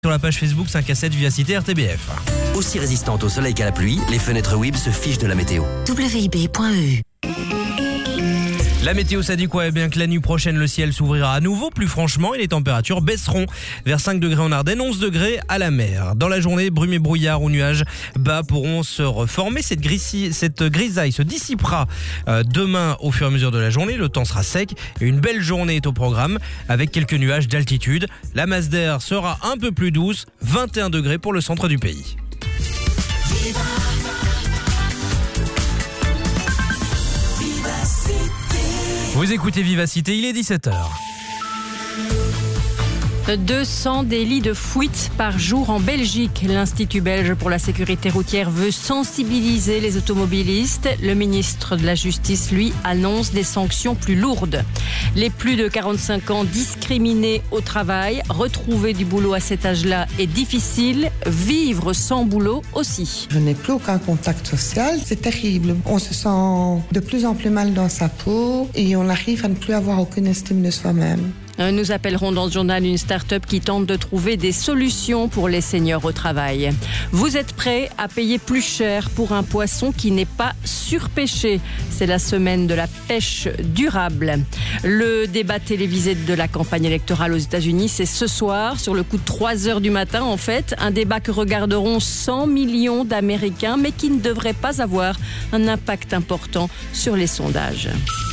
Sur la page Facebook 5 à 7 Vivacité RTBF. Aussi résistante au soleil qu'à la pluie, les fenêtres WIB se fichent de la météo. WIB.eu. La météo, ça dit quoi ? Eh bien que la nuit prochaine, le ciel s'ouvrira à nouveau plus franchement et les températures baisseront vers 5 degrés en Ardennes, 11 degrés à la mer. Dans la journée, brume et brouillard ou nuages bas pourront se reformer. Cette grisaille se dissipera demain au fur et à mesure de la journée. Le temps sera sec et une belle journée est au programme avec quelques nuages d'altitude. La masse d'air sera un peu plus douce, 21 degrés pour le centre du pays. Vous écoutez Vivacité, il est 17h. 200 délits de fuite par jour en Belgique. L'Institut belge pour la sécurité routière veut sensibiliser les automobilistes. Le ministre de la Justice, lui, annonce des sanctions plus lourdes. Les plus de 45 ans discriminés au travail. Retrouver du boulot à cet âge-là est difficile. Vivre sans boulot aussi. Je n'ai plus aucun contact social. C'est terrible. On se sent de plus en plus mal dans sa peau et on arrive à ne plus avoir aucune estime de soi-même. Nous appellerons dans ce journal une start-up qui tente de trouver des solutions pour les seniors au travail. Vous êtes prêts à payer plus cher pour un poisson qui n'est pas surpêché. C'est la semaine de la pêche durable. Le débat télévisé de la campagne électorale aux États-Unis, c'est ce soir, sur le coup de 3h du matin en fait. Un débat que regarderont 100 millions d'Américains, mais qui ne devrait pas avoir un impact important sur les sondages.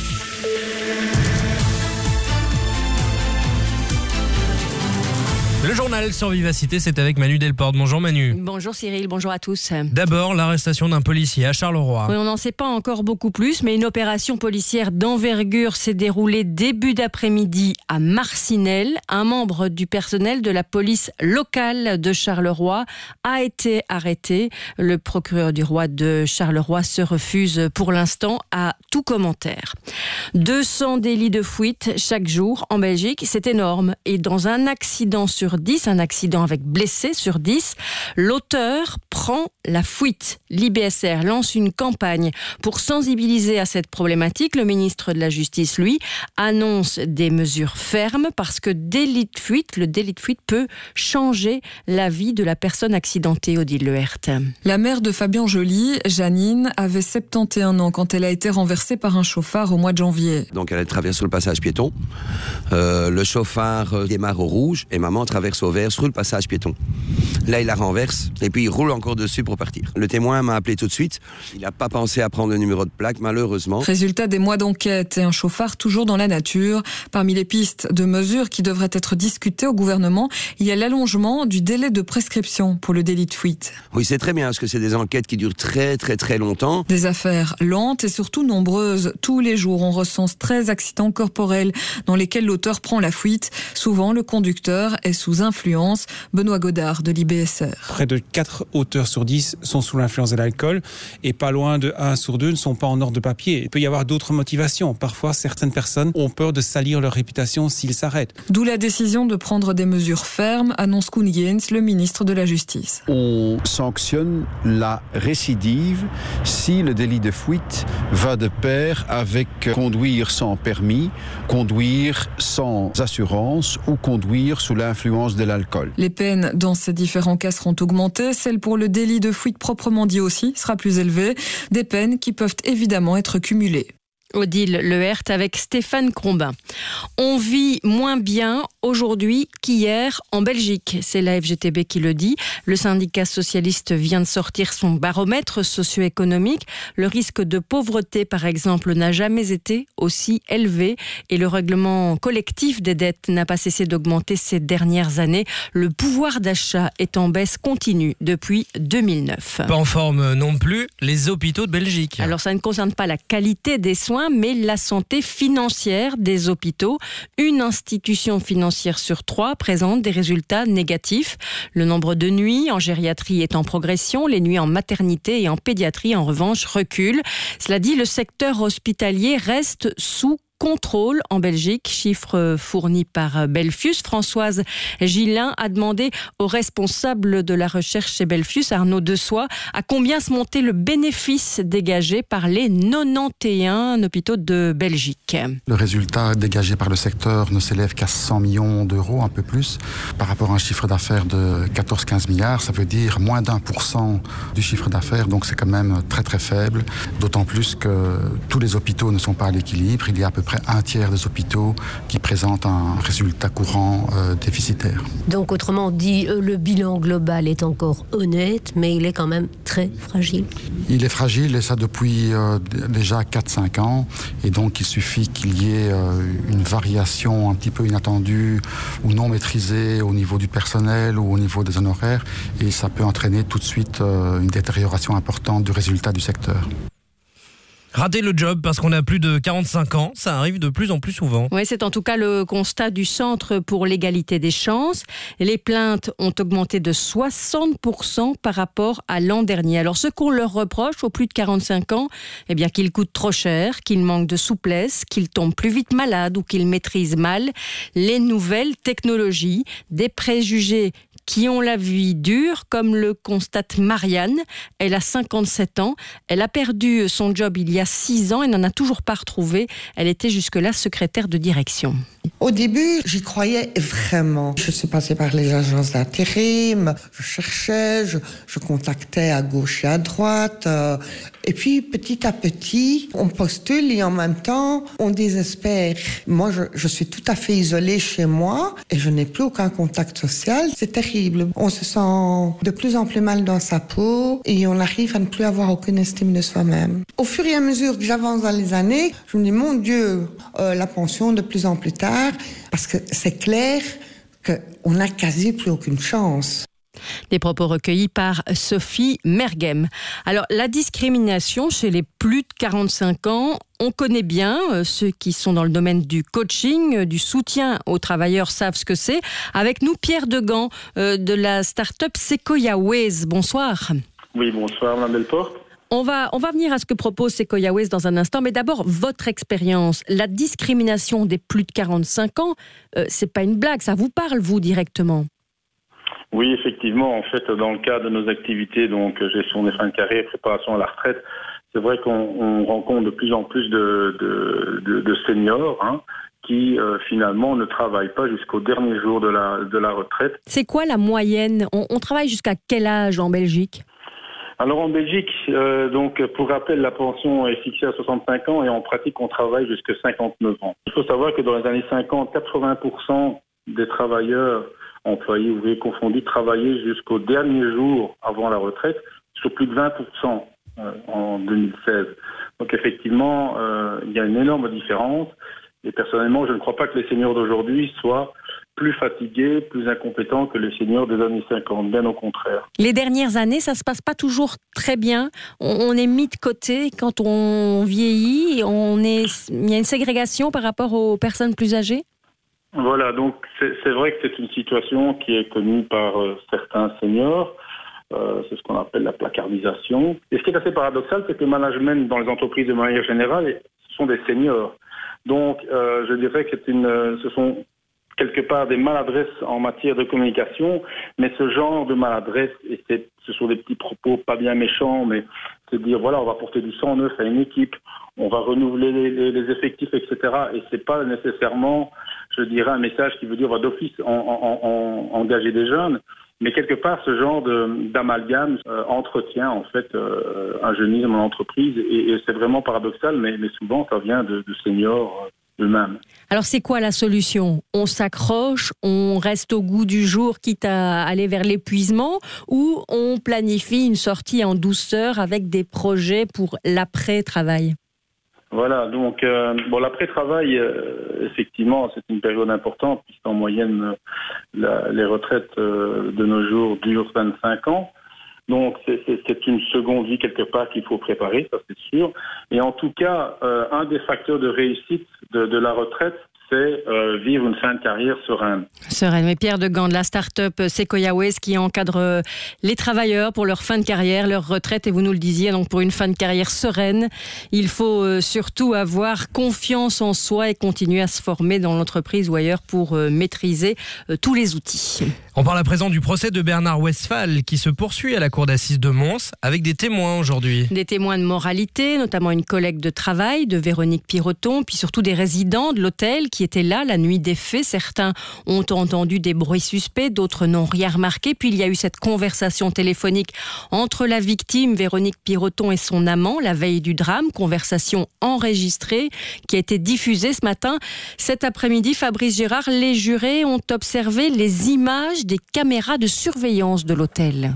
Le journal sur Vivacité, c'est avec Manu Delporte. Bonjour Manu. Bonjour Cyril, bonjour à tous. D'abord, l'arrestation d'un policier à Charleroi. Oui, on n'en sait pas encore beaucoup plus, mais une opération policière d'envergure s'est déroulée début d'après-midi à Marcinelle. Un membre du personnel de la police locale de Charleroi a été arrêté. Le procureur du roi de Charleroi se refuse pour l'instant à tout commentaire. 200 délits de fuite chaque jour en Belgique, c'est énorme. Et dans un accident sur 10, un accident avec blessé sur 10, l'auteur prend la fuite. L'IBSR lance une campagne pour sensibiliser à cette problématique. Le ministre de la Justice, lui, annonce des mesures fermes parce que le délit de fuite peut changer la vie de la personne accidentée, Odile Lehert. La mère de Fabien Joly, Janine, avait 71 ans quand elle a été renversée par un chauffard au mois de janvier. Donc elle traverse le passage piéton. Le chauffard démarre au rouge et maman traverse au vert sur le passage piéton. Là, il la renverse et puis il roule encore dessus pour partir. Le témoin m'a appelé tout de suite. Il n'a pas pensé à prendre le numéro de plaque, malheureusement. Résultat des mois d'enquête et un chauffard toujours dans la nature. Parmi les pistes de mesures qui devraient être discutées au gouvernement, il y a l'allongement du délai de prescription pour le délit de fuite. Oui, c'est très bien parce que c'est des enquêtes qui durent très très très longtemps. Des affaires lentes et surtout nombreuses. Tous les jours, on recense 13 accidents corporels dans lesquels l'auteur prend la fuite. Souvent, le conducteur est sous influence. Benoît Godard de l'IBSR. Près de 4 auteurs sur 10 sont sous l'influence de l'alcool et pas loin de 1 sur 2 ne sont pas en ordre de papier. Il peut y avoir d'autres motivations. Parfois, certaines personnes ont peur de salir leur réputation s'ils s'arrêtent. D'où la décision de prendre des mesures fermes, annonce Koen Geens, le ministre de la Justice. On sanctionne la récidive si le délit de fuite va de pair avec conduire sans permis, conduire sans assurance ou conduire sous l'influence de l'alcool. Les peines dans ces différents cas seront augmentées. Celle pour le délit de fuite proprement dit aussi sera plus élevée. Des peines qui peuvent évidemment être cumulées. Odile Lehert avec Stéphane Crombin. On vit moins bien aujourd'hui qu'hier en Belgique. C'est la FGTB qui le dit. Le syndicat socialiste vient de sortir son baromètre socio-économique. Le risque de pauvreté, par exemple, n'a jamais été aussi élevé et le règlement collectif des dettes n'a pas cessé d'augmenter ces dernières années. Le pouvoir d'achat est en baisse continue depuis 2009. Pas en forme non plus les hôpitaux de Belgique. Alors ça ne concerne pas la qualité des soins, mais la santé financière des hôpitaux. Une institution financière sur 3 présente des résultats négatifs. Le nombre de nuits en gériatrie est en progression. Les nuits en maternité et en pédiatrie, en revanche, reculent. Cela dit, le secteur hospitalier reste sous contrôle en Belgique, chiffre fourni par Belfius. Françoise Gillin a demandé au responsable de la recherche chez Belfius, Arnaud Dessois, à combien se montait le bénéfice dégagé par les 91 hôpitaux de Belgique. Le résultat dégagé par le secteur ne s'élève qu'à 100 millions d'euros, un peu plus, par rapport à un chiffre d'affaires de 14-15 milliards. Ça veut dire moins d'1% du chiffre d'affaires, donc c'est quand même très très faible, d'autant plus que tous les hôpitaux ne sont pas à l'équilibre. Il y a à peu près un tiers des hôpitaux qui présentent un résultat courant déficitaire. Donc autrement dit, le bilan global est encore honnête, mais il est quand même très fragile. Il est fragile et ça depuis déjà 4-5 ans, et donc il suffit qu'il y ait une variation un petit peu inattendue ou non maîtrisée au niveau du personnel ou au niveau des honoraires, et ça peut entraîner tout de suite une détérioration importante du résultat du secteur. Rater le job parce qu'on a plus de 45 ans, ça arrive de plus en plus souvent. Oui, c'est en tout cas le constat du Centre pour l'égalité des chances. Les plaintes ont augmenté de 60% par rapport à l'an dernier. Alors, ce qu'on leur reproche aux plus de 45 ans, eh bien, qu'ils coûtent trop cher, qu'ils manquent de souplesse, qu'ils tombent plus vite malades ou qu'ils maîtrisent mal les nouvelles technologies, des préjugés qui ont la vie dure, comme le constate Marianne. Elle a 57 ans. Elle a perdu son job il y a 6 ans et n'en a toujours pas retrouvé. Elle était jusque-là secrétaire de direction. Au début, j'y croyais vraiment. Je suis passée par les agences d'intérim, je cherchais, je contactais à gauche et à droite. Et puis, petit à petit, on postule et en même temps, on désespère. Moi, je suis tout à fait isolée chez moi et je n'ai plus aucun contact social. C'est terrible. On se sent de plus en plus mal dans sa peau et on arrive à ne plus avoir aucune estime de soi-même. Au fur et à mesure que j'avance dans les années, je me dis, mon Dieu, la pension de plus en plus tard, parce que c'est clair qu'on n'a quasi plus aucune chance. Des propos recueillis par Sophie Mergem. Alors, la discrimination chez les plus de 45 ans, on connaît bien. Ceux qui sont dans le domaine du coaching, du soutien aux travailleurs savent ce que c'est. Avec nous, Pierre Degan de la start-up Sequoia Ways. Bonsoir. Oui, bonsoir, Mme Delporte. On va venir à ce que propose Sequoia Ways dans un instant, mais d'abord, votre expérience. La discrimination des plus de 45 ans, c'est pas une blague, ça vous parle, vous, directement? Oui, effectivement, en fait, dans le cadre de nos activités, donc gestion des fins de carrière, préparation à la retraite, c'est vrai qu'on rencontre de plus en plus de seniors qui finalement ne travaillent pas jusqu'au dernier jour de la retraite. C'est quoi la moyenne? On travaille jusqu'à quel âge en Belgique? Alors en Belgique, donc pour rappel, la pension est fixée à 65 ans et en pratique, on travaille jusqu'à 59 ans. Il faut savoir que dans les années 50, 80% des travailleurs, employés, ouvriers confondus, travaillaient jusqu'au dernier jour avant la retraite, sur plus de 20% en 2016. Donc effectivement, il y a une énorme différence. Et personnellement, je ne crois pas que les seniors d'aujourd'hui soient plus fatigués, plus incompétents que les seniors des années 50, bien au contraire. Les dernières années, ça ne se passe pas toujours très bien. On est mis de côté quand on vieillit. Il y a une ségrégation par rapport aux personnes plus âgées? Voilà, donc c'est vrai que c'est une situation qui est connue par certains seniors. C'est ce qu'on appelle la placardisation. Et ce qui est assez paradoxal, c'est que le management dans les entreprises de manière générale, ce sont des seniors. Donc, je dirais que ce sont quelque part des maladresses en matière de communication, mais ce genre de maladresse, et ce sont des petits propos pas bien méchants, mais c'est de dire, voilà, on va porter du sang neuf à une équipe, on va renouveler les effectifs, etc. Et c'est pas nécessairement, je dirais, un message qui veut dire, on va d'office engager des jeunes, mais quelque part, ce genre d'amalgame entretient en fait un jeunisme en entreprise, et c'est vraiment paradoxal, mais souvent ça vient de seniors eux-mêmes. Alors c'est quoi la solution? On s'accroche, on reste au goût du jour, quitte à aller vers l'épuisement, ou on planifie une sortie en douceur avec des projets pour l'après-travail? Voilà, donc l'après-travail, effectivement, c'est une période importante, puisqu'en moyenne, les retraites de nos jours durent 25 ans. Donc, c'est une seconde vie quelque part qu'il faut préparer, ça c'est sûr. Et en tout cas, un des facteurs de réussite de la retraite, c'est vivre une fin de carrière sereine. Sereine. Mais Pierre de Gand de la start-up Sequoia Waste qui encadre les travailleurs pour leur fin de carrière, leur retraite. Et vous nous le disiez, donc pour une fin de carrière sereine, il faut surtout avoir confiance en soi et continuer à se former dans l'entreprise ou ailleurs pour maîtriser tous les outils. On parle à présent du procès de Bernard Westphal qui se poursuit à la cour d'assises de Mons avec des témoins aujourd'hui. Des témoins de moralité, notamment une collègue de travail de Véronique Piroton, puis surtout des résidents de l'hôtel qui étaient là la nuit des faits. Certains ont entendu des bruits suspects, d'autres n'ont rien remarqué. Puis il y a eu cette conversation téléphonique entre la victime, Véronique Piroton, et son amant la veille du drame. Conversation enregistrée qui a été diffusée ce matin. Cet après-midi, Fabrice Gérard, les jurés ont observé les images des caméras de surveillance de l'hôtel.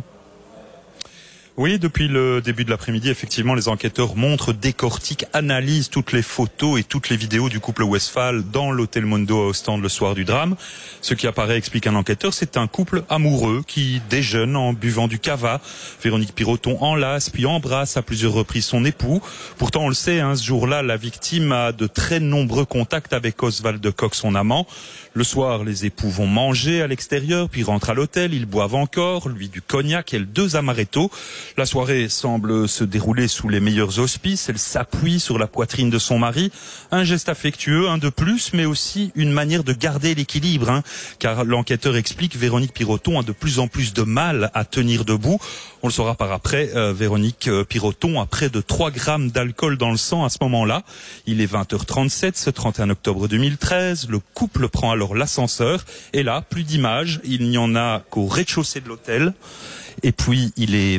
Oui, depuis le début de l'après-midi, effectivement, les enquêteurs montrent, décortiquent, analysent toutes les photos et toutes les vidéos du couple Westphal dans l'hôtel Mondo à Ostende le soir du drame. Ce qui apparaît, explique un enquêteur, c'est un couple amoureux qui déjeune en buvant du cava. Véronique Piroton enlace puis embrasse à plusieurs reprises son époux. Pourtant, on le sait, ce jour-là, la victime a de très nombreux contacts avec Oswald de Kock, son amant. Le soir, les époux vont manger à l'extérieur, puis rentrent à l'hôtel. Ils boivent encore, lui du cognac, elle 2 amaretto. La soirée semble se dérouler sous les meilleurs auspices. Elle s'appuie sur la poitrine de son mari. Un geste affectueux, un de plus, mais aussi une manière de garder l'équilibre. Car l'enquêteur explique, Véronique Piroton a de plus en plus de mal à tenir debout. On le saura par après, Véronique Piroton a près de 3 grammes d'alcool dans le sang à ce moment-là. Il est 20h37, ce 31 octobre 2013. Le couple prend alors l'ascenseur. Et là, plus d'images. Il n'y en a qu'au rez-de-chaussée de l'hôtel. Et puis, il est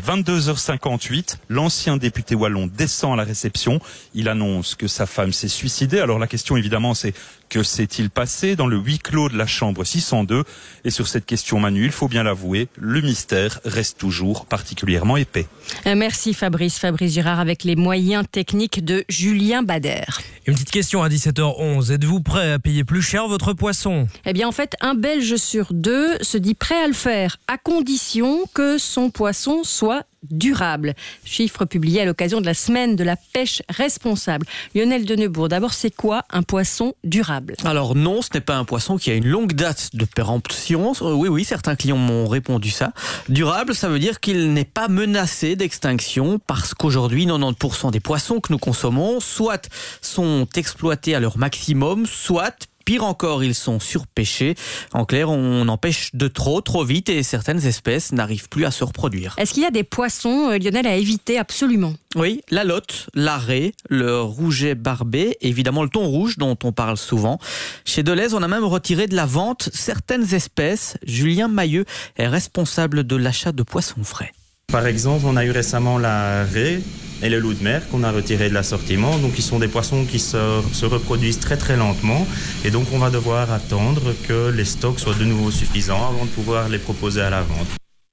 22h58. L'ancien député wallon descend à la réception. Il annonce que sa femme s'est suicidée. Alors la question, évidemment, c'est que s'est-il passé dans le huis clos de la chambre 602 ? Et sur cette question, Manu, il faut bien l'avouer, le mystère reste toujours particulièrement épais. Merci Fabrice Girard avec les moyens techniques de Julien Bader. Une petite question à 17h11. Êtes-vous prêt à payer plus cher votre poisson ? Eh bien, en fait, un Belge sur 2 se dit prêt à le faire, à condition que son poisson soit durable. Chiffre publié à l'occasion de la semaine de la pêche responsable. Lionel Denebourg, d'abord, c'est quoi un poisson durable ? Alors non, ce n'est pas un poisson qui a une longue date de péremption. Oui, certains clients m'ont répondu ça. Durable, ça veut dire qu'il n'est pas menacé d'extinction parce qu'aujourd'hui, 90% des poissons que nous consommons, soit sont exploités à leur maximum, soit pire encore, ils sont surpêchés. En clair, on en pêche de trop vite et certaines espèces n'arrivent plus à se reproduire. Est-ce qu'il y a des poissons, Lionel, à éviter absolument ? Oui, la lotte, la raie, le rouget barbé, évidemment le thon rouge dont on parle souvent. Chez Deleuze, on a même retiré de la vente certaines espèces. Julien Mailleux est responsable de l'achat de poissons frais. Par exemple, on a eu récemment la raie et le loup de mer qu'on a retiré de l'assortiment. Donc, ils sont des poissons qui se reproduisent très lentement. Et donc, on va devoir attendre que les stocks soient de nouveau suffisants avant de pouvoir les proposer à la vente.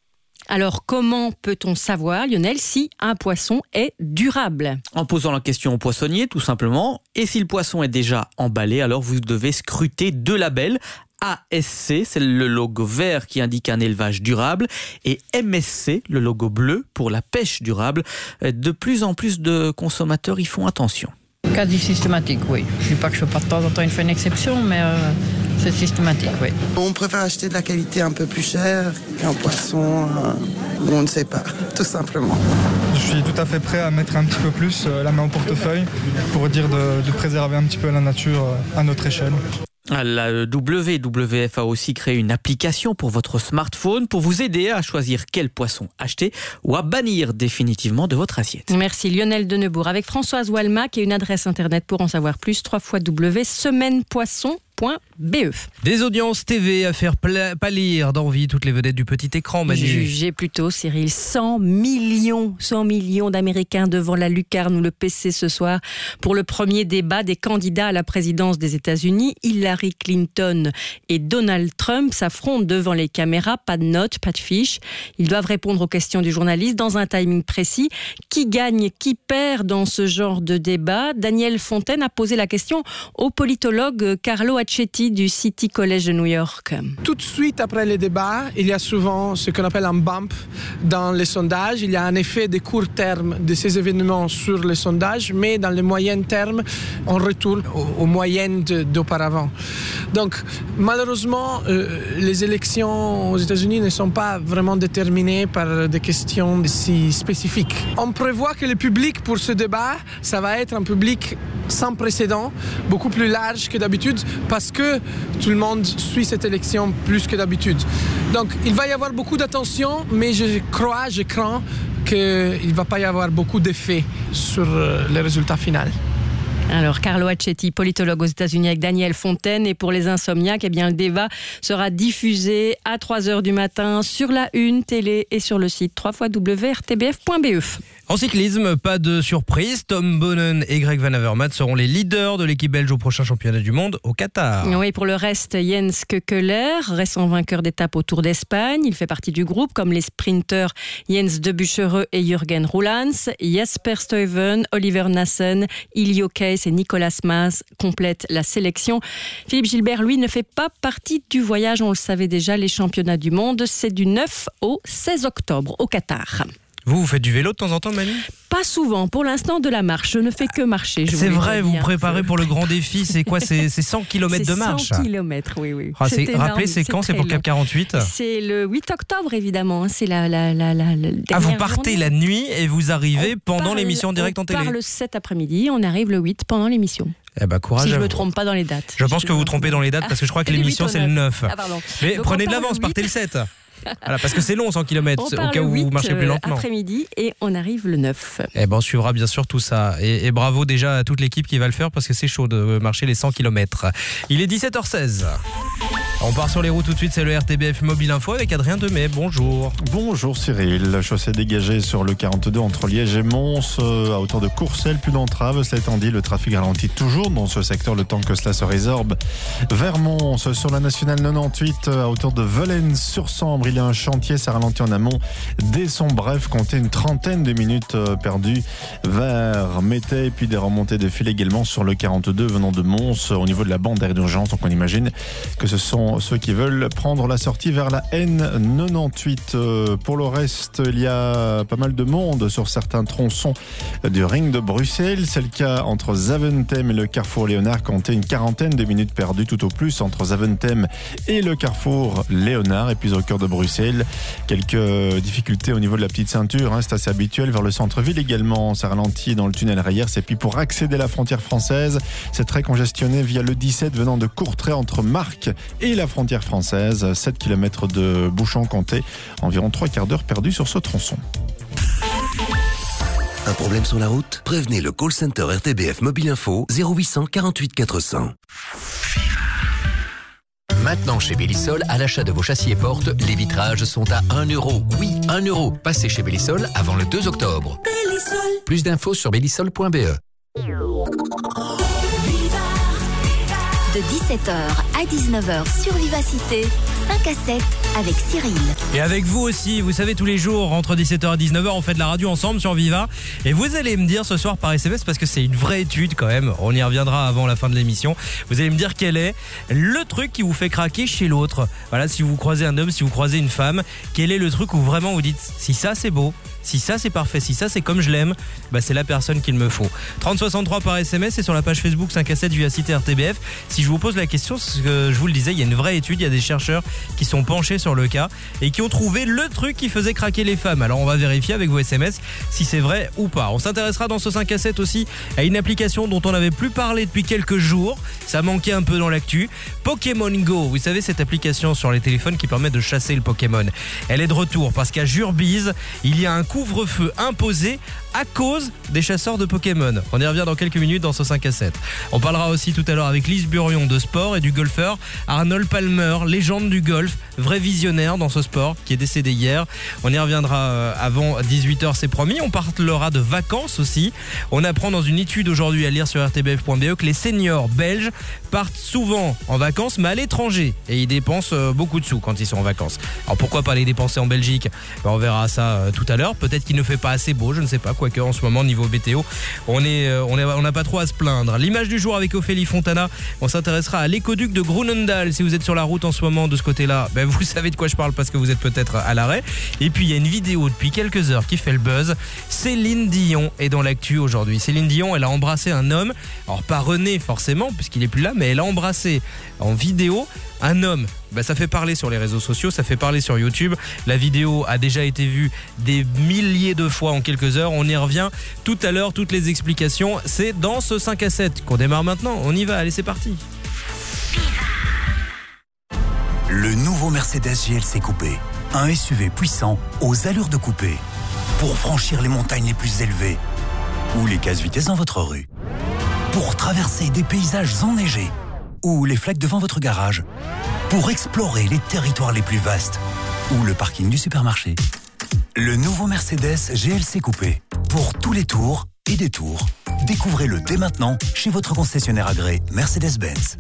Alors, comment peut-on savoir, Lionel, si un poisson est durable ? En posant la question au poissonnier, tout simplement. Et si le poisson est déjà emballé, alors vous devez scruter 2 labels. ASC, c'est le logo vert qui indique un élevage durable, et MSC, le logo bleu pour la pêche durable. De plus en plus de consommateurs y font attention. Quasi systématique, oui. Je ne dis pas que je ne fais pas de temps en temps une exception, mais c'est systématique, oui. On préfère acheter de la qualité un peu plus chère qu'un poisson où on ne sait pas, tout simplement. Je suis tout à fait prêt à mettre un petit peu plus la main au portefeuille pour dire de préserver un petit peu la nature à notre échelle. La WWF a aussi créé une application pour votre smartphone pour vous aider à choisir quel poisson acheter ou à bannir définitivement de votre assiette. Merci Lionel Denebourg. Avec Françoise Walmac et une adresse internet pour en savoir plus, www.semainepoisson.be. Des audiences TV à faire pâlir d'envie toutes les vedettes du petit écran, Manu. Jugez plutôt, Cyril, 100 millions d'Américains devant la lucarne ou le PC ce soir pour le premier débat des candidats à la présidence des États-Unis. Hillary Clinton et Donald Trump s'affrontent devant les caméras, pas de notes, pas de fiches. Ils doivent répondre aux questions du journaliste dans un timing précis. Qui gagne, qui perd dans ce genre de débat ? Daniel Fontaine a posé la question au politologue Carlo Acci. Acchetti du City College de New York. Tout de suite après les débats, il y a souvent ce qu'on appelle un bump dans les sondages. Il y a un effet de court terme de ces événements sur les sondages, mais dans le moyen terme, on retourne aux moyennes d'auparavant. Donc, malheureusement, les élections aux États-Unis ne sont pas vraiment déterminées par des questions si spécifiques. On prévoit que le public pour ce débat, ça va être un public sans précédent, beaucoup plus large que d'habitude, parce que tout le monde suit cette élection plus que d'habitude. Donc, il va y avoir beaucoup d'attention, mais je crains qu'il ne va pas y avoir beaucoup d'effet sur le résultat final. Alors, Carlo Acchetti, politologue aux États-Unis avec Daniel Fontaine. Et pour les insomniaques, le débat sera diffusé à 3h du matin sur la Une télé et sur le site www.rtbf.be. En cyclisme, pas de surprise. Tom Boonen et Greg Van Avermaet seront les leaders de l'équipe belge au prochain championnat du monde au Qatar. Oui, pour le reste, Jens Keukeler, récent vainqueur d'étape au Tour d'Espagne. Il fait partie du groupe, comme les sprinteurs Jens de Buchereux et Jürgen Roelands. Jasper Stuyven, Oliver Nassen, Ilio Keys et Nicolas Mas complètent la sélection. Philippe Gilbert, lui, ne fait pas partie du voyage. On le savait déjà, les championnats du monde, c'est du 9 au 16 octobre au Qatar. Vous faites du vélo de temps en temps, Manu ? Pas souvent. Pour l'instant, de la marche. Je ne fais que marcher. C'est vrai, vous préparez pour le grand défi. C'est quoi ? C'est 100 km de marche. 100 km, oui. Rappelez, c'est quand ? C'est pour le Cap 48 ? C'est le 8 octobre, évidemment. C'est la vous partez journée. La nuit et vous arrivez pendant l'émission directe en télé. On part le 7 après-midi, on arrive le 8 pendant l'émission. Courage. Si je à ne vous. me trompe pas dans les dates. Je pense que vous vous trompez dans les dates parce que je crois que l'émission c'est le 9. Mais donc prenez de l'avance, partez le 7. Voilà, parce que c'est long 100 km, au cas où vous marchez plus lentement. Après-midi et on arrive le 9. On suivra bien sûr tout ça. Et bravo déjà à toute l'équipe qui va le faire parce que c'est chaud de marcher les 100 km. Il est 17h16. On part sur les routes tout de suite, c'est le RTBF Mobile Info avec Adrien Demey. Bonjour. Bonjour Cyril. Chaussée dégagée sur le 42 entre Liège et Mons à hauteur de Courcelles, plus d'entrave. Cela étant dit, le trafic ralentit toujours dans ce secteur le temps que cela se résorbe. Vers Mons, sur la nationale 98 à hauteur de Velaines-sur-Sambre, il y a un chantier, ça ralentit en amont. Dès son bref, comptez une trentaine de minutes perdues vers Métais, et puis des remontées de fil également sur le 42 venant de Mons au niveau de la bande d'air d'urgence. Donc on imagine que ce sont ceux qui veulent prendre la sortie vers la N98. Pour le reste, il y a pas mal de monde sur certains tronçons du ring de Bruxelles. C'est le cas entre Zaventem et le carrefour Léonard. Comptez une quarantaine de minutes perdues tout au plus entre Zaventem et le carrefour Léonard. Et puis au cœur de Bruxelles, quelques difficultés au niveau de la petite ceinture. C'est assez habituel. Vers le centre-ville également, ça ralentit dans le tunnel Rayers. Et puis pour accéder à la frontière française, c'est très congestionné via le 17 venant de Courtrai entre Marques et la frontière française. 7 km de bouchons comptés, environ 3 quarts d'heure perdus sur ce tronçon. Un problème sur la route ? Prévenez le call center RTBF Mobile Info 0800 48 400. Maintenant chez Bellisol, à l'achat de vos châssis et portes, les vitrages sont à 1 €. Oui, 1 €. Passez chez Bellisol avant le 2 octobre. Bellisol. Plus d'infos sur bellisol.be. De 17h à 19h sur Vivacité, 5 à 7 avec Cyril. Et avec vous aussi, vous savez, tous les jours, entre 17h et 19h, on fait de la radio ensemble sur Viva. Et vous allez me dire ce soir par SMS, parce que c'est une vraie étude quand même, on y reviendra avant la fin de l'émission, vous allez me dire quel est le truc qui vous fait craquer chez l'autre. Voilà, si vous croisez un homme, si vous croisez une femme, quel est le truc où vraiment vous dites, si ça c'est beau, si ça c'est parfait, si ça c'est comme je l'aime, c'est la personne qu'il me faut. 3063 par SMS et sur la page Facebook 5 à 7 Vivacité RTBF. Si je vous pose la question, c'est ce que je vous le disais, il y a une vraie étude, il y a des chercheurs qui sont penchés sur le cas et qui ont trouvé le truc qui faisait craquer les femmes. Alors on va vérifier avec vos SMS si c'est vrai ou pas. On s'intéressera dans ce 5 à 7 aussi à une application dont on n'avait plus parlé depuis quelques jours. Ça manquait un peu dans l'actu. Pokémon Go, vous savez, cette application sur les téléphones qui permet de chasser le Pokémon. Elle est de retour parce qu'à Jurbise, il y a un couvre-feu imposé à cause des chasseurs de Pokémon. On y revient dans quelques minutes dans ce 5 à 7. On parlera aussi tout à l'heure avec Lise Burion de sport et du golfeur Arnold Palmer, légende du golf, vrai visionnaire dans ce sport qui est décédé hier. On y reviendra avant 18h, c'est promis. On parlera de vacances aussi. On apprend dans une étude aujourd'hui à lire sur rtbf.be que les seniors belges partent souvent en vacances mais à l'étranger et ils dépensent beaucoup de sous quand ils sont en vacances. Alors pourquoi pas les dépenser en Belgique ? On verra ça tout à l'heure. peut-être qu'il ne fait pas assez beau, je ne sais pas, quoique en ce moment niveau météo, on n'a pas trop à se plaindre. L'image du jour avec Ophélie Fontana, on s'intéressera à l'écoduc de Groenendael. Si vous êtes sur la route en ce moment de ce côté-là, vous savez de quoi je parle parce que vous êtes peut-être à l'arrêt. Et puis il y a une vidéo depuis quelques heures qui fait le buzz. Céline Dion est dans l'actu aujourd'hui. Céline Dion, elle a embrassé un homme, alors pas René forcément puisqu'il est plus là, mais elle a embrassé en vidéo un homme. Ça fait parler sur les réseaux sociaux, ça fait parler sur YouTube. La vidéo a déjà été vue des milliers de fois en quelques heures. On y revient tout à l'heure, toutes les explications. C'est dans ce 5 à 7 qu'on démarre maintenant. On y va, allez, c'est parti. Le nouveau Mercedes GLC Coupé. Un SUV puissant aux allures de coupé. Pour franchir les montagnes les plus élevées. Ou les casse-vitesses dans votre rue. Pour traverser des paysages enneigés. Ou les flaques devant votre garage. Pour explorer les territoires les plus vastes. Ou le parking du supermarché. Le nouveau Mercedes GLC Coupé. Pour tous les tours et détours. Découvrez-le dès maintenant chez votre concessionnaire agréé Mercedes-Benz.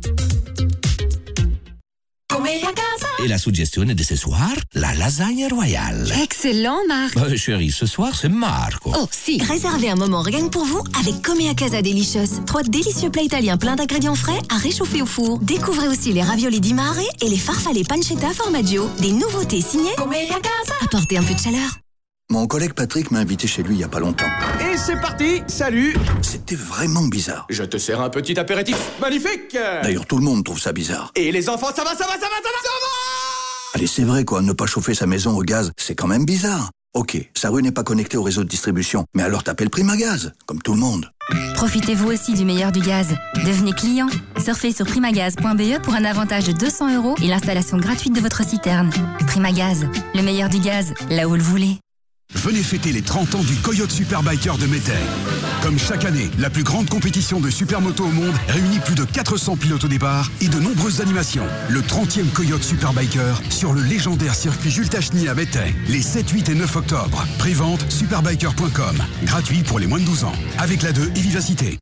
Et la suggestion de ce soir, la lasagne royale. Excellent, Marc. Chérie, ce soir, c'est Marco. Oh, si. Réservez un moment rien que pour vous avec Comea Casa Delicious. 3 délicieux plats italiens pleins d'ingrédients frais à réchauffer au four. Découvrez aussi les raviolis di mare et les farfalle pancetta formaggio. Des nouveautés signées Comea Casa. Apportez un peu de chaleur. Mon collègue Patrick m'a invité chez lui il y a pas longtemps. Et c'est parti, salut. C'était vraiment bizarre. Je te sers un petit apéritif magnifique. D'ailleurs, tout le monde trouve ça bizarre. Et les enfants, ça va. Allez, c'est vrai quoi, ne pas chauffer sa maison au gaz, c'est quand même bizarre. Ok, sa rue n'est pas connectée au réseau de distribution, mais alors t'appelles Primagaz, comme tout le monde. Profitez-vous aussi du meilleur du gaz. Devenez client. Surfez sur primagaz.be pour un avantage de 200 € et l'installation gratuite de votre citerne. Primagaz, le meilleur du gaz, là où le voulez. Venez fêter les 30 ans du Coyote Superbiker de Métais. Comme chaque année, la plus grande compétition de supermoto au monde réunit plus de 400 pilotes au départ et de nombreuses animations. Le 30e Coyote Superbiker sur le légendaire circuit Jules Tacheny à Métais, les 7, 8 et 9 octobre. Prévente superbiker.com. Gratuit pour les moins de 12 ans. Avec la 2 et Vivacité.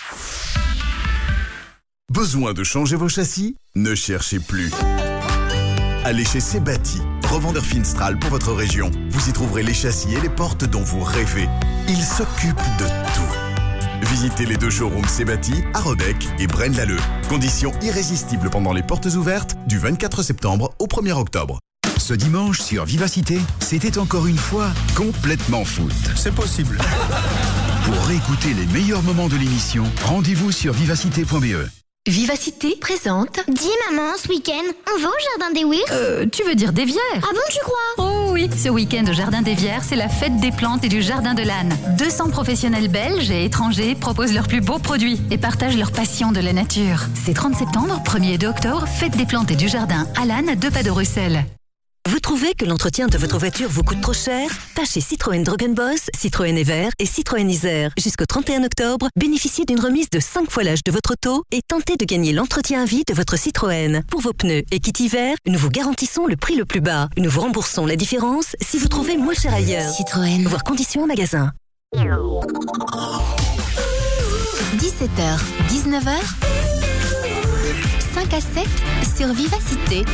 Besoin de changer vos châssis? Ne cherchez plus. Allez chez Sebati, revendeur Finstral pour votre région. Vous y trouverez les châssis et les portes dont vous rêvez. Ils s'occupent de tout. Visitez les 2 showrooms Sebati à Rodec et Braine-l'Alleud. Conditions irrésistibles pendant les portes ouvertes du 24 septembre au 1er octobre. Ce dimanche sur Vivacité, c'était encore une fois complètement foot. C'est possible. Pour réécouter les meilleurs moments de l'émission, rendez-vous sur vivacité.be. Vivacité présente. Dis maman, ce week-end, on va au Jardin des Wirs? Tu veux dire des Vières? Ah bon, tu crois? Oh oui, ce week-end au Jardin des Vières, c'est la fête des plantes et du Jardin de l'Âne. 200 professionnels belges et étrangers proposent leurs plus beaux produits et partagent leur passion de la nature. C'est 30 septembre, 1er et 2 octobre, fête des plantes et du Jardin à l'Âne, 2 pas de Bruxelles. Vous trouvez que l'entretien de votre voiture vous coûte trop cher? Pas chez Citroën Drogenbos, Citroën Evert et Citroën Isère. Jusqu'au 31 octobre, bénéficiez d'une remise de 5 fois l'âge de votre auto et tentez de gagner l'entretien à vie de votre Citroën. Pour vos pneus et kit hiver, nous vous garantissons le prix le plus bas. Nous vous remboursons la différence si vous trouvez moins cher ailleurs. Citroën. Voir conditions au magasin. 17h, 19h, 5 à 7 sur Vivacité.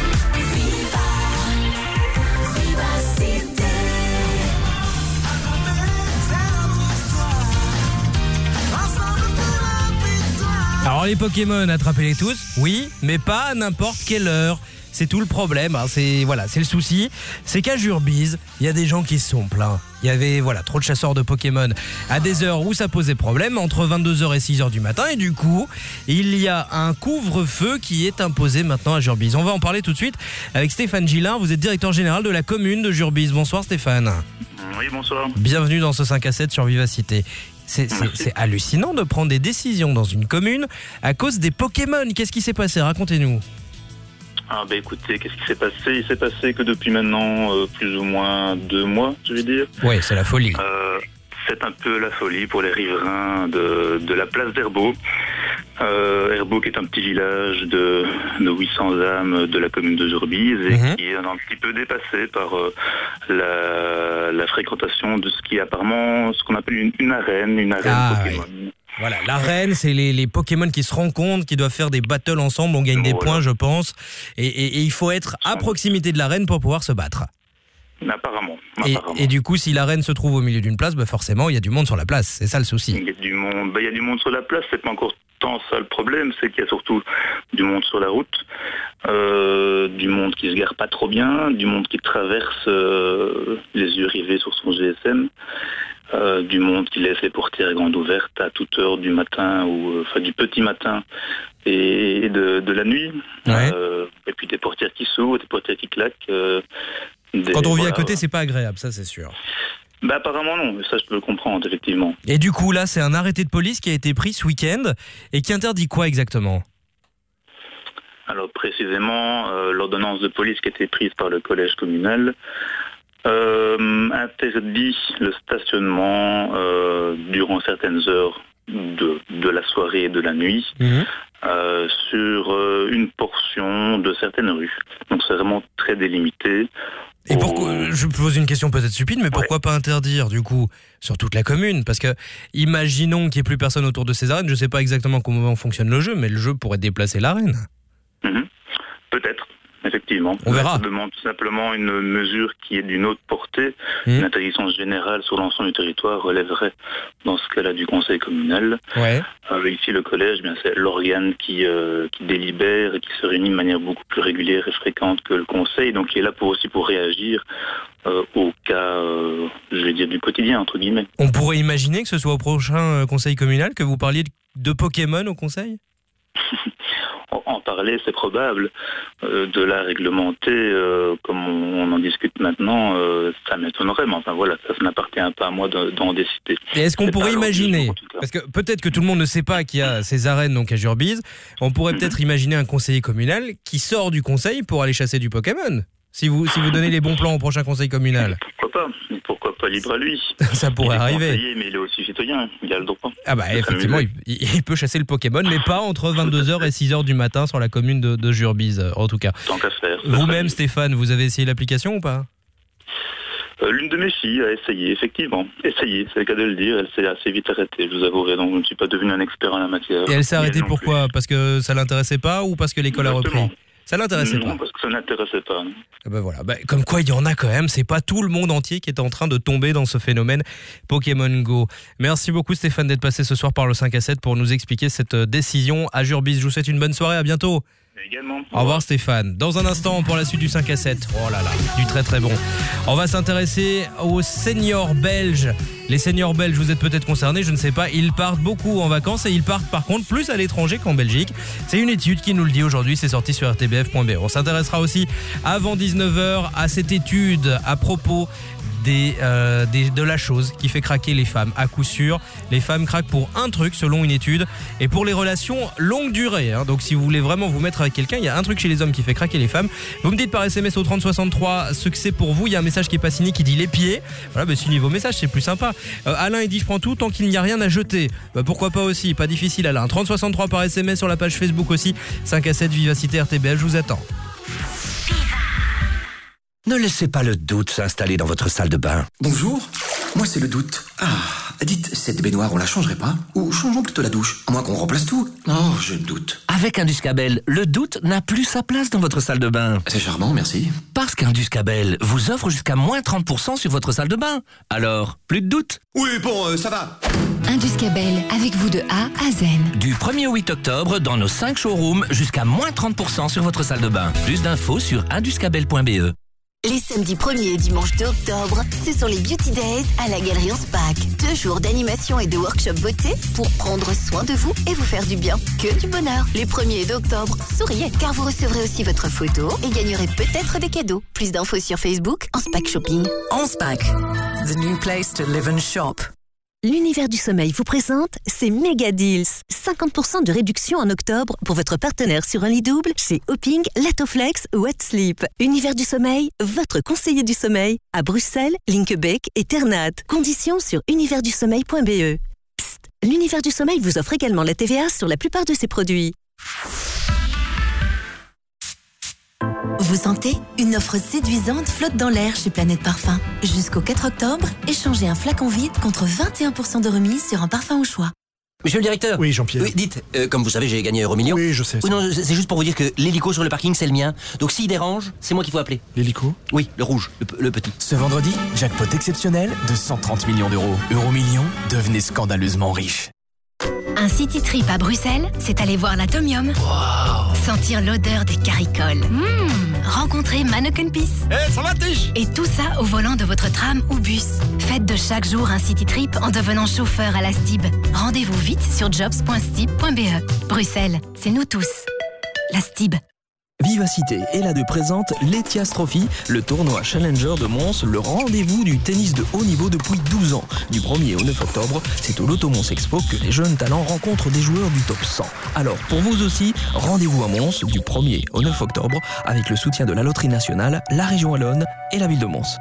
Alors les Pokémon, attrapez-les tous, oui, mais pas à n'importe quelle heure. C'est tout le problème, c'est le souci. C'est qu'à Jurbise, il y a des gens qui se sont plaints. Il y avait trop de chasseurs de Pokémon à des heures où ça posait problème, entre 22h et 6h du matin. Et du coup, il y a un couvre-feu qui est imposé maintenant à Jurbise. On va en parler tout de suite avec Stéphane Gillin. Vous êtes directeur général de la commune de Jurbise. Bonsoir Stéphane. Oui, bonsoir. Bienvenue dans ce 5 à 7 sur Vivacité. C'est hallucinant de prendre des décisions dans une commune à cause des Pokémon. Qu'est-ce qui s'est passé? Racontez-nous. Écoutez, qu'est-ce qui s'est passé? Il s'est passé que depuis maintenant plus ou moins 2 mois, je vais dire. Oui, c'est la folie. C'est un peu la folie pour les riverains de la place d'Herbeau. Herbeau qui est un petit village de 800 âmes de la commune de Jurbise et qui est un petit peu dépassé par la fréquentation de ce qui est apparemment ce qu'on appelle une arène Pokémon. Oui. Voilà, l'arène, c'est les Pokémon qui se rencontrent, qui doivent faire des battles ensemble, on gagne des points, je pense. Et il faut être à proximité de l'arène pour pouvoir se battre. Apparemment. Et du coup, si l'arène se trouve au milieu d'une place, forcément, il y a du monde sur la place. C'est ça le souci. Il y a du monde sur la place. C'est pas encore tant ça le problème. C'est qu'il y a surtout du monde sur la route, du monde qui se gare pas trop bien, du monde qui traverse les yeux rivés sur son GSM, du monde qui laisse les portières grandes ouvertes à toute heure du matin ou du petit matin et de la nuit. Ouais. Et puis des portières qui s'ouvrent, des portières qui claquent. Quand on vit à côté, c'est pas agréable, ça c'est sûr. Apparemment non, mais ça je peux le comprendre, effectivement. Et du coup, là, c'est un arrêté de police qui a été pris ce week-end et qui interdit quoi exactement ? Alors précisément, l'ordonnance de police qui a été prise par le collège communal interdit le stationnement durant certaines heures de la soirée et de la nuit sur une portion de certaines rues. Donc c'est vraiment très délimité. Et pourquoi, je pose une question peut-être stupide, mais pourquoi pas interdire du coup sur toute la commune ? Parce que imaginons qu'il n'y ait plus personne autour de ces arènes, je ne sais pas exactement comment fonctionne le jeu, mais le jeu pourrait déplacer l'arène. Peut-être, effectivement. On verra. Ça demande tout simplement une mesure qui est d'une autre portée. Une interdiction générale sur l'ensemble du territoire relèverait dans ce cas-là du conseil communal. Ouais. Ici, le collège, c'est l'organe qui délibère et qui se réunit de manière beaucoup plus régulière et fréquente que le conseil, donc qui est là aussi pour réagir au cas, je vais dire, du quotidien, entre guillemets. On pourrait imaginer que ce soit au prochain conseil communal que vous parliez de Pokémon au conseil ? En parler, c'est probable. De la réglementer, comme on en discute maintenant, ça m'étonnerait. Mais enfin voilà, ça n'appartient pas à moi d'en décider. Et est-ce qu'on pourrait imaginer, parce que peut-être que tout le monde ne sait pas qu'il y a ces arènes donc à Jurbise, on pourrait peut-être imaginer un conseiller communal qui sort du conseil pour aller chasser du Pokémon. Si vous donnez les bons plans au prochain conseil communal. Pourquoi pas, libre à lui. Ça pourrait arriver. Conseiller, mais il est aussi citoyen, il a le droit. Effectivement, il peut chasser le Pokémon, mais pas entre 22h et 6h du matin sur la commune de Jurbise, en tout cas. Tant qu'à faire. Vous-même, Stéphane, vous avez essayé l'application ou pas ? L'une de mes filles a essayé, effectivement. Essayé, c'est le cas de le dire. Elle s'est assez vite arrêtée, je vous avouerai. Donc je ne suis pas devenu un expert en la matière. Et elle s'est arrêtée pourquoi ? Parce que ça l'intéressait pas ou parce que l'école a repris ? Ça l'intéressait pas. Non, parce que ça n'intéressait pas. Voilà. Comme quoi, il y en a quand même. C'est pas tout le monde entier qui est en train de tomber dans ce phénomène Pokémon Go. Merci beaucoup Stéphane d'être passé ce soir par le 5 à 7 pour nous expliquer cette décision à Jurbise. Je vous souhaite une bonne soirée. À bientôt. Également. Au revoir Stéphane. Dans un instant, pour la suite du 5 à 7. Oh là là, du très très bon. On va s'intéresser aux seniors belges. Les seniors belges, vous êtes peut-être concernés, je ne sais pas. Ils partent beaucoup en vacances et ils partent par contre plus à l'étranger qu'en Belgique. C'est une étude qui nous le dit aujourd'hui, c'est sorti sur rtbf.be. On s'intéressera aussi avant 19h à cette étude à propos de la chose qui fait craquer les femmes. À coup sûr, les femmes craquent pour un truc selon une étude et pour les relations longue durée. Donc si vous voulez vraiment vous mettre avec quelqu'un, il y a un truc chez les hommes qui fait craquer les femmes. Vous me dites par SMS au 3063 ce que c'est pour vous. Il y a un message qui est pas signé qui dit les pieds. Voilà, signez vos messages, c'est plus sympa. Alain il dit je prends tout tant qu'il n'y a rien à jeter. Pourquoi pas aussi, pas difficile Alain. 3063 par SMS sur la page Facebook aussi. 5 à 7 Vivacité RTBF, je vous attends. Ne laissez pas le doute s'installer dans votre salle de bain. Bonjour, moi c'est le doute. Dites, cette baignoire, on la changerait pas ? Ou changeons plutôt la douche, à moins qu'on remplace tout. Oh, je doute. Avec Induscabel, le doute n'a plus sa place dans votre salle de bain. C'est charmant, merci. Parce qu'Induscabel vous offre jusqu'à moins 30% sur votre salle de bain. Alors, plus de doute ? Oui, bon, ça va. Induscabel, avec vous de A à Z. Du 1er au 8 octobre, dans nos 5 showrooms, jusqu'à moins 30% sur votre salle de bain. Plus d'infos sur induscabel.be. Les samedis 1er et dimanche 2 octobre, ce sont les Beauty Days à la Galerie Anspach. 2 jours d'animation et de workshop beauté pour prendre soin de vous et vous faire du bien. Que du bonheur. Les 1er et 2 octobre, souriez car vous recevrez aussi votre photo et gagnerez peut-être des cadeaux. Plus d'infos sur Facebook, Anspach Shopping. Anspach, the new place to live and shop. L'Univers du Sommeil vous présente ces méga deals. 50% de réduction en octobre pour votre partenaire sur un lit double chez Hopping, Latoflex ou Sleep. Univers du Sommeil, votre conseiller du sommeil à Bruxelles, Linkebeek et Ternat. Conditions sur universdusommeil.be. Psst, l'Univers du Sommeil vous offre également la TVA sur la plupart de ses produits. Vous sentez ? Une offre séduisante flotte dans l'air chez Planète Parfum. Jusqu'au 4 octobre, échangez un flacon vide contre 21% de remise sur un parfum au choix. Monsieur le directeur. Oui, Jean-Pierre. Oui, dites, comme vous savez, j'ai gagné Euromillions. Oui, je sais. Oui, non, c'est juste pour vous dire que l'hélico sur le parking, c'est le mien. Donc s'il dérange, c'est moi qu'il faut appeler. L'hélico ? Oui, le rouge, le petit. Ce vendredi, jackpot exceptionnel de 130 millions d'euros. Euromillions, devenez scandaleusement riche. Un city trip à Bruxelles, c'est aller voir l'Atomium. Wow. Sentir l'odeur des caricoles. Rencontrer Manneken Pis. Ça va, Tige ? Et tout ça au volant de votre tram ou bus. Faites de chaque jour un city trip en devenant chauffeur à la STIB. Rendez-vous vite sur jobs.stib.be. Bruxelles, c'est nous tous. La STIB. Vivacité est là de présente l'Etias Trophy, le tournoi Challenger de Mons, le rendez-vous du tennis de haut niveau depuis 12 ans. Du 1er au 9 octobre, c'est au Loto Mons Expo que les jeunes talents rencontrent des joueurs du top 100. Alors, pour vous aussi, rendez-vous à Mons du 1er au 9 octobre avec le soutien de la Loterie Nationale, la région Wallonne et la ville de Mons.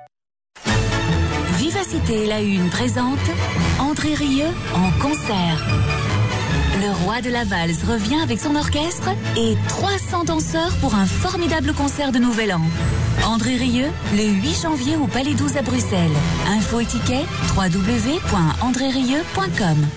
Vivacité la une présente André Rieu en concert. Le roi de la valse revient avec son orchestre et 300 danseurs pour un formidable concert de Nouvel An. André Rieu, le 8 janvier au Palais 12 à Bruxelles. Info et tickets www.andrerieu.com.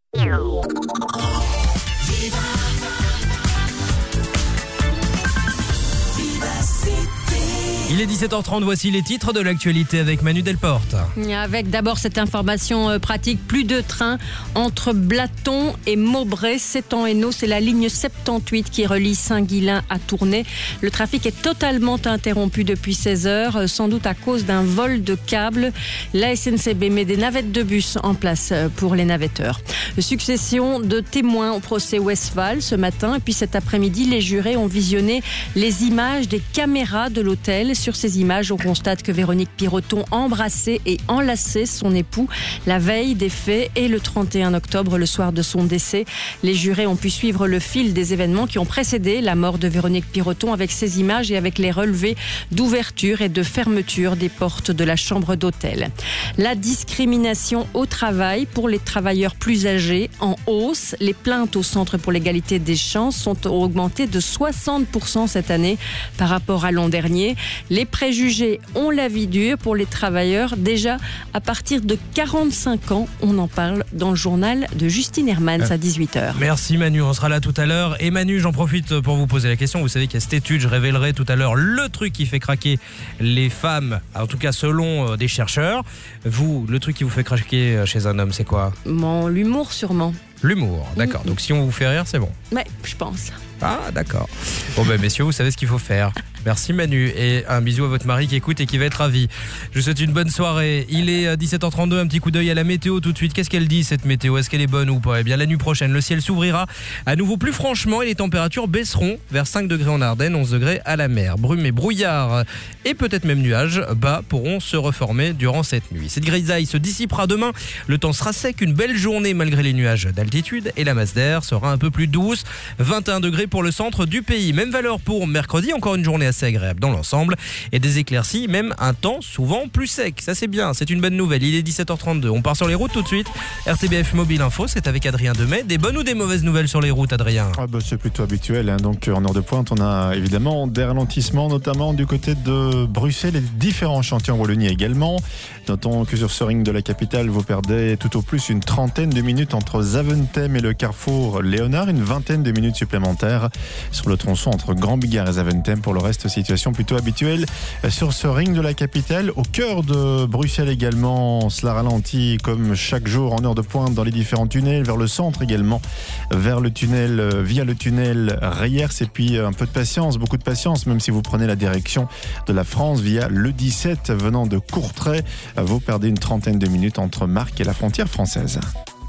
Il est 17h30, voici les titres de l'actualité avec Manu Delporte. Avec d'abord cette information pratique, plus de trains entre Blaton et Maubrey, c'est en Hainaut, c'est la ligne 78 qui relie Saint-Guilain à Tournai. Le trafic est totalement interrompu depuis 16 heures, sans doute à cause d'un vol de câbles. La SNCB met des navettes de bus en place pour les navetteurs. Succession de témoins au procès Westphal ce matin, et puis cet après-midi, les jurés ont visionné les images des caméras de l'hôtel. Sur ces images, on constate que Véronique Piroton embrassait et enlaçait son époux la veille des faits et le 31 octobre, le soir de son décès. Les jurés ont pu suivre le fil des événements qui ont précédé la mort de Véronique Piroton avec ces images et avec les relevés d'ouverture et de fermeture des portes de la chambre d'hôtel. La discrimination au travail pour les travailleurs plus âgés en hausse. Les plaintes au Centre pour l'égalité des chances sont augmentées de 60% cette année par rapport à l'an dernier. Les préjugés ont la vie dure pour les travailleurs. Déjà, à partir de 45 ans, on en parle dans le journal de Justine Hermans à 18h. Merci Manu, on sera là tout à l'heure. Et Manu, j'en profite pour vous poser la question. Vous savez qu'il y a cette étude, je révélerai tout à l'heure le truc qui fait craquer les femmes, en tout cas selon des chercheurs. Vous, le truc qui vous fait craquer chez un homme, c'est quoi ? L'humour sûrement. L'humour, d'accord. Donc si on vous fait rire, c'est bon. Ouais, je pense. Ah, d'accord. Bon ben messieurs, vous savez ce qu'il faut faire. Merci Manu et un bisou à votre mari qui écoute et qui va être ravi. Je vous souhaite une bonne soirée. Il est 17h32, un petit coup d'œil à la météo tout de suite. Qu'est-ce qu'elle dit cette météo ? Est-ce qu'elle est bonne ou pas ? Eh bien la nuit prochaine, le ciel s'ouvrira à nouveau plus franchement et les températures baisseront vers 5 degrés en Ardennes, 11 degrés à la mer. Brume et brouillard et peut-être même nuages bas pourront se reformer durant cette nuit. Cette grisaille se dissipera demain. Le temps sera sec, une belle journée malgré les nuages d'altitude et la masse d'air sera un peu plus douce. 21 degrés pour le centre du pays. Même valeur pour mercredi, encore une journée assez agréable dans l'ensemble et des éclaircies, même un temps souvent plus sec. Ça c'est bien, c'est une bonne nouvelle. Il est 17h32, on part sur les routes tout de suite. RTBF Mobile Info, c'est avec Adrien Demet. Des bonnes ou des mauvaises nouvelles sur les routes, Adrien ? C'est plutôt habituel, hein. Donc en heure de pointe, on a évidemment des ralentissements, notamment du côté de Bruxelles et différents chantiers en Wallonie également. Notons que sur ce ring de la capitale, vous perdez tout au plus une trentaine de minutes entre Zaventem et le carrefour Léonard, une vingtaine de minutes supplémentaires sur le tronçon entre Grand-Bigard et Zaventem. Pour le reste, situation plutôt habituelle sur ce ring de la capitale. Au cœur de Bruxelles également, cela ralentit comme chaque jour en heure de pointe dans les différents tunnels, vers le centre également, vers le tunnel, via le tunnel Reyers. Et puis un peu de patience, beaucoup de patience, même si vous prenez la direction de la France via le 17 venant de Courtrai, vous perdez une trentaine de minutes entre Marques et la frontière française.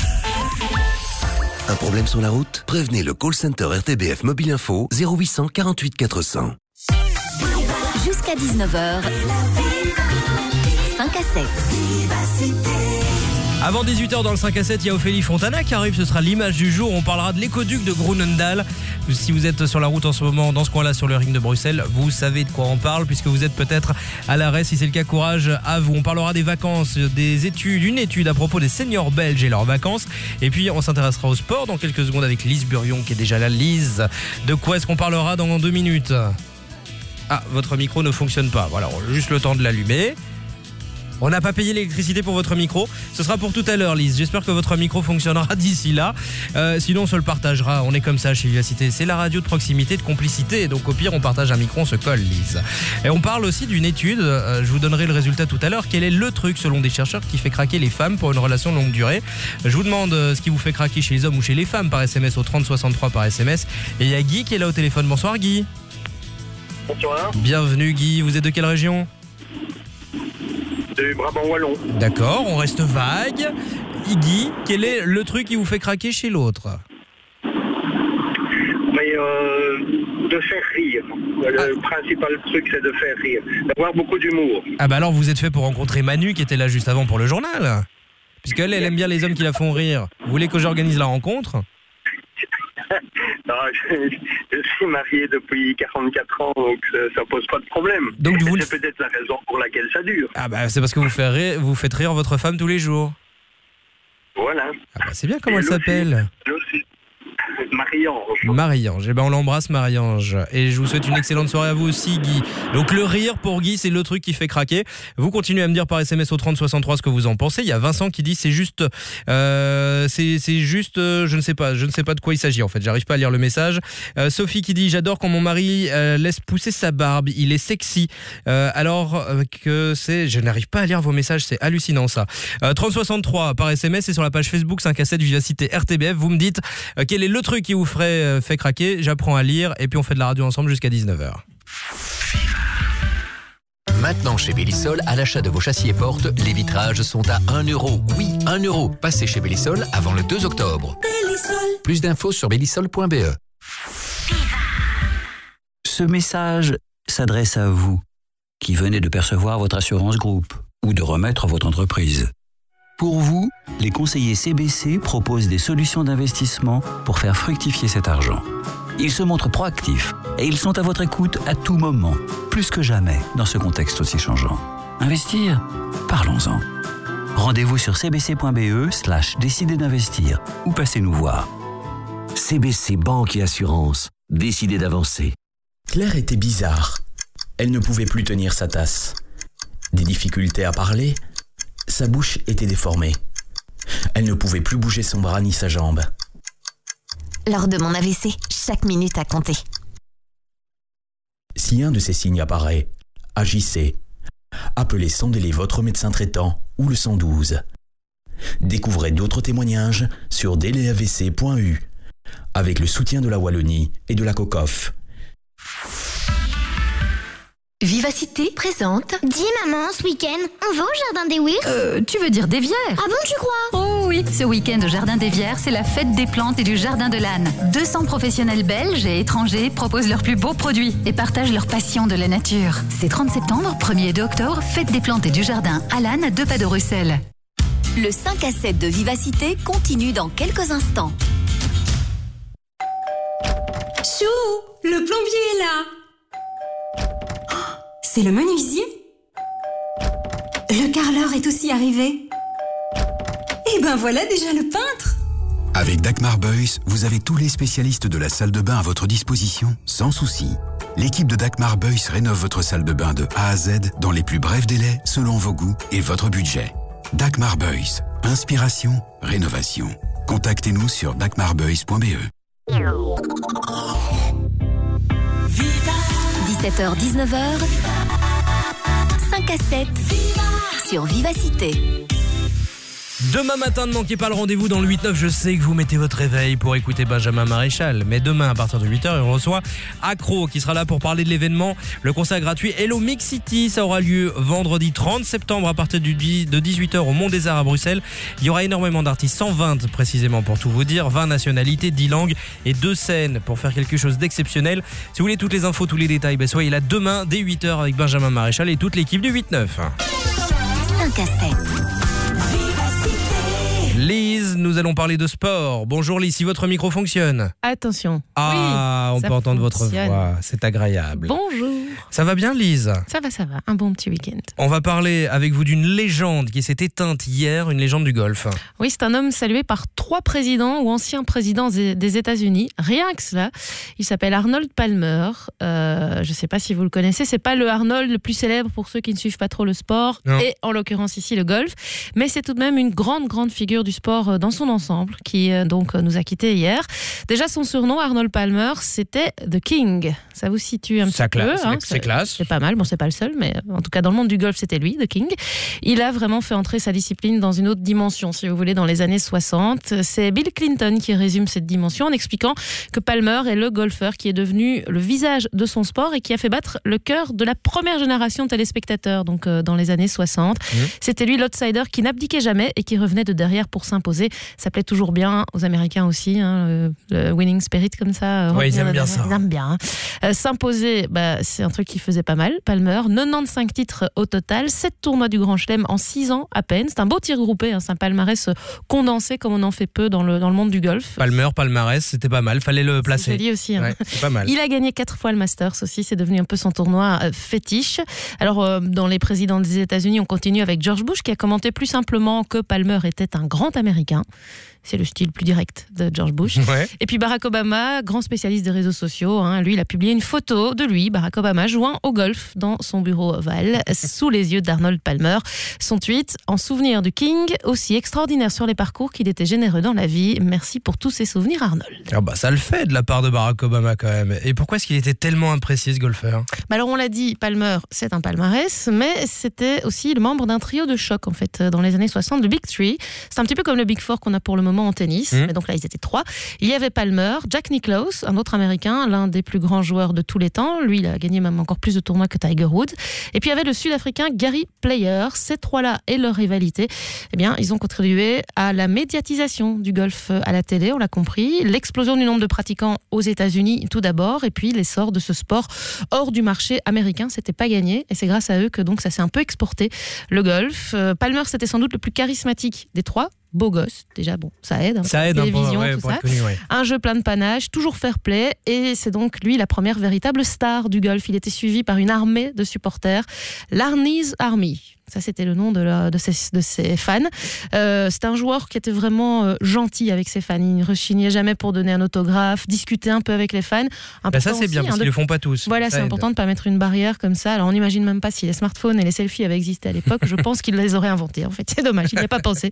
Un problème sur la route ? Prévenez le call center RTBF Mobile Info 0800 48 400. Jusqu'à 19h, 5 à 7. Avant 18h dans le 5 à 7, il y a Ophélie Fontana qui arrive, ce sera l'image du jour. On parlera de l'écoduc de Groenendael. Si vous êtes sur la route en ce moment, dans ce coin-là, sur le ring de Bruxelles, vous savez de quoi on parle, puisque vous êtes peut-être à l'arrêt. Si c'est le cas, courage à vous. On parlera des vacances, des études, une étude à propos des seniors belges et leurs vacances. Et puis, on s'intéressera au sport dans quelques secondes avec Lise Burion qui est déjà là. Lise, de quoi est-ce qu'on parlera dans 2 minutes ? Ah, votre micro ne fonctionne pas. Voilà, juste le temps de l'allumer. On n'a pas payé l'électricité pour votre micro. Ce sera pour tout à l'heure, Lise. J'espère que votre micro fonctionnera d'ici là. Sinon, on se le partagera. On est comme ça chez Vivacité. C'est la radio de proximité, de complicité. Donc, au pire, on partage un micro, on se colle, Lise. Et on parle aussi d'une étude. Je vous donnerai le résultat tout à l'heure. Quel est le truc, selon des chercheurs, qui fait craquer les femmes pour une relation longue durée? Je vous demande ce qui vous fait craquer chez les hommes ou chez les femmes par SMS au 3063 par SMS. Et il y a Guy qui est là au téléphone. Bonsoir, Guy. Bonsoir. Bienvenue, Guy. Vous êtes de quelle région? Du Brabant Wallon. D'accord, on reste vague. Guy, quel est le truc qui vous fait craquer chez l'autre? Mais de faire rire. Le principal truc, c'est de faire rire. D'avoir beaucoup d'humour. Ah bah alors vous êtes fait pour rencontrer Manu qui était là juste avant pour le journal. Puisqu'elle aime bien les hommes qui la font rire. Vous voulez que j'organise la rencontre? Non, je suis marié depuis 44 ans, donc ça pose pas de problème. Donc c'est peut-être la raison pour laquelle ça dure. Ah bah c'est parce que vous faites rire votre femme tous les jours. Voilà. Ah bah c'est bien, comment elle s'appelle? Marie-Ange. Marie-Ange, eh ben on l'embrasse Marie-Ange. Et je vous souhaite une excellente soirée à vous aussi, Guy. Donc le rire pour Guy, c'est le truc qui fait craquer. Vous continuez à me dire par SMS au 3063 ce que vous en pensez. Il y a Vincent qui dit c'est juste je ne sais pas de quoi il s'agit en fait, j'arrive pas à lire le message. Sophie qui dit j'adore quand mon mari laisse pousser sa barbe, il est sexy. Je n'arrive pas à lire vos messages, c'est hallucinant ça. 3063 par SMS et sur la page Facebook 5 à 7 Vivacité RTBF, vous me dites quel est le truc qui vous fait craquer. J'apprends à lire et puis on fait de la radio ensemble jusqu'à 19h. Maintenant chez Bellisol, à l'achat de vos châssis et portes, les vitrages sont à 1 euro. Oui, 1 euro. Passez chez Bellisol avant le 2 octobre. Plus d'infos sur bellisol.be. Ce message s'adresse à vous, qui venez de percevoir votre assurance groupe ou de remettre votre entreprise. Pour vous, les conseillers CBC proposent des solutions d'investissement pour faire fructifier cet argent. Ils se montrent proactifs et ils sont à votre écoute à tout moment, plus que jamais dans ce contexte aussi changeant. Investir? Parlons-en. Rendez-vous sur cbc.be/décider d'investir ou passez nous voir. CBC Banque et Assurance. Décidez d'avancer. Claire était bizarre. Elle ne pouvait plus tenir sa tasse. Des difficultés à parler. Sa bouche était déformée. Elle ne pouvait plus bouger son bras ni sa jambe. Lors de mon AVC, chaque minute a compté. Si un de ces signes apparaît, agissez. Appelez sans délai votre médecin traitant ou le 112. Découvrez d'autres témoignages sur delayavc.eu avec le soutien de la Wallonie et de la COCOF. Vivacité présente. Dis maman, ce week-end, on va au Jardin des Wirs? Tu veux dire des Vières? Ah bon, tu crois? Oh oui, ce week-end au Jardin des Vières, c'est la fête des plantes et du Jardin de l'Âne. 200 professionnels belges et étrangers proposent leurs plus beaux produits et partagent leur passion de la nature. C'est 30 septembre, 1er et 2 octobre, fête des plantes et du Jardin à l'Âne à 2 pas de Bruxelles. Le 5 à 7 de Vivacité continue dans quelques instants. Chou, le plombier est là. C'est le menuisier? Le carreleur est aussi arrivé. Et ben voilà déjà le peintre. Avec Dagmar Beuys, vous avez tous les spécialistes de la salle de bain à votre disposition, sans souci. L'équipe de Dagmar Beuys rénove votre salle de bain de A à Z dans les plus brefs délais, selon vos goûts et votre budget. Dagmar Beuys, inspiration, rénovation. Contactez-nous sur dagmarbeuys.be. 17h-19h, 5 à 7 sur Vivacité. Demain matin, ne manquez pas le rendez-vous dans le 8-9. Je sais que vous mettez votre réveil pour écouter Benjamin Maréchal. Mais demain, à partir de 8h, on reçoit Accro qui sera là pour parler de l'événement. Le concert gratuit Hello Mix City. Ça aura lieu vendredi 30 septembre à partir de 18h au Mont des Arts à Bruxelles. Il y aura énormément d'artistes, 120 précisément pour tout vous dire. 20 nationalités, 10 langues et 2 scènes pour faire quelque chose d'exceptionnel. Si vous voulez toutes les infos, tous les détails, soyez là demain dès 8h avec Benjamin Maréchal et toute l'équipe du 8-9. 5 à 7. Lise nous allons parler de sport. Bonjour Lise, si votre micro fonctionne. Attention. Ah, oui, on peut entendre votre voix, c'est agréable. Bonjour. Ça va bien Lise ? Ça va, un bon petit week-end. On va parler avec vous d'une légende qui s'est éteinte hier, une légende du golf. Oui, c'est un homme salué par 3 présidents ou anciens présidents des États-Unis. Rien que cela. Il s'appelle Arnold Palmer. Je ne sais pas si vous le connaissez. C'est pas le Arnold le plus célèbre pour ceux qui ne suivent pas trop le sport, non. Et en l'occurrence ici le golf. Mais c'est tout de même une grande figure du sport dans son ensemble qui donc nous a quittés hier. Déjà son surnom, Arnold Palmer, c'était The King. Ça vous situe un petit peu. C'est classe. C'est pas mal. Bon, c'est pas le seul, mais en tout cas dans le monde du golf, c'était lui, The King. Il a vraiment fait entrer sa discipline dans une autre dimension, si vous voulez, dans les années 60. C'est Bill Clinton qui résume cette dimension en expliquant que Palmer est le golfeur qui est devenu le visage de son sport et qui a fait battre le cœur de la première génération de téléspectateurs, donc dans les années 60. C'était lui l'outsider qui n'abdiquait jamais et qui revenait de derrière pour s'imposer. Ça plaît toujours bien aux Américains aussi, le winning spirit comme ça. Ouais, ils aiment bien ça. Ils aiment bien. S'imposer, c'est un truc qui faisait pas mal. Palmer, 95 titres au total, 7 tournois du Grand Chelem en 6 ans à peine. C'est un beau tir groupé, c'est un palmarès condensé comme on en fait peu dans le monde du golf. Palmer, palmarès, c'était pas mal, fallait le placer. C'est joli aussi. Ouais, c'est pas mal. Il a gagné 4 fois le Masters aussi, c'est devenu un peu son tournoi fétiche. Alors, dans les présidents des États-Unis, on continue avec George Bush qui a commenté plus simplement que Palmer était un grand Américain. C'est le style plus direct de George Bush. Ouais. Et puis Barack Obama, grand spécialiste des réseaux sociaux, lui, il a publié une photo de lui, Barack Obama, jouant au golf dans son bureau ovale, sous les yeux d'Arnold Palmer. Son tweet, en souvenir du King, aussi extraordinaire sur les parcours qu'il était généreux dans la vie. Merci pour tous ces souvenirs, Arnold. Ça le fait de la part de Barack Obama quand même. Et pourquoi est-ce qu'il était tellement imprécis, ce golfeur ? Alors on l'a dit, Palmer, c'est un palmarès, mais c'était aussi le membre d'un trio de choc en fait, dans les années 60, le Big Three. C'est un petit peu comme le Big Four qu'on a pour le moment en tennis, mais donc là ils étaient 3. Il y avait Palmer, Jack Nicklaus, un autre Américain, l'un des plus grands joueurs de tous les temps. Lui, il a gagné même encore plus de tournois que Tiger Woods. Et puis il y avait le Sud-Africain Gary Player. Ces 3-là et leur rivalité, ils ont contribué à la médiatisation du golf à la télé, on l'a compris, l'explosion du nombre de pratiquants aux États-Unis tout d'abord, et puis l'essor de ce sport hors du marché américain. C'était pas gagné, et c'est grâce à eux que donc ça s'est un peu exporté, le golf. Palmer, c'était sans doute le plus charismatique des 3. Beau gosse, déjà, ça aide. Ça aide télévision, pour tout ça. être connu, ouais. Un jeu plein de panache, toujours fair play, et c'est donc lui la première véritable star du golf. Il était suivi par une armée de supporters, l'Arnie's Army. Ça, c'était le nom de ses fans. C'était un joueur qui était vraiment gentil avec ses fans. Il ne rechignait jamais pour donner un autographe, discuter un peu avec les fans. Ça, c'est bien, parce qu'ils ne le font pas tous. Voilà, c'est important de ne pas mettre une barrière comme ça. Alors, on n'imagine même pas si les smartphones et les selfies avaient existé à l'époque. Je pense qu'il les aurait inventés, en fait. C'est dommage, il n'y a pas pensé.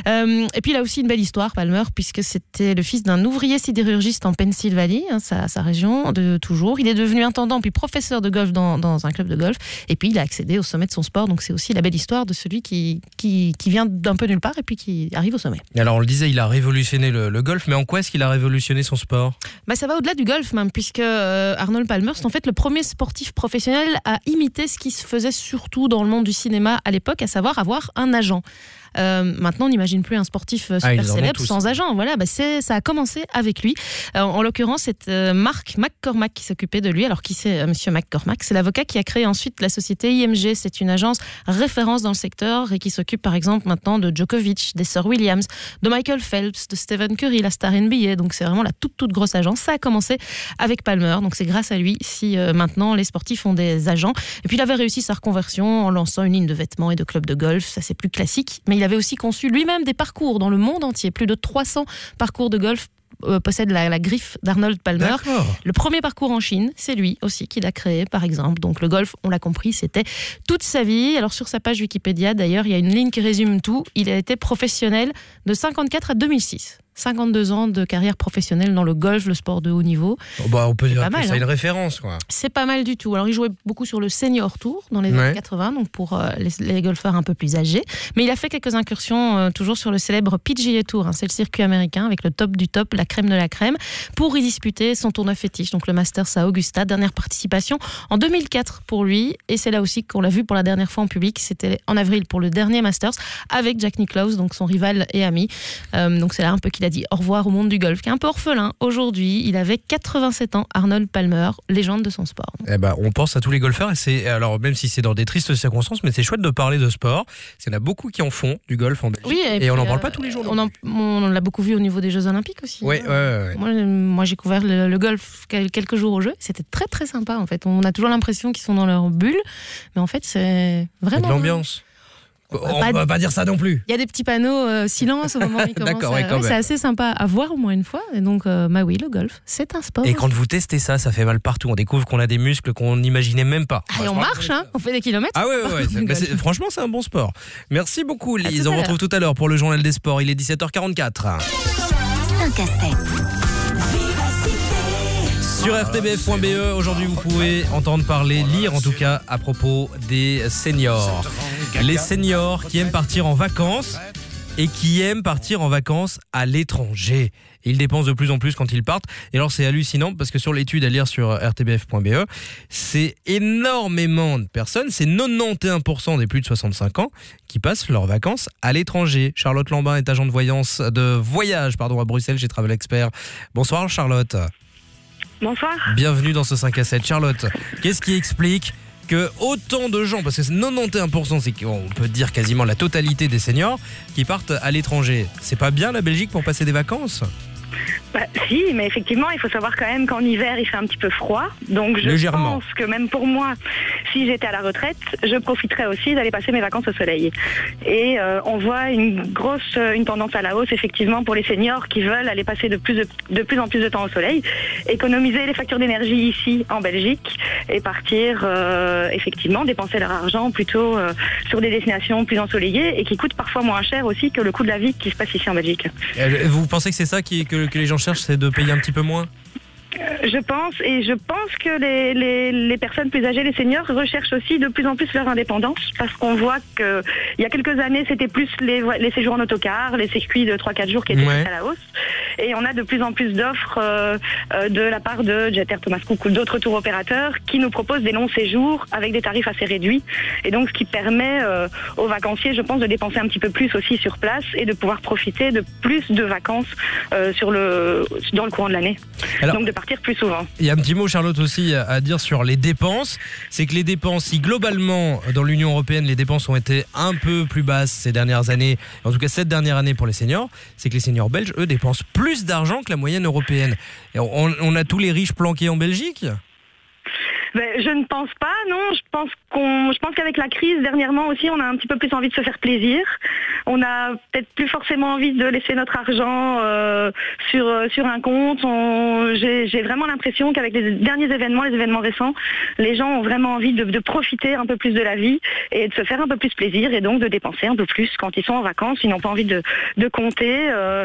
Et puis, il a aussi une belle histoire, Palmer, puisque c'était le fils d'un ouvrier sidérurgiste en Pennsylvanie, sa région de toujours. Il est devenu intendant, puis professeur de golf dans un club de golf. Et puis, il a accédé au sommet de son sport. Donc, c'est aussi la belle histoire de celui qui vient d'un peu nulle part et puis qui arrive au sommet. Alors on le disait, il a révolutionné le golf, mais en quoi est-ce qu'il a révolutionné son sport ? Ça va au-delà du golf même, puisque Arnold Palmer, c'est en fait le premier sportif professionnel à imiter ce qui se faisait surtout dans le monde du cinéma à l'époque, à savoir avoir un agent. Maintenant, on n'imagine plus un sportif super célèbre sans agent. Voilà, ça a commencé avec lui. En l'occurrence, c'est Mark McCormack qui s'occupait de lui. Alors, qui c'est Monsieur McCormack ? C'est l'avocat qui a créé ensuite la société IMG. C'est une agence référence dans le secteur et qui s'occupe, par exemple, maintenant de Djokovic, des Sir Williams, de Michael Phelps, de Stephen Curry, la star NBA. Donc, c'est vraiment la toute grosse agence. Ça a commencé avec Palmer. Donc, c'est grâce à lui si maintenant les sportifs ont des agents. Et puis, il avait réussi sa reconversion en lançant une ligne de vêtements et de clubs de golf. Ça, c'est plus classique. Mais il avait aussi conçu lui-même des parcours dans le monde entier. Plus de 300 parcours de golf possèdent la griffe d'Arnold Palmer. D'accord. Le premier parcours en Chine, c'est lui aussi qui l'a créé, par exemple. Donc le golf, on l'a compris, c'était toute sa vie. Alors sur sa page Wikipédia, d'ailleurs, il y a une ligne qui résume tout. Il a été professionnel de 1954 à 2006. 52 ans de carrière professionnelle dans le golf, le sport de haut niveau. On peut dire que c'est une hein. référence, quoi. C'est pas mal du tout. Alors, il jouait beaucoup sur le Senior Tour dans les années 80, donc pour les golfeurs un peu plus âgés. Mais il a fait quelques incursions toujours sur le célèbre PGA Tour. C'est le circuit américain avec le top du top, la crème de la crème, pour y disputer son tournoi fétiche, donc le Masters à Augusta. Dernière participation en 2004 pour lui. Et c'est là aussi qu'on l'a vu pour la dernière fois en public. C'était en avril pour le dernier Masters avec Jack Nicklaus, donc son rival et ami. Donc c'est là un peu qu'il a a dit au revoir au monde du golf, qui est un peu orphelin. Aujourd'hui, il avait 87 ans, Arnold Palmer, légende de son sport. On pense à tous les golfeurs, et alors même si c'est dans des tristes circonstances, mais c'est chouette de parler de sport. Parce qu'il y en a beaucoup qui en font du golf en Belgique, oui, et on n'en parle pas tous les jours. On l'a beaucoup vu au niveau des Jeux Olympiques aussi. Ouais. Moi, j'ai couvert le golf quelques jours au jeu. C'était très très sympa en fait. On a toujours l'impression qu'ils sont dans leur bulle, mais en fait c'est vraiment de l'ambiance. On va pas dire ça non plus. Il y a des petits panneaux silence au moment où ils commencent. D'accord, c'est assez sympa à voir au moins une fois. Et donc, oui, le golf, c'est un sport. Et quand vous testez ça fait mal partout. On découvre qu'on a des muscles qu'on n'imaginait même pas. Et on marche, on fait des kilomètres. Ah ouais. Franchement, c'est un bon sport. Merci beaucoup, Lise. On retrouve tout à l'heure pour le journal des sports. Il est 17h44. 5 à 7. Sur rtbf.be, aujourd'hui vous pouvez entendre parler, lire en tout cas, à propos des seniors. Les seniors qui aiment partir en vacances et qui aiment partir en vacances à l'étranger. Ils dépensent de plus en plus quand ils partent. Et alors c'est hallucinant parce que sur l'étude à lire sur rtbf.be, c'est énormément de personnes, c'est 91% des plus de 65 ans qui passent leurs vacances à l'étranger. Charlotte Lambin est agent de voyage à Bruxelles chez Travel Expert. Bonsoir Charlotte. Bonsoir. Bienvenue dans ce 5 à 7. Charlotte, qu'est-ce qui explique que autant de gens, parce que c'est 91%, c'est qu'on peut dire quasiment la totalité des seniors, qui partent à l'étranger. C'est pas bien la Belgique pour passer des vacances ? Si, mais effectivement, il faut savoir quand même qu'en hiver, il fait un petit peu froid. Donc je pense que même pour moi, si j'étais à la retraite, je profiterais aussi d'aller passer mes vacances au soleil. Et on voit une tendance à la hausse, effectivement, pour les seniors qui veulent aller passer de plus en plus de temps au soleil, économiser les factures d'énergie ici en Belgique et partir, effectivement, dépenser leur argent plutôt sur des destinations plus ensoleillées et qui coûtent parfois moins cher aussi que le coût de la vie qui se passe ici en Belgique. Vous pensez que c'est ça que les gens cherchent, c'est de payer un petit peu moins ? Je pense que les personnes plus âgées, les seniors, recherchent aussi de plus en plus leur indépendance, parce qu'on voit qu'il y a quelques années, c'était plus les séjours en autocar, les circuits de 3-4 jours qui étaient à la hausse, et on a de plus en plus d'offres de la part de Jet Air, Thomas Cook ou d'autres tour opérateurs qui nous proposent des longs séjours avec des tarifs assez réduits, et donc ce qui permet aux vacanciers, je pense, de dépenser un petit peu plus aussi sur place et de pouvoir profiter de plus de vacances dans le courant de l'année. Donc de partir plus souvent. Il y a un petit mot, Charlotte, aussi à dire sur les dépenses. C'est que les dépenses, si globalement dans l'Union européenne les dépenses ont été un peu plus basses ces dernières années, en tout cas cette dernière année pour les seniors, c'est que les seniors belges, eux, dépensent plus d'argent que la moyenne européenne. Et on a tous les riches planqués en Belgique ? Je ne pense pas, non. Je pense qu'avec la crise, dernièrement aussi, on a un petit peu plus envie de se faire plaisir. On a peut-être plus forcément envie de laisser notre argent sur un compte. J'ai vraiment l'impression qu'avec les derniers événements, les événements récents, les gens ont vraiment envie de profiter un peu plus de la vie et de se faire un peu plus plaisir et donc de dépenser un peu plus quand ils sont en vacances. Ils n'ont pas envie de compter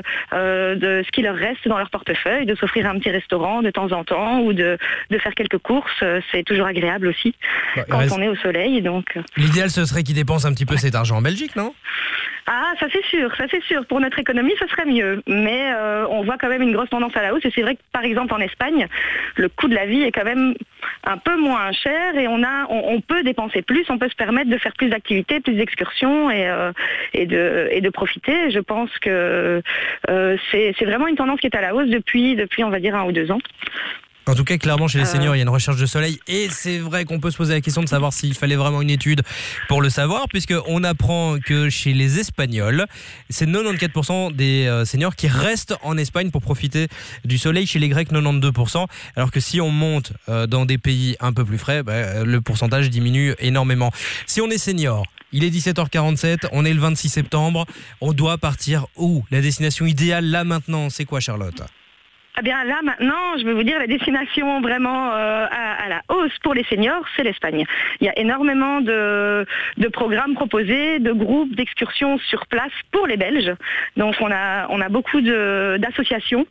de ce qui leur reste dans leur portefeuille, de s'offrir un petit restaurant de temps en temps ou de faire quelques courses. C'est toujours agréable aussi quand on est au soleil. Donc l'idéal, ce serait qu'ils dépensent un petit peu cet argent en Belgique, non ? Ah, ça c'est sûr. Pour notre économie, ce serait mieux. Mais on voit quand même une grosse tendance à la hausse. Et c'est vrai que, par exemple, en Espagne, le coût de la vie est quand même un peu moins cher et on peut dépenser plus, on peut se permettre de faire plus d'activités, plus d'excursions et de profiter. Je pense que c'est vraiment une tendance qui est à la hausse depuis on va dire 1 ou 2 ans. En tout cas, clairement, chez les seniors, il y a une recherche de soleil. Et c'est vrai qu'on peut se poser la question de savoir s'il fallait vraiment une étude pour le savoir, puisqu'on apprend que chez les Espagnols, c'est 94% des seniors qui restent en Espagne pour profiter du soleil. Chez les Grecs, 92%. Alors que si on monte dans des pays un peu plus frais, le pourcentage diminue énormément. Si on est senior, il est 17h47, on est le 26 septembre. On doit partir où ? La destination idéale, là, maintenant, c'est quoi, Charlotte ? Eh bien là maintenant, je vais vous dire, la destination vraiment à la hausse pour les seniors, c'est l'Espagne. Il y a énormément de programmes proposés, de groupes, d'excursions sur place pour les Belges. Donc on a beaucoup d'associations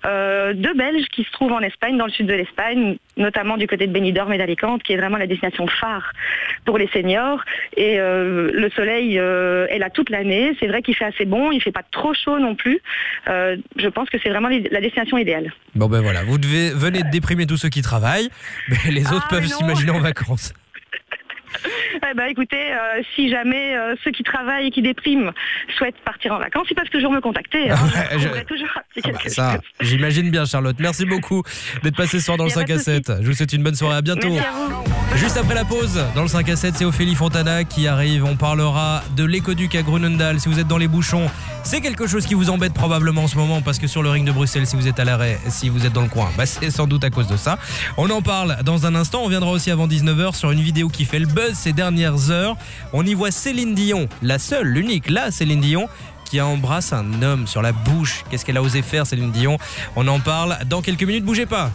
de Belges qui se trouvent en Espagne, dans le sud de l'Espagne, notamment du côté de Benidorm et d'Alicante, qui est vraiment la destination phare pour les seniors. Et le soleil est là toute l'année. C'est vrai qu'il fait assez bon, il fait pas trop chaud non plus. Je pense que c'est vraiment la destination idéale. Bon ben voilà, vous venez de déprimer tous ceux qui travaillent, mais les autres peuvent s'imaginer en vacances. Écoutez, si jamais ceux qui travaillent et qui dépriment souhaitent partir en vacances, ils peuvent toujours me contacter. Je pourrais toujours appeler quelque chose. J'imagine bien, Charlotte. Merci beaucoup d'être passée ce soir dans le 5 à 7. Je vous souhaite une bonne soirée. À bientôt. Merci à vous. Juste après la pause, dans le 5 à 7, c'est Ophélie Fontana qui arrive. On parlera de l'écoduc à Grunendal. Si vous êtes dans les bouchons, c'est quelque chose qui vous embête probablement en ce moment, parce que sur le ring de Bruxelles, si vous êtes à l'arrêt, si vous êtes dans le coin, c'est sans doute à cause de ça. On en parle dans un instant. On viendra aussi avant 19h sur une vidéo qui fait le buzz ces dernières heures. On y voit Céline Dion, la seule, l'unique, la Céline Dion, qui embrasse un homme sur la bouche. Qu'est-ce qu'elle a osé faire, Céline Dion? On en parle dans quelques minutes. Bougez pas.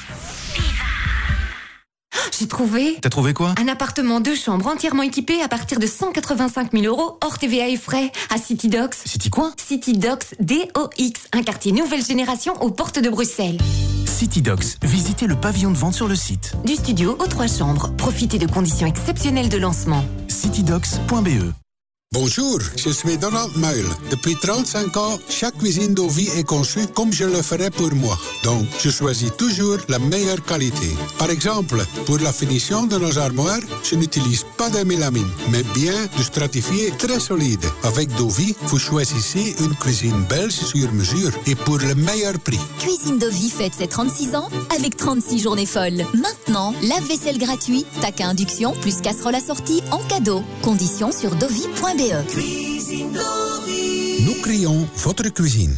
J'ai trouvé. T'as trouvé quoi? Un appartement 2 chambres entièrement équipé à partir de 185 000 € hors TVA et frais à City Docks. City quoi? City Docks DOX, un quartier nouvelle génération aux portes de Bruxelles. City Docks, visitez le pavillon de vente sur le site. Du studio aux 3 chambres. Profitez de conditions exceptionnelles de lancement. citydocks.be. Bonjour, je suis Donald Meul. Depuis 35 ans, chaque cuisine d'Ovie est conçue comme je le ferais pour moi. Donc, je choisis toujours la meilleure qualité. Par exemple, pour la finition de nos armoires, je n'utilise pas de mélamine, mais bien du stratifié très solide. Avec Dovie, vous choisissez une cuisine belge sur mesure et pour le meilleur prix. Cuisine Dovie fête ses 36 ans avec 36 journées folles. Maintenant, lave-vaisselle gratuit, tac à induction plus casserole assortie en cadeau. Conditions sur dovie.be. Cuisine Dovie. Nous crions votre cuisine.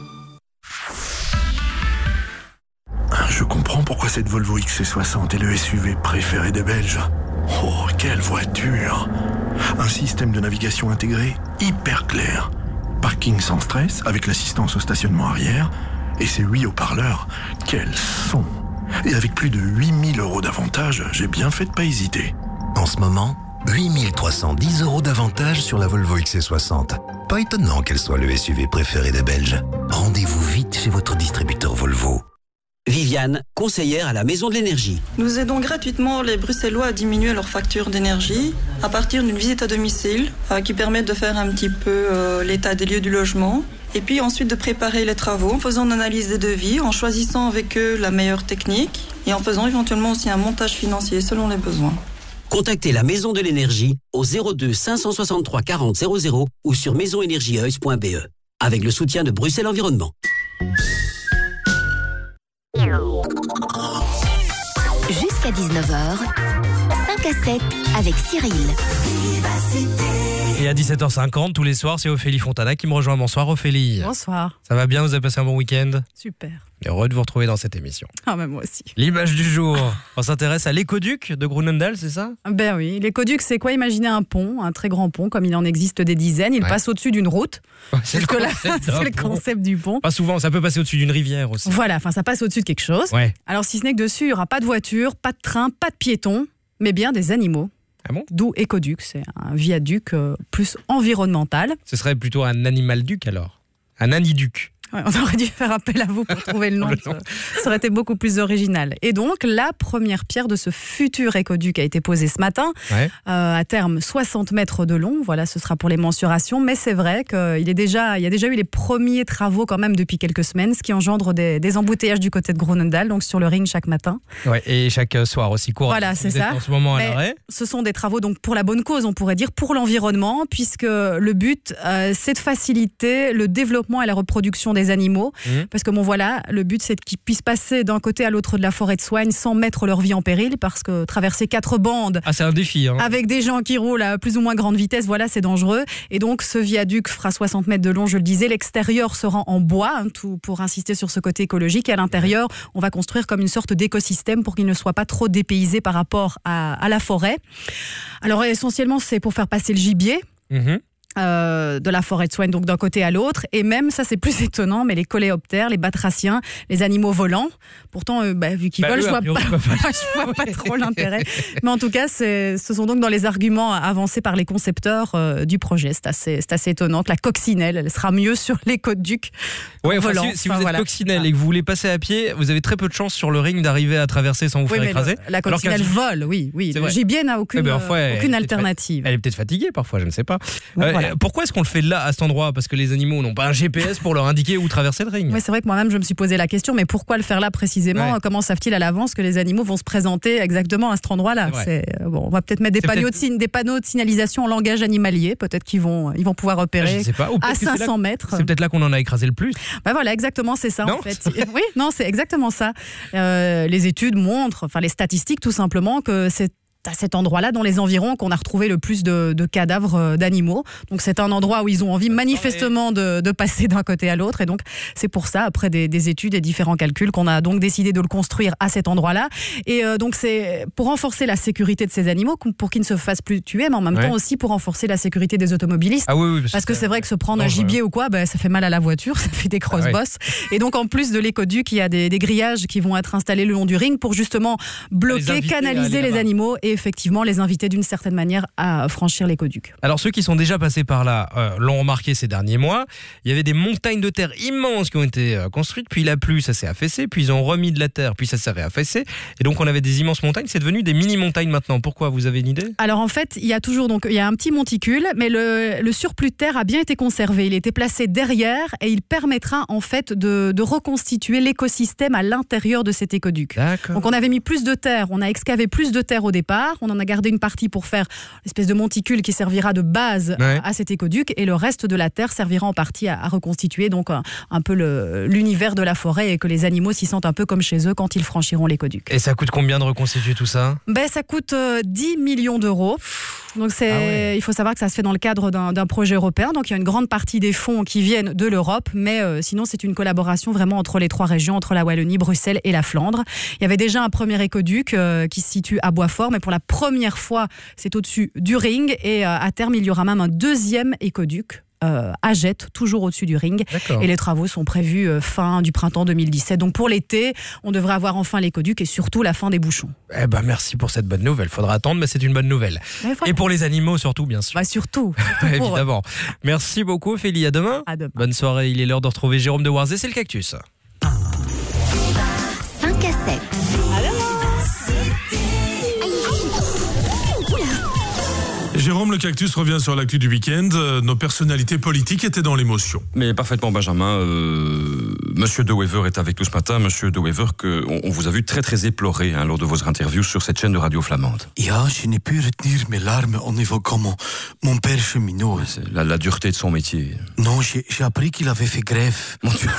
Je comprends pourquoi cette Volvo XC60 est le SUV préféré des Belges. Oh, quelle voiture! Un système de navigation intégré hyper clair. Parking sans stress avec l'assistance au stationnement arrière. Et ses 8 haut-parleurs, quel son! Et avec plus de 8 000 € d'avantages, j'ai bien fait de pas hésiter. En ce moment, 8 310 € d'avantages sur la Volvo XC60. Pas étonnant qu'elle soit le SUV préféré des Belges. Rendez-vous vite chez votre distributeur Volvo. Viviane, conseillère à la Maison de l'Énergie. Nous aidons gratuitement les Bruxellois à diminuer leur facture d'énergie à partir d'une visite à domicile qui permet de faire un petit peu l'état des lieux du logement et puis ensuite de préparer les travaux en faisant une analyse des devis, en choisissant avec eux la meilleure technique et en faisant éventuellement aussi un montage financier selon les besoins. Contactez la Maison de l'Énergie au 02 563 40 00 ou sur maisonenergieheus.be avec le soutien de Bruxelles Environnement. Jusqu'à 19h, 5 à 7 avec Cyril. Et à 17h50, tous les soirs, c'est Ophélie Fontana qui me rejoint. Bonsoir Ophélie. Bonsoir. Ça va bien, vous avez passé un bon week-end? Super. Heureux de vous retrouver dans cette émission. Ah ben moi aussi. L'image du jour, on s'intéresse à l'écoduc de Grunendal, c'est ça? Ben oui, l'écoduc c'est quoi? Imaginez un pont, un très grand pont, comme il en existe des dizaines, il passe au-dessus d'une route. C'est le concept du pont. Pas souvent, ça peut passer au-dessus d'une rivière aussi. Voilà, enfin ça passe au-dessus de quelque chose. Ouais. Alors si ce n'est que dessus, il n'y aura pas de voiture, pas de train, pas de piétons, mais bien des animaux. Ah bon? D'où écoduc, c'est un viaduc plus environnemental. Ce serait plutôt un animal-duc alors? Un aniduc? Ouais, on aurait dû faire appel à vous pour trouver le nom. Ça aurait été beaucoup plus original. Et donc, la première pierre de ce futur écoduc a été posée ce matin. Ouais. À terme, 60 mètres de long. Voilà, ce sera pour les mensurations. Mais c'est vrai qu'il y a déjà eu les premiers travaux quand même depuis quelques semaines, ce qui engendre des embouteillages du côté de Grunendal, donc sur le ring chaque matin. Ouais, et chaque soir aussi court. Voilà, c'est ça. En ce moment à l'arrêt. Ce sont des travaux donc pour la bonne cause, on pourrait dire, pour l'environnement, puisque le but, c'est de faciliter le développement et la reproduction des animaux. Parce que bon voilà, le but c'est qu'ils puissent passer d'un côté à l'autre de la forêt de Soignes sans mettre leur vie en péril, parce que traverser 4 bandes c'est un défi, hein. Avec des gens qui roulent à plus ou moins grande vitesse, voilà, c'est dangereux. Et donc ce viaduc fera 60 mètres de long, je le disais. L'extérieur sera en bois, tout pour insister sur ce côté écologique. Et à l'intérieur, on va construire comme une sorte d'écosystème pour qu'il ne soit pas trop dépaysé par rapport à la forêt. Alors essentiellement, c'est pour faire passer le gibier. De la forêt de Soignes, donc d'un côté à l'autre, et même, ça c'est plus étonnant, mais les coléoptères, les batraciens, les animaux volants, pourtant vu qu'ils volent, je vois pas trop l'intérêt, mais en tout cas ce sont donc dans les arguments avancés par les concepteurs du projet. C'est assez étonnant que la coccinelle, elle sera mieux sur l'écoduc volant. Si vous êtes coccinelle et que vous voulez passer à pied, vous avez très peu de chance sur le ring d'arriver à traverser sans vous faire écraser. La coccinelle vole, oui, le gibier n'a aucune alternative. Elle est peut-être fatiguée parfois, je ne sais pas. Voilà. Pourquoi est-ce qu'on fait là, à cet endroit? Parce que les animaux n'ont pas un GPS pour leur indiquer où traverser le ring. Oui, c'est vrai que moi-même, je me suis posé la question, mais pourquoi le faire là précisément? Comment savent-ils à l'avance que les animaux vont se présenter exactement à cet endroit-là? Bon, on va peut-être mettre des panneaux de signalisation en langage animalier. Peut-être qu'ils vont pouvoir repérer je sais pas. à 500 mètres. C'est peut-être là qu'on en a écrasé le plus. Voilà, exactement, c'est ça en fait. Oui, non, c'est exactement ça. Les études montrent, les statistiques tout simplement, que c'est à cet endroit-là, dans les environs, qu'on a retrouvé le plus de cadavres d'animaux. Donc c'est un endroit où ils ont envie manifestement de passer d'un côté à l'autre. Et donc c'est pour ça, après des études et différents calculs, qu'on a donc décidé de le construire à cet endroit-là. Et donc c'est pour renforcer la sécurité de ces animaux, pour qu'ils ne se fassent plus tuer, mais en même temps aussi pour renforcer la sécurité des automobilistes. Ah oui, parce que c'est vrai que se prendre un gibier ou quoi, ça fait mal à la voiture, ça fait des cross-bosses. Et donc en plus de l'écoduc, il y a des grillages qui vont être installés le long du ring pour justement bloquer, canaliser les animaux et effectivement les inviter d'une certaine manière à franchir l'écoduc. Alors ceux qui sont déjà passés par là l'ont remarqué ces derniers mois, il y avait des montagnes de terre immenses qui ont été construites, puis il a plu, ça s'est affaissé, puis ils ont remis de la terre, puis ça s'est réaffaissé, et donc on avait des immenses montagnes, c'est devenu des mini-montagnes maintenant. Pourquoi? Vous avez une idée? Alors en fait, il y a un petit monticule, mais le surplus de terre a bien été conservé, il était placé derrière et il permettra en fait de reconstituer l'écosystème à l'intérieur de cet écoduc. D'accord. Donc on avait mis plus de terre, on a excavé plus de terre au départ, on en a gardé une partie pour faire l'espèce de monticule qui servira de base à cet écoduc, et le reste de la terre servira en partie à reconstituer donc un peu l'univers de la forêt, et que les animaux s'y sentent un peu comme chez eux quand ils franchiront l'écoduc. Et ça coûte combien de reconstituer tout ça? Ça coûte 10 millions d'euros. Donc il faut savoir que ça se fait dans le cadre d'un projet européen, donc il y a une grande partie des fonds qui viennent de l'Europe, mais sinon c'est une collaboration vraiment entre les trois régions, entre la Wallonie, Bruxelles et la Flandre. Il y avait déjà un premier écoduc qui se situe à Boisfort, mais pour la première fois c'est au-dessus du ring, et à terme il y aura même un deuxième écoduc à Jette, toujours au-dessus du ring. D'accord. Et les travaux sont prévus fin du printemps 2017. Donc pour l'été, on devrait avoir enfin l'écoduc et surtout la fin des bouchons. Merci pour cette bonne nouvelle. Faudra attendre, mais c'est une bonne nouvelle. Voilà. Et pour les animaux surtout, bien sûr. Surtout évidemment. Merci beaucoup, Ophélie. À demain. À demain. Bonne soirée. Il est l'heure de retrouver Jérôme de Warzé, c'est le Cactus. 5 à 7. Jérôme, le Cactus revient sur l'actu du week-end. Nos personnalités politiques étaient dans l'émotion. Mais parfaitement, Benjamin. Monsieur De Wever est avec nous ce matin. Monsieur De Wever, on vous a vu très très éploré lors de votre interview sur cette chaîne de radio flamande. Je n'ai pu retenir mes larmes en évoquant mon père cheminot. C'est la dureté de son métier. Non, j'ai appris qu'il avait fait grève. Mon Dieu.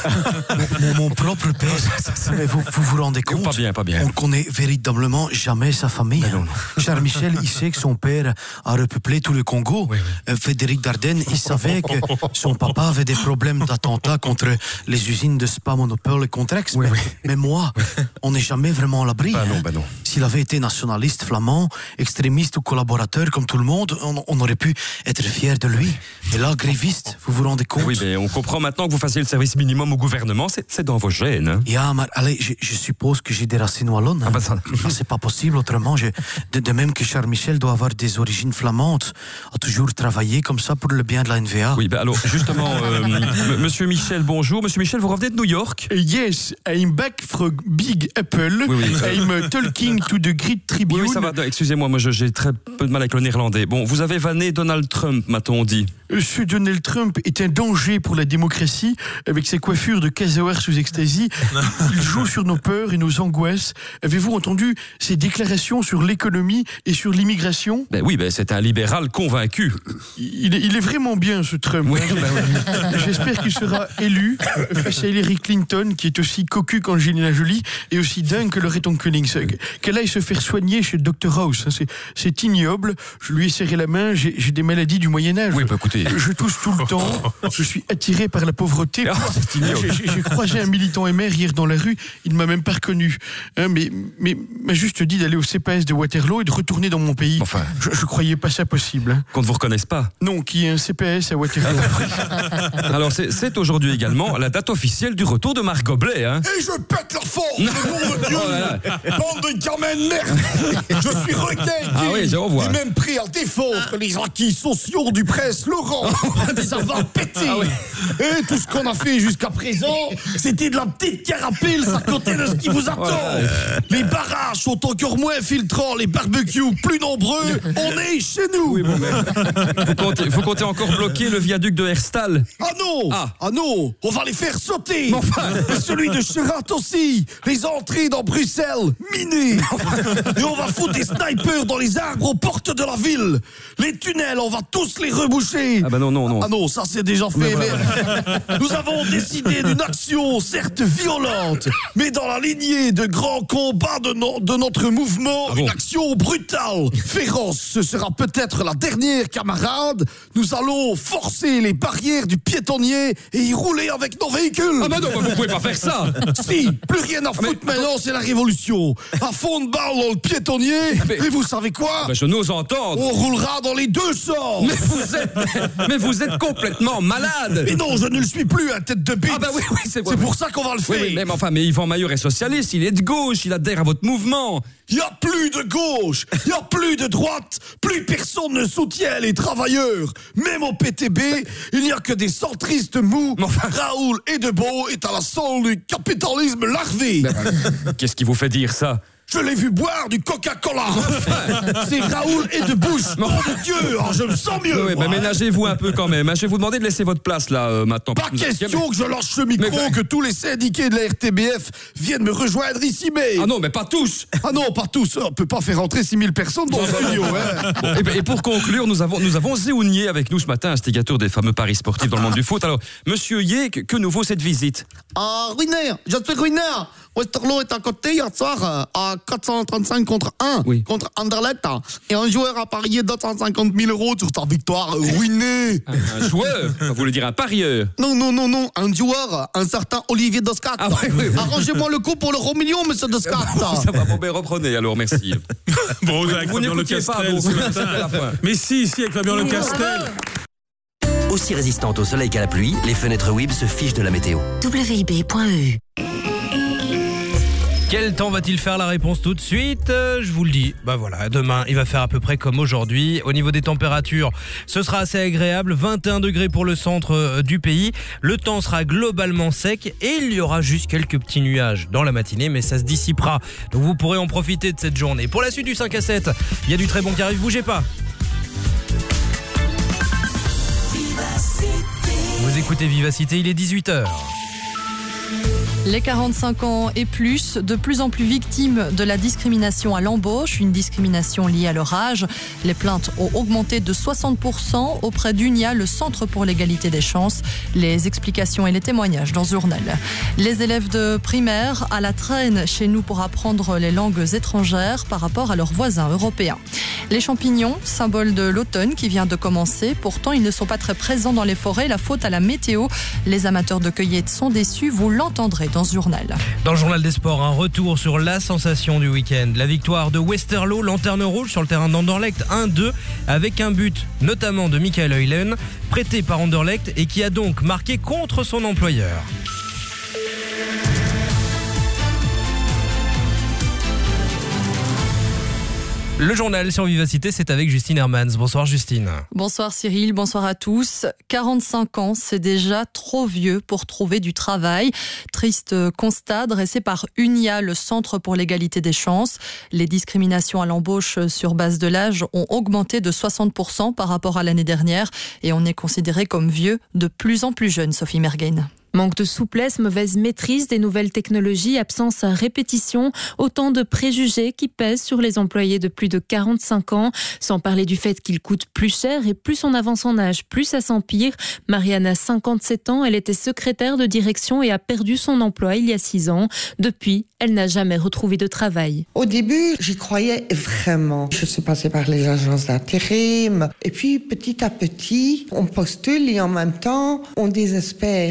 mon propre père. Mais vous vous rendez compte? Pas bien. On connaît véritablement jamais sa famille. Non. Charles Michel, il sait que son père a repeuplé tout le Congo. Oui. Frédéric Dardenne, il savait que son papa avait des problèmes d'attentats contre les usines de Spa Monopole et Contrex. Mais moi, on n'est jamais vraiment à l'abri. Non. S'il avait été nationaliste, flamand, extrémiste ou collaborateur comme tout le monde, on aurait pu être fiers de lui. Et là, gréviste, vous vous rendez compte? Oui, mais on comprend maintenant que vous fassiez le service minimum au gouvernement. C'est dans vos gènes. Allez, je suppose que j'ai des racines wallonnes. C'est pas possible autrement. De même que Charles Michel doit avoir des origines flamandes, a toujours travaillé comme ça pour le bien de la NVA. Oui, alors justement, Monsieur Michel, bonjour. Monsieur Michel, vous revenez de New York? Yes, I'm back from Big Apple. Oui. I'm talking to the Great Tribune. Oui, ça va. Excusez-moi, moi j'ai très peu de mal avec le néerlandais. Bon, vous avez vanné Donald Trump, m'a-t-on dit. Ce Donald Trump est un danger pour la démocratie, avec ses coiffures de Kaiser sous ecstasy. Il joue sur nos peurs et nos angoisses. Avez-vous entendu ses déclarations sur l'économie et sur l'immigration? Oui, c'est un libéral convaincu. Il est vraiment bien, ce Trump. Oui. J'espère qu'il sera élu face à Hillary Clinton, qui est aussi cocu qu'Angelina Jolie et aussi dingue que Loreton Cummings. Qu'elle aille se faire soigner chez Dr House. C'est ignoble. Je lui ai serré la main. J'ai des maladies du Moyen-Âge. Oui, écoutez. Je tousse tout le temps. Je suis attiré par la pauvreté. J'ai croisé un militant MR hier dans la rue. Il ne m'a même pas reconnu. Mais m'a juste dit d'aller au CPS de Waterloo et de retourner dans mon pays. Enfin. Je croyais pas ça possible. Qu'on ne vous reconnaisse pas? Non, qu'il y ait un CPS à Waterloo. Alors, c'est aujourd'hui également la date officielle nouvelle du retour de Marc Goblet, hein. Et je pète la force, nom de Dieu. Bande de gamins de merde. Je suis requin. Ah oui, je revois. Et même prêt à défendre les acquis sociaux du presse Laurent. Ça va péter. Ah oui. Et tout ce qu'on a fait jusqu'à présent, c'était de la petite carapille à côté de ce qui vous attend. Les barrages sont encore moins filtrants, les barbecues plus nombreux. On est chez nous. Oui, bon, mais vous comptez encore bloquer le viaduc de Herstal? Ah non. Ah non. On va les faire sauter. Enfin. Et celui de Cherat aussi. Les entrées dans Bruxelles, minées. Et on va foutre des snipers dans les arbres aux portes de la ville. Les tunnels, on va tous les reboucher. Ah bah non. Ah non, ça c'est déjà fait. Mais nous avons décidé d'une action certes violente, mais dans la lignée de grands combats de notre mouvement, une action brutale, féroce. Ce sera peut-être la dernière, camarades. Nous allons forcer les barrières du piétonnier et y rouler avec nos véhicules. Ah bah non, vous pouvez pas faire ça. Si, plus rien à foutre maintenant, c'est la révolution. À fond de balle dans le piétonnier, et vous savez quoi? Je n'ose entendre. On roulera dans les deux sens. Mais vous êtes complètement malade. Mais non, je ne le suis plus, à tête de bite. Ah bah oui, c'est vrai. C'est pour ça qu'on va le faire. Oui, mais Yvan Maillot est socialiste, il est de gauche, il adhère à votre mouvement. Il n'y a plus de gauche, il n'y a plus de droite, plus personne ne soutient les travailleurs. Même au PTB, il n'y a que des centristes mous. Raoul Edebeau est à la solde du capitalisme larvé. Qu'est-ce qui vous fait dire ça? Je l'ai vu boire du Coca-Cola. C'est Raoul Edebouche. Mon Dieu, je me sens mieux. Oui, mais ménagez-vous un peu quand même. Je vais vous demander de laisser votre place là maintenant. Pas question que je lâche ce micro, que tous les syndiqués de la RTBF viennent me rejoindre ici, mais... Ah non, mais pas tous. Ah non, pas tous. On peut pas faire rentrer 6000 personnes dans le studio. Hein. Et pour conclure, nous avons Zéounier avec nous ce matin, instigateur des fameux paris sportifs dans le monde du foot. Alors, monsieur Yé, que nous vaut cette visite? Ruiner, je suis ruiner. Westerlo est à côté hier soir à 435 contre 1 contre Anderlecht. Et un joueur a parié 250 000 € sur ta victoire ruinée. Un joueur? Vous voulez dire un parieur? Non, un joueur, un certain Olivier Doscat. Ah oui. Arrangez-moi le coup pour l'euro million, monsieur Doscat. Ça va, bon, ben reprenez alors, merci. Bon, avec Fabien Lecastel. Mais si, avec Fabien Lecastel. Aussi résistantes au soleil qu'à la pluie, les fenêtres WIB se fichent de la météo. WIB.eu. Quel temps va-t-il faire? La réponse tout de suite, je vous le dis. Bah voilà, demain il va faire à peu près comme aujourd'hui. Au niveau des températures, ce sera assez agréable, 21 degrés pour le centre du pays. Le temps sera globalement sec et il y aura juste quelques petits nuages dans la matinée, mais ça se dissipera. Donc vous pourrez en profiter de cette journée. Pour la suite du 5 à 7, il y a du très bon qui arrive, bougez pas. Vous écoutez Vivacité, il est 18h. Les 45 ans et plus, de plus en plus victimes de la discrimination à l'embauche, une discrimination liée à leur âge. Les plaintes ont augmenté de 60% auprès d'UNIA, le Centre pour l'égalité des chances. Les explications et les témoignages dans Journal. Les élèves de primaire à la traîne chez nous pour apprendre les langues étrangères par rapport à leurs voisins européens. Les champignons, symbole de l'automne qui vient de commencer. Pourtant, ils ne sont pas très présents dans les forêts. La faute à la météo. Les amateurs de cueillette sont déçus. Vous l'entendrez dans ce journal. Dans le journal des sports, un retour sur la sensation du week-end. La victoire de Westerlo, lanterne rouge sur le terrain d'Anderlecht 1-2 avec un but notamment de Michael Eulen, prêté par Anderlecht et qui a donc marqué contre son employeur. Le journal sur Vivacité, c'est avec Justine Hermans. Bonsoir Justine. Bonsoir Cyril, bonsoir à tous. 45 ans, c'est déjà trop vieux pour trouver du travail. Triste constat dressé par UNIA, le Centre pour l'égalité des chances. Les discriminations à l'embauche sur base de l'âge ont augmenté de 60% par rapport à l'année dernière et on est considéré comme vieux de plus en plus jeune, Sophie Mergen. Manque de souplesse, mauvaise maîtrise des nouvelles technologies, absence à répétition, autant de préjugés qui pèsent sur les employés de plus de 45 ans, sans parler du fait qu'ils coûtent plus cher et plus on avance en âge, plus ça s'empire. Marianne a 57 ans, elle était secrétaire de direction et a perdu son emploi il y a 6 ans. Depuis, elle n'a jamais retrouvé de travail. Au début, j'y croyais vraiment. Je suis passée par les agences d'intérim et puis petit à petit, on postule et en même temps, on désespère.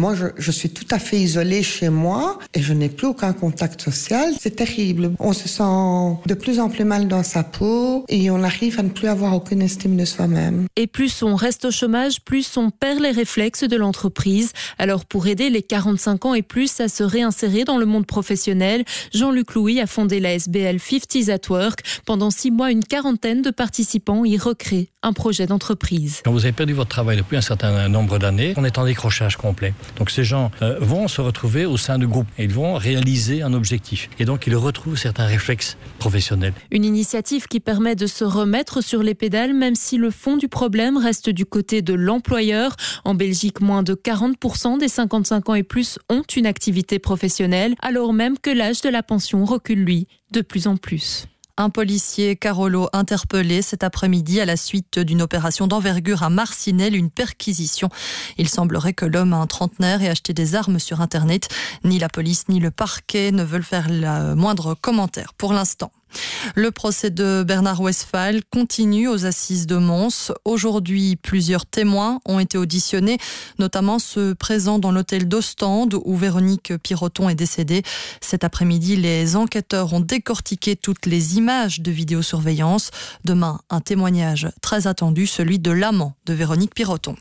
moi, je suis tout à fait isolée chez moi et je n'ai plus aucun contact social. C'est terrible. On se sent de plus en plus mal dans sa peau et on arrive à ne plus avoir aucune estime de soi-même. Et plus on reste au chômage, plus on perd les réflexes de l'entreprise. Alors pour aider les 45 ans et plus à se réinsérer dans le monde professionnel, Jean-Luc Louis a fondé la SBL 50s at Work. Pendant 6 mois, une quarantaine de participants y recréent un projet d'entreprise. Quand vous avez perdu votre travail depuis un certain nombre d'années, on est en décrochage complet. Donc ces gens vont se retrouver au sein de groupes et ils vont réaliser un objectif. Et donc ils retrouvent certains réflexes professionnels. Une initiative qui permet de se remettre sur les pédales, même si le fond du problème reste du côté de l'employeur. En Belgique, moins de 40% des 55 ans et plus ont une activité professionnelle, alors même que l'âge de la pension recule, lui, de plus en plus. Un policier Carolo interpellé cet après-midi à la suite d'une opération d'envergure à Marcinelle, une perquisition. Il semblerait que l'homme a un trentenaire et acheté des armes sur Internet. Ni la police ni le parquet ne veulent faire le moindre commentaire pour l'instant. Le procès de Bernard Westphal continue aux assises de Mons. Aujourd'hui, plusieurs témoins ont été auditionnés, notamment ceux présents dans l'hôtel d'Ostende où Véronique Piroton est décédée. Cet après-midi, les enquêteurs ont décortiqué toutes les images de vidéosurveillance. Demain, un témoignage très attendu, celui de l'amant de Véronique Piroton.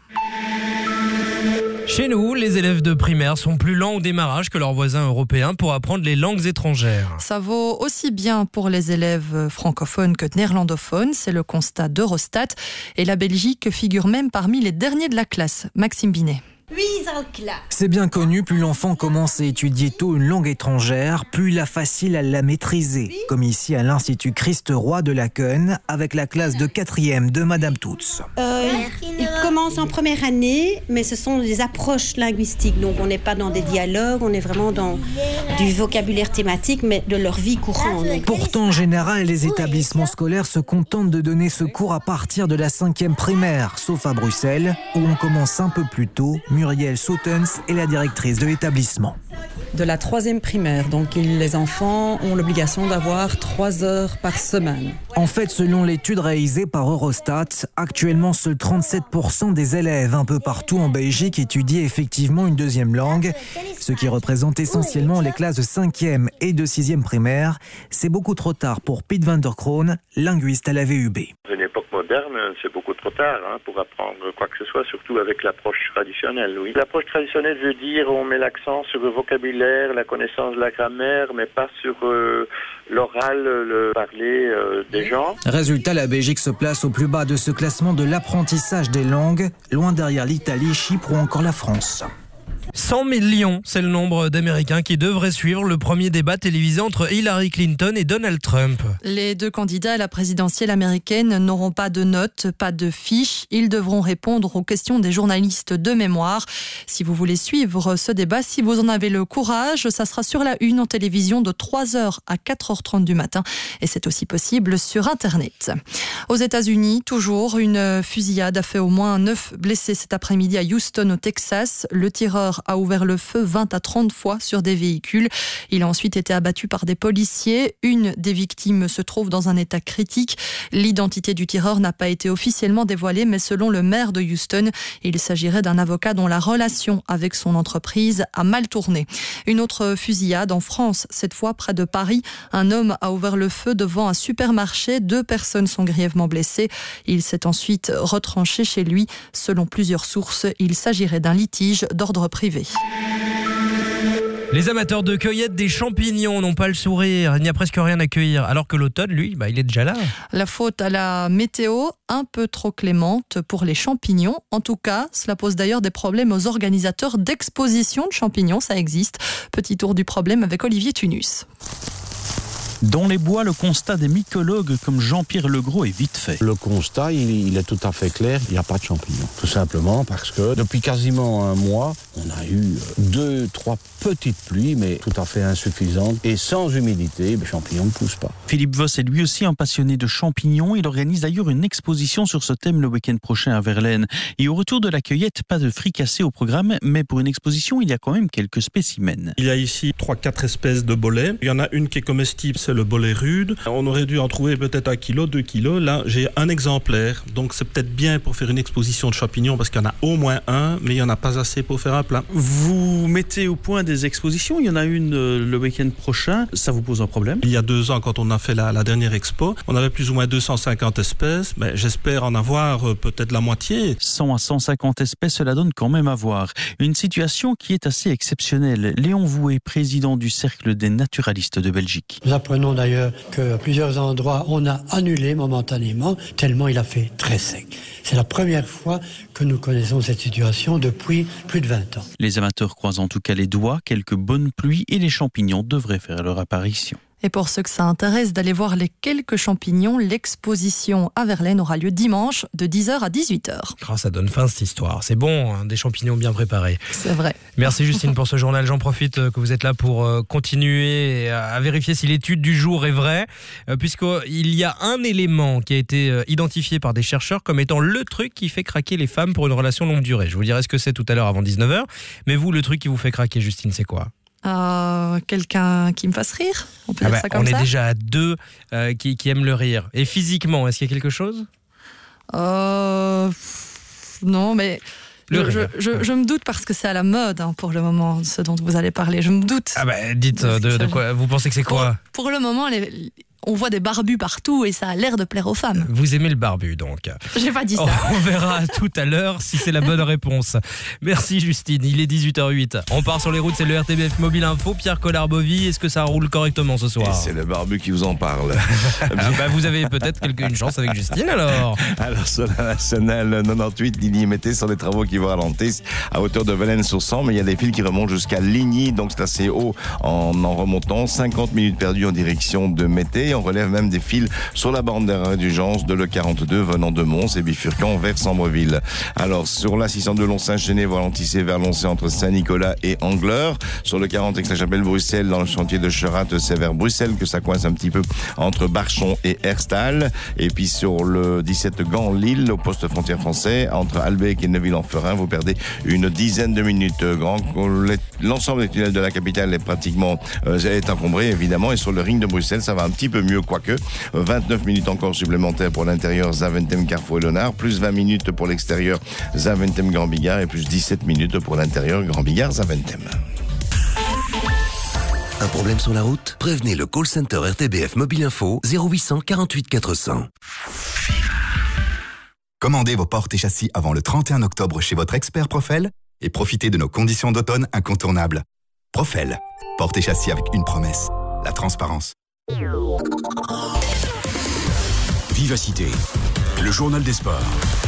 Chez nous, les élèves de primaire sont plus lents au démarrage que leurs voisins européens pour apprendre les langues étrangères. Ça vaut aussi bien pour les élèves francophones que néerlandophones, c'est le constat d'Eurostat. Et la Belgique figure même parmi les derniers de la classe. Maxime Binet. C'est bien connu, plus l'enfant commence à étudier tôt une langue étrangère, plus il a facile à la maîtriser. Comme ici à l'Institut Christ-Roi de Laken, avec la classe de 4e de Madame Toutz. Ils commencent en première année, mais ce sont des approches linguistiques. Donc on n'est pas dans des dialogues, on est vraiment dans du vocabulaire thématique, mais de leur vie courante. Pourtant, en général, les établissements scolaires se contentent de donner ce cours à partir de la 5e primaire, sauf à Bruxelles, où on commence un peu plus tôt. Muriel Sautens est la directrice de l'établissement. De la 3e primaire, donc les enfants ont l'obligation d'avoir 3 heures par semaine. En fait, selon l'étude réalisée par Eurostat, actuellement seuls 37% des élèves un peu partout en Belgique étudient effectivement une 2e langue, ce qui représente essentiellement les classes de 5e et de 6e primaire. C'est beaucoup trop tard pour Piet van der Kroon, linguiste à la VUB. Une époque moderne, c'est beaucoup trop tard pour apprendre quoi que ce soit, surtout avec l'approche traditionnelle. Oui. L'approche traditionnelle veut dire on met l'accent sur le vocabulaire, la connaissance de la grammaire, mais pas sur l'oral, le parler des gens. Résultat, la Belgique se place au plus bas de ce classement de l'apprentissage des langues, loin derrière l'Italie, Chypre ou encore la France. 100 millions, c'est le nombre d'Américains qui devraient suivre le premier débat télévisé entre Hillary Clinton et Donald Trump. Les deux candidats à la présidentielle américaine n'auront pas de notes, pas de fiches. Ils devront répondre aux questions des journalistes de mémoire. Si vous voulez suivre ce débat, si vous en avez le courage, ça sera sur la une en télévision de 3h à 4h30 du matin. Et c'est aussi possible sur Internet. Aux États-Unis, toujours, une fusillade a fait au moins 9 blessés cet après-midi à Houston, au Texas. Le tireur a ouvert le feu 20 à 30 fois sur des véhicules. Il a ensuite été abattu par des policiers. Une des victimes se trouve dans un état critique. L'identité du tireur n'a pas été officiellement dévoilée, mais selon le maire de Houston, il s'agirait d'un avocat dont la relation avec son entreprise a mal tourné. Une autre fusillade en France, cette fois près de Paris. Un homme a ouvert le feu devant un supermarché. 2 personnes sont grièvement blessées. Il s'est ensuite retranché chez lui. Selon plusieurs sources, il s'agirait d'un litige d'ordre privé. Les amateurs de cueillette des champignons n'ont pas le sourire, il n'y a presque rien à cueillir, alors que l'automne, lui, il est déjà là. La faute à la météo, un peu trop clémente pour les champignons. En tout cas, cela pose d'ailleurs des problèmes aux organisateurs d'expositions de champignons, ça existe. Petit tour du problème avec Olivier Tunus. Dans les bois, le constat des mycologues comme Jean-Pierre Legros est vite fait. Le constat, il est tout à fait clair, il n'y a pas de champignons. Tout simplement parce que depuis quasiment un mois, on a eu 2-3 petites pluies, mais tout à fait insuffisantes. Et sans humidité, les champignons ne poussent pas. Philippe Voss est lui aussi un passionné de champignons. Il organise d'ailleurs une exposition sur ce thème le week-end prochain à Verlaine. Et au retour de la cueillette, pas de fricassé au programme, mais pour une exposition, il y a quand même quelques spécimens. Il y a ici 3-4 espèces de bolets. Il y en a une qui est comestible, c'est le bolet rude. On aurait dû en trouver peut-être 1 kilo, 2 kilos. Là, j'ai un exemplaire. Donc, c'est peut-être bien pour faire une exposition de champignons parce qu'il y en a au moins un, mais il n'y en a pas assez pour faire un plein. Vous mettez au point des expositions, il y en a une le week-end prochain, ça vous pose un problème? Il y a 2 ans, quand on a fait la dernière expo, on avait plus ou moins 250 espèces, mais j'espère en avoir peut-être la moitié. 100 à 150 espèces, cela donne quand même à voir. Une situation qui est assez exceptionnelle. Léon Vouet, président du Cercle des naturalistes de Belgique. Nous apprenons d'ailleurs qu'à plusieurs endroits, on a annulé momentanément, tellement il a fait très sec. C'est la première fois que nous connaissons cette situation depuis plus de 20 ans. Les amateurs croisent en tout cas les doigts, quelques bonnes pluies et les champignons devraient faire leur apparition. Et pour ceux que ça intéresse d'aller voir les quelques champignons, l'exposition à Verlaine aura lieu dimanche de 10h à 18h. Oh, ça donne faim cette histoire. C'est bon, hein, des champignons bien préparés. C'est vrai. Merci Justine pour ce journal. J'en profite que vous êtes là pour continuer à vérifier si l'étude du jour est vraie, puisqu'il y a un élément qui a été identifié par des chercheurs comme étant le truc qui fait craquer les femmes pour une relation longue durée. Je vous dirai ce que c'est tout à l'heure avant 19h. Mais vous, le truc qui vous fait craquer, Justine, c'est quoi ? Quelqu'un qui me fasse rire, on peut dire ça comme ça. On est déjà à 2 qui aiment le rire. Et physiquement, est-ce qu'il y a quelque chose ? Non, mais je me doute parce que c'est à la mode pour le moment, ce dont vous allez parler. Je me doute. Dites de quoi. Vous pensez que c'est quoi ? Pour le moment, on voit des barbus partout et ça a l'air de plaire aux femmes. Vous aimez le barbu, donc. J'ai pas dit ça. On verra tout à l'heure si c'est la bonne réponse. Merci Justine, il est 18h08. On part sur les routes, c'est le RTBF Mobile Info. Pierre Collard-Bovy, est-ce que ça roule correctement ce soir ? Et c'est le barbu qui vous en parle. Vous avez peut-être une chance avec Justine alors. Alors sur la nationale 98, Ligny Mété, sur les travaux qui vont ralentir à hauteur de Velaines-sur-Sambre, mais il y a des fils qui remontent jusqu'à Ligny, donc c'est assez haut en remontant. 50 minutes perdues en direction de Mété. On relève même des fils sur la bande d'arrêt d'urgence de l'E42 venant de Mons et bifurquant vers Sambreville. Alors sur la 602 Lons-Saint-Genet, vous ralentissez vers Loncé entre Saint-Nicolas et Angleur. Sur le 40 Aix-la-Chapelle-Bruxelles, dans le chantier de Cherat, c'est vers Bruxelles que ça coince un petit peu entre Barchon et Herstal. Et puis sur le 17 Gand-Lille, au poste frontière français, entre Albec et Neuville-en-Ferin, vous perdez une dizaine de minutes. L'ensemble des tunnels de la capitale est pratiquement est encombré évidemment, et sur le ring de Bruxelles, ça va un petit peu mieux, quoique 29 minutes encore supplémentaires pour l'intérieur Zaventem, Carrefour et Léonard, plus 20 minutes pour l'extérieur Zaventem, Grand Bigard, et plus 17 minutes pour l'intérieur Grand Bigard, Zaventem. Un problème sur la route ? Prévenez le call center RTBF Mobile Info 0800 48 400. Commandez vos portes et châssis avant le 31 octobre chez votre expert Profel et profitez de nos conditions d'automne incontournables. Profel, portes et châssis avec une promesse, la transparence. Vivacité, le journal des sports.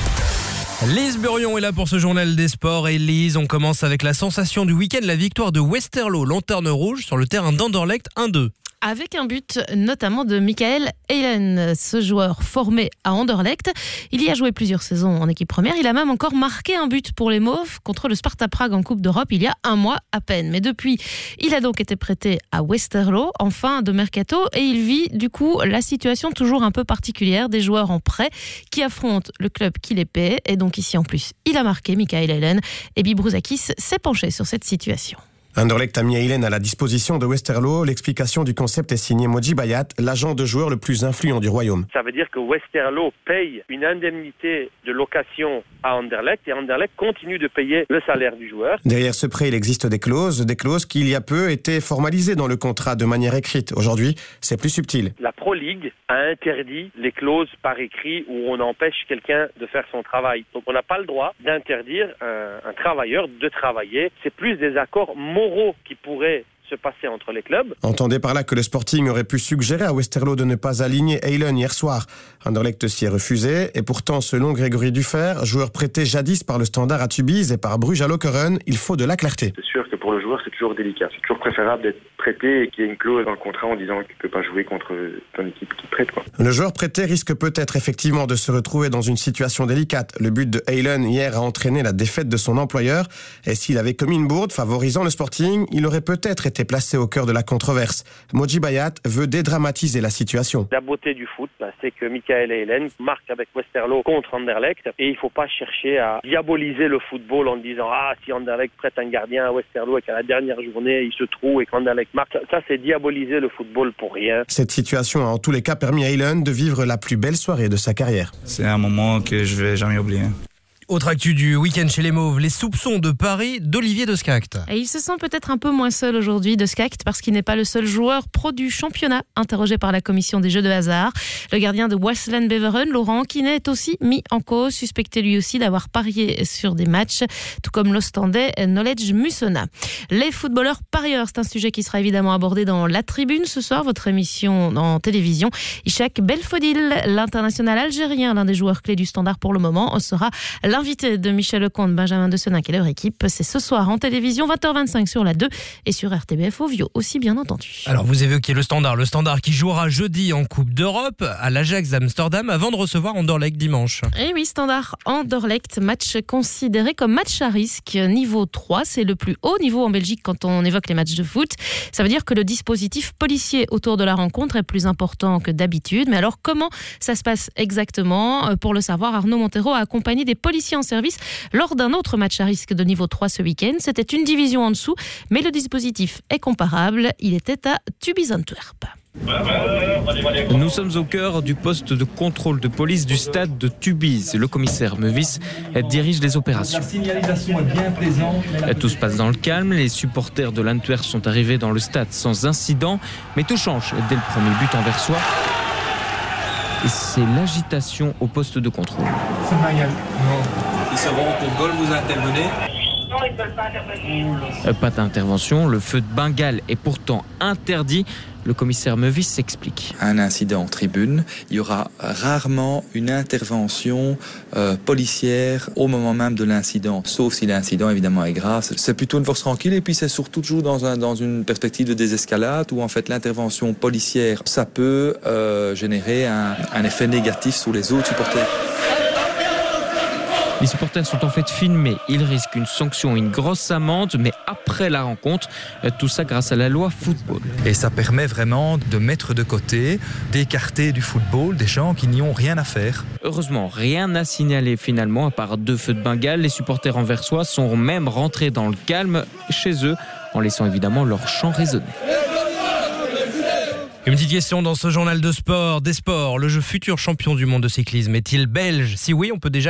Lise Burion est là pour ce journal des sports. Et Lise, on commence avec la sensation du week-end, la victoire de Westerlo, Lanterne Rouge, sur le terrain d'Anderlecht 1-2. Avec un but notamment de Michael Eilen, ce joueur formé à Anderlecht. Il y a joué plusieurs saisons en équipe première. Il a même encore marqué un but pour les Mauves contre le Sparta Prague en Coupe d'Europe il y a un mois à peine. Mais depuis, il a donc été prêté à Westerlo en fin de mercato et il vit du coup la situation toujours un peu particulière des joueurs en prêt qui affrontent le club qui les paie. Et donc ici en plus, il a marqué Michael Eilen et Bibrouzakis s'est penché sur cette situation. Anderlecht a mis Eilen à la disposition de Westerlo. L'explication du concept est signée Moji Bayat, l'agent de joueur le plus influent du royaume. Ça veut dire que Westerlo paye une indemnité de location à Anderlecht et Anderlecht continue de payer le salaire du joueur. Derrière ce prêt, il existe des clauses qui il y a peu étaient formalisées dans le contrat de manière écrite. Aujourd'hui, c'est plus subtil. La Pro League a interdit les clauses par écrit où on empêche quelqu'un de faire son travail. Donc on n'a pas le droit d'interdire un travailleur de travailler. C'est plus des accords moraux qui pourraient se passer entre les clubs. Entendez par là que le Sporting aurait pu suggérer à Westerlo de ne pas aligner Eilen hier soir. Anderlecht s'y est refusé et pourtant, selon Grégory Duffer, joueur prêté jadis par le Standard à Tubize et par Bruges à Lokeren, il faut de la clarté. C'est sûr que pour le joueur, c'est toujours délicat. C'est toujours préférable d'être prêté et qu'il y ait une clause dans le contrat en disant qu'il ne peut pas jouer contre ton équipe qui prête. Le joueur prêté risque peut-être effectivement de se retrouver dans une situation délicate. Le but de Eilen hier a entraîné la défaite de son employeur et s'il avait commis une bourde favorisant le Sporting, il aurait peut-être été placé au cœur de la controverse. Moji Bayat veut dédramatiser la situation. La beauté du foot, c'est que Michael Eilen marque avec Westerlo contre Anderlecht et il ne faut pas chercher à diaboliser le football en disant si Anderlecht prête un gardien à Westerlo et qu'à la dernière journée il se trouve et qu'Anderlecht marque. Ça c'est diaboliser le football pour rien. Cette situation a en tous les cas permis à Eilen de vivre la plus belle soirée de sa carrière. C'est un moment que je vais jamais oublier. Autre actu du week-end chez les Mauves, les soupçons de Paris d'Olivier De Scacht. Et il se sent peut-être un peu moins seul aujourd'hui, De Scacht, parce qu'il n'est pas le seul joueur pro du championnat interrogé par la commission des jeux de hasard. Le gardien de Waasland-Beveren, Laurent Kiné, est aussi mis en cause, suspecté lui aussi d'avoir parié sur des matchs, tout comme l'Ostendais Knowledge Mussona. Les footballeurs parieurs, c'est un sujet qui sera évidemment abordé dans La Tribune ce soir, votre émission en télévision. Ishak Belfodil, l'international algérien, l'un des joueurs clés du Standard pour le moment, sera l'invité de Michel Lecomte, Benjamin De Seninck et leur équipe. C'est ce soir en télévision, 20h25 sur la 2 et sur RTBF Ovio aussi, bien entendu. Alors vous évoquez le Standard qui jouera jeudi en Coupe d'Europe à l'Ajax d'Amsterdam avant de recevoir Anderlecht dimanche. Et oui, Standard Anderlecht, match considéré comme match à risque niveau 3, c'est le plus haut niveau en Belgique quand on évoque les matchs de foot. Ça veut dire que le dispositif policier autour de la rencontre est plus important que d'habitude. Mais alors comment ça se passe exactement ? Pour le savoir, Arnaud Montero a accompagné des policiers en service lors d'un autre match à risque de niveau 3 ce week-end. C'était une division en dessous, mais le dispositif est comparable. Il était à Tubize Antwerp. Nous sommes au cœur du poste de contrôle de police du stade de Tubize. Le commissaire Mevis dirige les opérations. La signalisation est bien présente. Tout se passe dans le calme. Les supporters de l'Antwerp sont arrivés dans le stade sans incident. Mais tout change dès le premier but anversois. Et c'est l'agitation au poste de contrôle. C'est Manuel. Ils se vont pour goal, vous intervenez ? Non, ils ne veulent pas intervenir. Pas d'intervention, le feu de Bengale est pourtant interdit. Le commissaire Mevis s'explique. Un incident en tribune, il y aura rarement une intervention policière au moment même de l'incident, sauf si l'incident évidemment est grave. C'est plutôt une force tranquille et puis c'est surtout toujours dans une perspective de désescalade où en fait l'intervention policière, ça peut générer un effet négatif sur les autres supporters. Les supporters sont en fait filmés. Ils risquent une sanction, une grosse amende, mais après la rencontre, tout ça grâce à la loi football. Et ça permet vraiment de mettre de côté, d'écarter du football des gens qui n'y ont rien à faire. Heureusement, rien à signaler finalement, à part 2 feux de Bengale. Les supporters anversois sont même rentrés dans le calme chez eux, en laissant évidemment leur chant résonner. Une petite question dans ce journal de sport, des sports. Le futur champion du monde de cyclisme est-il belge ? Si oui, on peut déjà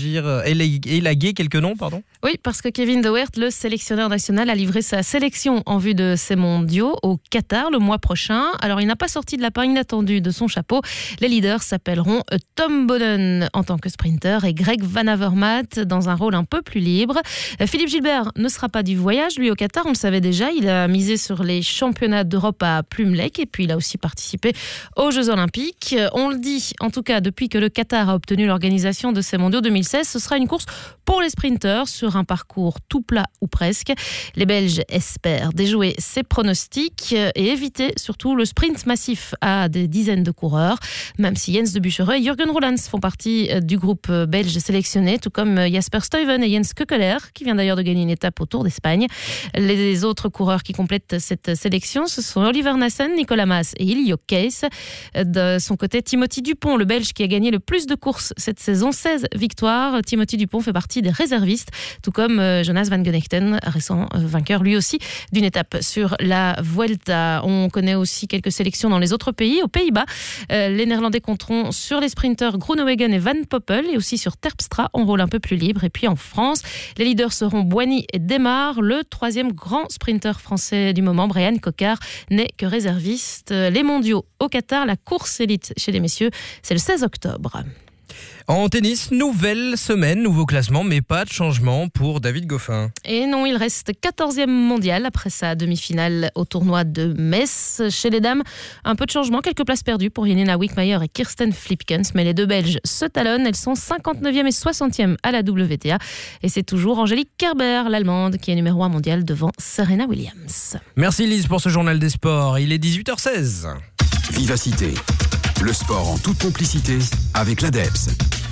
élaguer quelques noms, pardon. Oui, parce que Kevin De Weert, le sélectionneur national, a livré sa sélection en vue de ces mondiaux au Qatar le mois prochain. Alors, il n'a pas sorti de lapin inattendu de son chapeau. Les leaders s'appelleront Tom Boden en tant que sprinter et Greg Van Avermaet dans un rôle un peu plus libre. Philippe Gilbert ne sera pas du voyage, lui, au Qatar, on le savait déjà. Il a misé sur les championnats d'Europe à Plumelec et puis il a aussi participé aux Jeux Olympiques. On le dit, en tout cas, depuis que le Qatar a obtenu l'organisation de ces mondiaux 2016, ce sera une course pour les sprinteurs sur un parcours tout plat ou presque. Les Belges espèrent déjouer ces pronostics et éviter surtout le sprint massif à des dizaines de coureurs, même si Jens de Bucherer et Jürgen Roelants font partie du groupe belge sélectionné, tout comme Jasper Stuyven et Jens Keukeler, qui vient d'ailleurs de gagner une étape au Tour d'Espagne. Les autres coureurs qui complètent cette sélection, ce sont Oliver Nassen, Nicolas Mas et Ilio Keys. De son côté, Timothy Dupont, le Belge qui a gagné le plus de courses cette saison, 16 victoires. Timothy Dupont fait partie des réservistes, tout comme Jonas Van Genechten, récent vainqueur lui aussi d'une étape sur la Vuelta. On connaît aussi quelques sélections dans les autres pays. Aux Pays-Bas, les Néerlandais compteront sur les sprinteurs Groenewegen et Van Poppel et aussi sur Terpstra en rôle un peu plus libre. Et puis en France, les leaders seront Boigny et Desmar. Le troisième grand sprinter français du moment, Brian Cocard, n'est que réserviste. Les mondiaux au Qatar, la course élite chez les messieurs, c'est le 16 octobre. En tennis, nouvelle semaine, nouveau classement, mais pas de changement pour David Goffin. Et non, il reste 14e mondial après sa demi-finale au tournoi de Metz. Chez les dames, un peu de changement, quelques places perdues pour Jelena Wickmayer et Kirsten Flipkens, mais les deux Belges se talonnent, elles sont 59e et 60e à la WTA. Et c'est toujours Angélique Kerber, l'Allemande, qui est numéro 1 mondial devant Serena Williams. Merci Lise pour ce journal des sports, il est 18h16. Vivacité, le sport en toute complicité avec l'ADEPS.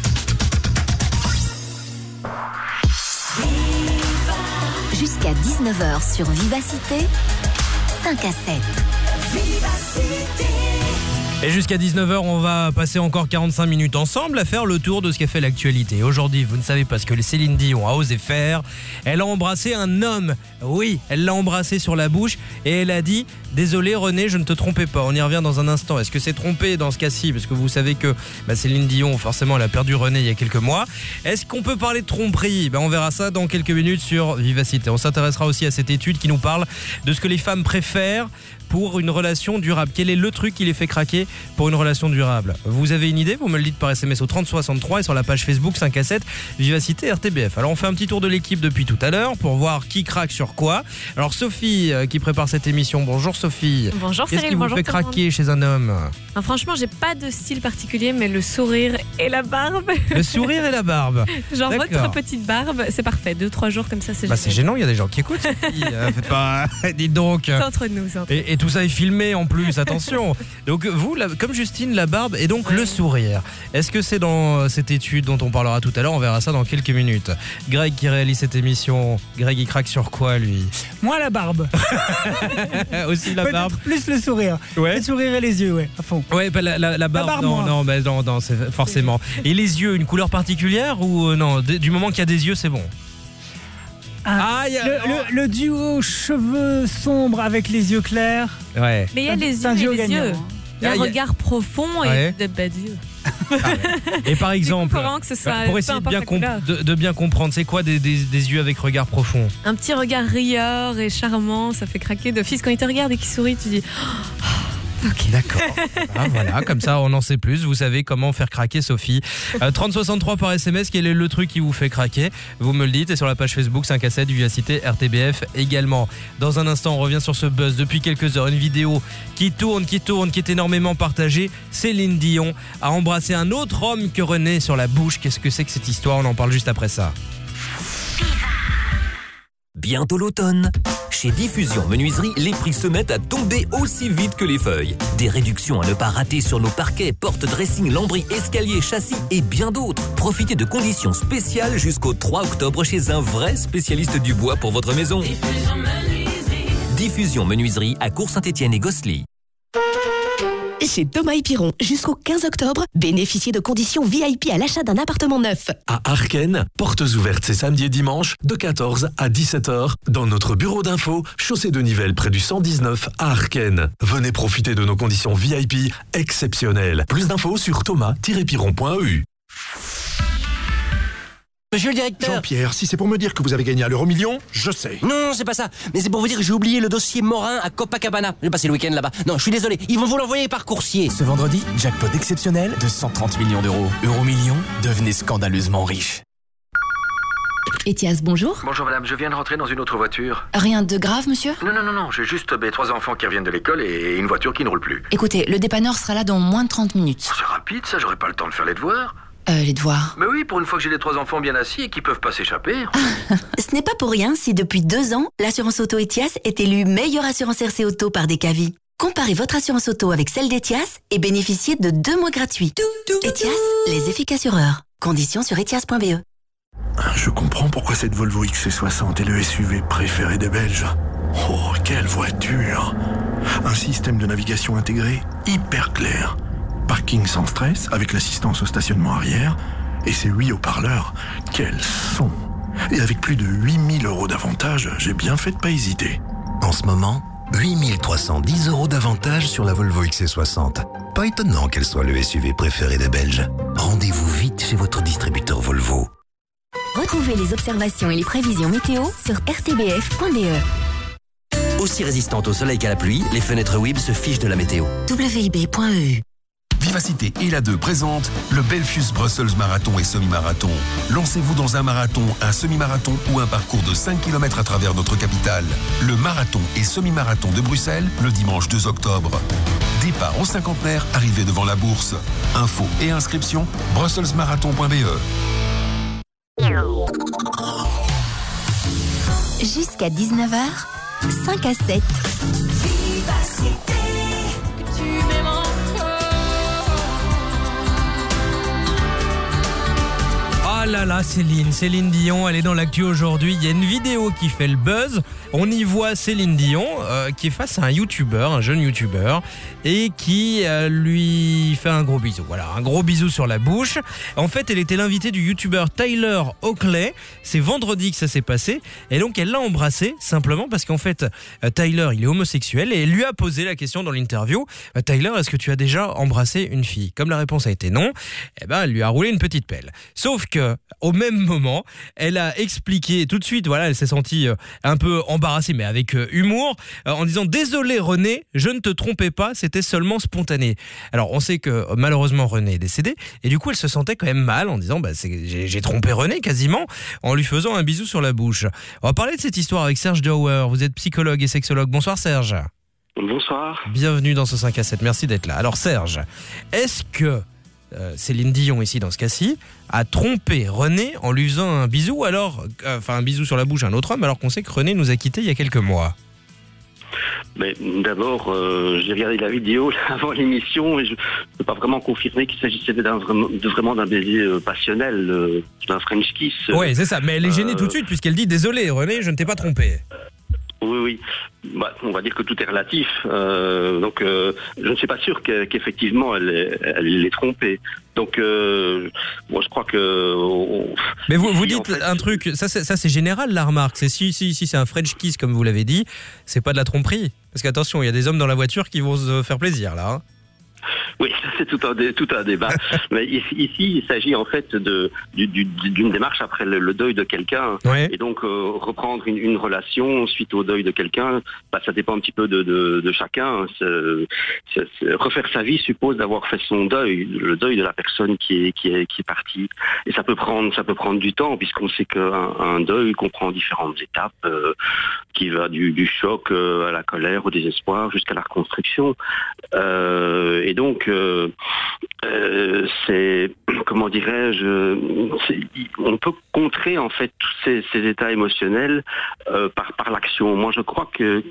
Jusqu'à 19h sur Vivacité, 5 à 7. Vivacité. Et jusqu'à 19h, on va passer encore 45 minutes ensemble à faire le tour de ce qu'a fait l'actualité. Aujourd'hui, vous ne savez pas ce que Céline Dion a osé faire. Elle a embrassé un homme. Oui, elle l'a embrassé sur la bouche et elle a dit « Désolé René, je ne te trompais pas ». On y revient dans un instant. Est-ce que c'est trompé dans ce cas-ci ? Parce que vous savez que Céline Dion, forcément, elle a perdu René il y a quelques mois. Est-ce qu'on peut parler de tromperie ? On verra ça dans quelques minutes sur Vivacité. On s'intéressera aussi à cette étude qui nous parle de ce que les femmes préfèrent pour une relation durable. Quel est le truc qui les fait craquer pour une relation durable ? Vous avez une idée ? Vous me le dites par SMS au 3063 et sur la page Facebook 5 à 7 Vivacité RTBF. Alors on fait un petit tour de l'équipe depuis tout à l'heure pour voir qui craque sur quoi. Alors Sophie qui prépare cette émission. Bonjour Sophie. Bonjour Cyril. Qu'est-ce qui vous fait craquer chez un homme ? Franchement, j'ai pas de style particulier, mais le sourire et la barbe. Le sourire et la barbe. Genre D'accord. votre petite barbe, c'est parfait. 2-3 jours comme ça, c'est génial. C'est gênant, il y a des gens qui écoutent. Faites pas... Dites donc. C'est entre nous. Et tout ça est filmé en plus, attention. Donc vous, comme Justine, la barbe et donc le sourire. Est-ce que c'est dans cette étude dont on parlera tout à l'heure ? On verra ça dans quelques minutes. Greg qui réalise cette émission, Greg il craque sur quoi lui ? Moi la barbe. Aussi la barbe. Plus le sourire. Ouais. Le sourire et les yeux, ouais, à fond. Ouais, la barbe, non, c'est forcément. Et les yeux, une couleur particulière ou non ? Du moment qu'il y a des yeux, c'est bon. Le duo cheveux sombres avec les yeux clairs. Ouais. Mais il y a les yeux et les yeux. Il y a un regard profond et de belles yeux. Et par exemple, pour essayer de bien comprendre, c'est quoi des yeux avec regard profond ? Un petit regard rieur et charmant, ça fait craquer d'office. Quand il te regarde et qu'il sourit, tu dis... Okay. D'accord. Voilà, comme ça on en sait plus. Vous savez comment faire craquer Sophie. 3063 par SMS, quel est le truc qui vous fait craquer ? Vous me le dites. Et sur la page Facebook 5 à 7 Vivacité RTBF également. Dans un instant, on revient sur ce buzz depuis quelques heures. Une vidéo qui tourne, qui est énormément partagée. Céline Dion a embrassé un autre homme que René sur la bouche. Qu'est-ce que c'est que cette histoire ? On en parle juste après ça. Bientôt l'automne. Chez Diffusion Menuiserie, les prix se mettent à tomber aussi vite que les feuilles. Des réductions à ne pas rater sur nos parquets, portes, dressing, lambris, escaliers, châssis et bien d'autres. Profitez de conditions spéciales jusqu'au 3 octobre chez un vrai spécialiste du bois pour votre maison. Diffusion Menuiserie à Cours-Saint-Étienne et Gosselies. Chez Thomas & Piron, jusqu'au 15 octobre, bénéficiez de conditions VIP à l'achat d'un appartement neuf. À Arken, portes ouvertes ces samedis et dimanches de 14 à 17h dans notre bureau d'info, chaussée de Nivelles près du 119 à Arken. Venez profiter de nos conditions VIP exceptionnelles. Plus d'infos sur thomas-piron.eu. Monsieur le directeur. Jean-Pierre, si c'est pour me dire que vous avez gagné à l'euro-million, je sais. Non, c'est pas ça. Mais c'est pour vous dire que j'ai oublié le dossier Morin à Copacabana. J'ai passé le week-end là-bas. Non, je suis désolé. Ils vont vous l'envoyer par coursier. Ce vendredi, jackpot exceptionnel de 130 millions d'euros. Euro-million, devenez scandaleusement riche. Etias, bonjour. Bonjour madame, je viens de rentrer dans une autre voiture. Rien de grave, monsieur ? Non, j'ai juste 3 enfants qui reviennent de l'école et une voiture qui ne roule plus. Écoutez, le dépanneur sera là dans moins de 30 minutes. C'est rapide ça, j'aurai pas le temps de faire les devoirs. Les devoirs. Mais oui, pour une fois que j'ai les 3 enfants bien assis et qui peuvent pas s'échapper. Ce n'est pas pour rien si depuis 2 ans, l'assurance auto Etias est élue meilleure assurance RC auto par Descavi. Comparez votre assurance auto avec celle d'Etias et bénéficiez de 2 mois gratuits. Etias, les efficaces assureurs. Conditions sur etias.be. Je comprends pourquoi cette Volvo XC60 est le SUV préféré des Belges. Oh, quelle voiture! Un système de navigation intégré hyper clair. Parking sans stress avec l'assistance au stationnement arrière et ses 8 haut-parleurs. Quel son! Et avec plus de 8000 € d'avantages, j'ai bien fait de pas hésiter. En ce moment, 8310 € d'avantages sur la Volvo XC60. Pas étonnant qu'elle soit le SUV préféré des Belges. Rendez-vous vite chez votre distributeur Volvo. Retrouvez les observations et les prévisions météo sur rtbf.be. Aussi résistantes au soleil qu'à la pluie, les fenêtres WIB se fichent de la météo. wib.eu. Vivacité et la 2 présente le Belfius Brussels Marathon et Semi-Marathon. Lancez-vous dans un marathon, un semi-marathon ou un parcours de 5 km à travers notre capitale. Le marathon et semi-marathon de Bruxelles, le dimanche 2 octobre. Départ au cinquantenaire, arrivée devant la bourse. Infos et inscriptions, brusselsmarathon.be. Jusqu'à 19h, 5 à 7. Vivacité, que tu m'aimes encore. Ah là là, Céline Dion, elle est dans l'actu aujourd'hui. Il y a une vidéo qui fait le buzz. On y voit Céline Dion qui est face à un jeune youtubeur, et qui lui fait un gros bisou. Voilà, un gros bisou sur la bouche. En fait, elle était l'invitée du youtubeur Tyler Oakley. C'est vendredi que ça s'est passé. Et donc, elle l'a embrassé simplement parce qu'en fait, Tyler, il est homosexuel, et elle lui a posé la question dans l'interview. Tyler, est-ce que tu as déjà embrassé une fille ? Comme la réponse a été non, elle lui a roulé une petite pelle. Sauf que, au même moment, elle a expliqué tout de suite, voilà, elle s'est sentie un peu embarrassée, mais avec humour, en disant « Désolé René, je ne te trompais pas, c'était seulement spontané ». Alors, on sait que malheureusement René est décédé, et du coup, elle se sentait quand même mal en disant « J'ai trompé René quasiment », en lui faisant un bisou sur la bouche. On va parler de cette histoire avec Serge Dauer. Vous êtes psychologue et sexologue. Bonsoir Serge. Bonsoir. Bienvenue dans ce 5 à 7, merci d'être là. Alors Serge, est-ce que Céline Dion, ici dans ce cas-ci, a trompé René en lui faisant un bisou, un bisou sur la bouche à un autre homme, alors qu'on sait que René nous a quittés il y a quelques mois? Mais d'abord, j'ai regardé la vidéo avant l'émission et je ne peux pas vraiment confirmer qu'il s'agissait vraiment d'un baiser passionnel, d'un French kiss. Oui, c'est ça, mais elle est gênée tout de suite puisqu'elle dit « Désolé René, je ne t'ai pas trompé ». Oui. On va dire que tout est relatif. Donc, je ne suis pas sûr qu'effectivement elle l'ait trompé. Donc, moi, je crois que. Mais vous dites un truc. Ça, c'est général la remarque. C'est si c'est un French kiss comme vous l'avez dit, c'est pas de la tromperie. Parce qu'attention, il y a des hommes dans la voiture qui vont se faire plaisir là. Oui, c'est tout un débat. Mais ici, il s'agit en fait d'une démarche après le deuil de quelqu'un. Ouais. Et donc, reprendre une relation suite au deuil de quelqu'un, ça dépend un petit peu de chacun. Refaire sa vie suppose d'avoir fait son deuil, le deuil de la personne qui est partie. Et ça peut prendre du temps, puisqu'on sait qu'un deuil comprend différentes étapes, qui va du choc à la colère, au désespoir, jusqu'à la reconstruction. Et donc, c'est, comment dirais-je, on peut contrer en fait tous ces états émotionnels par l'action. Moi, je crois que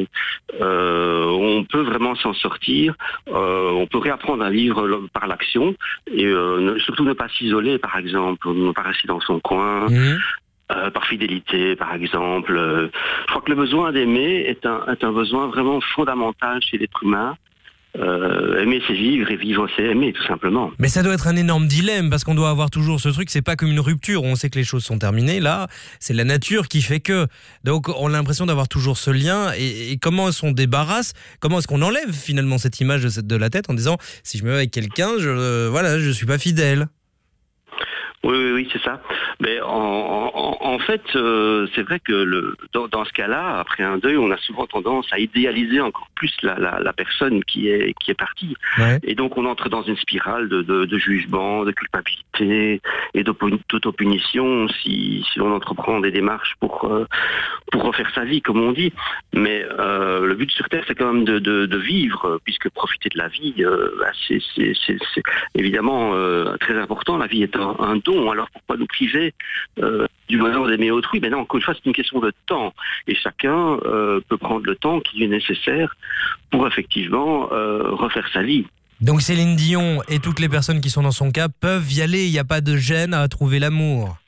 on peut vraiment s'en sortir. On peut réapprendre à vivre par l'action et surtout ne pas s'isoler, par exemple, ne pas rester dans son coin. Par fidélité, par exemple. Je crois que le besoin d'aimer est un besoin vraiment fondamental chez l'être humain. Aimer c'est vivre et vivre c'est aimer, tout simplement. Mais ça doit être un énorme dilemme parce qu'on doit avoir toujours ce truc, c'est pas comme une rupture où on sait que les choses sont terminées. Là, c'est la nature qui fait que. Donc on a l'impression d'avoir toujours ce lien et comment est-ce qu'on débarrasse, comment est-ce qu'on enlève finalement cette image de la tête en disant si je me mets avec quelqu'un, je suis pas fidèle. Oui, c'est ça. Mais en fait, c'est vrai que dans ce cas-là, après un deuil, on a souvent tendance à idéaliser encore plus la personne qui est partie. Ouais. Et donc, on entre dans une spirale de jugement, de culpabilité et d'autopunition si on entreprend des démarches pour refaire sa vie, comme on dit. Mais le but sur Terre, c'est quand même de vivre, puisque profiter de la vie, c'est évidemment très important. La vie est un don. Alors pourquoi nous priver du bonheur d'aimer autrui? Mais non, encore une fois, c'est une question de temps. Et chacun peut prendre le temps qui lui est nécessaire pour effectivement refaire sa vie. Donc Céline Dion et toutes les personnes qui sont dans son cas peuvent y aller, il n'y a pas de gêne à trouver l'amour.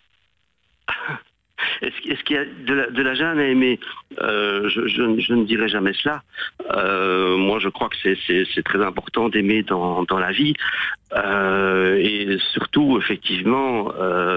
Est-ce qu'il y a de la gêne à aimer? Je ne dirais jamais cela. Moi, je crois que c'est très important d'aimer dans la vie. Et surtout, effectivement,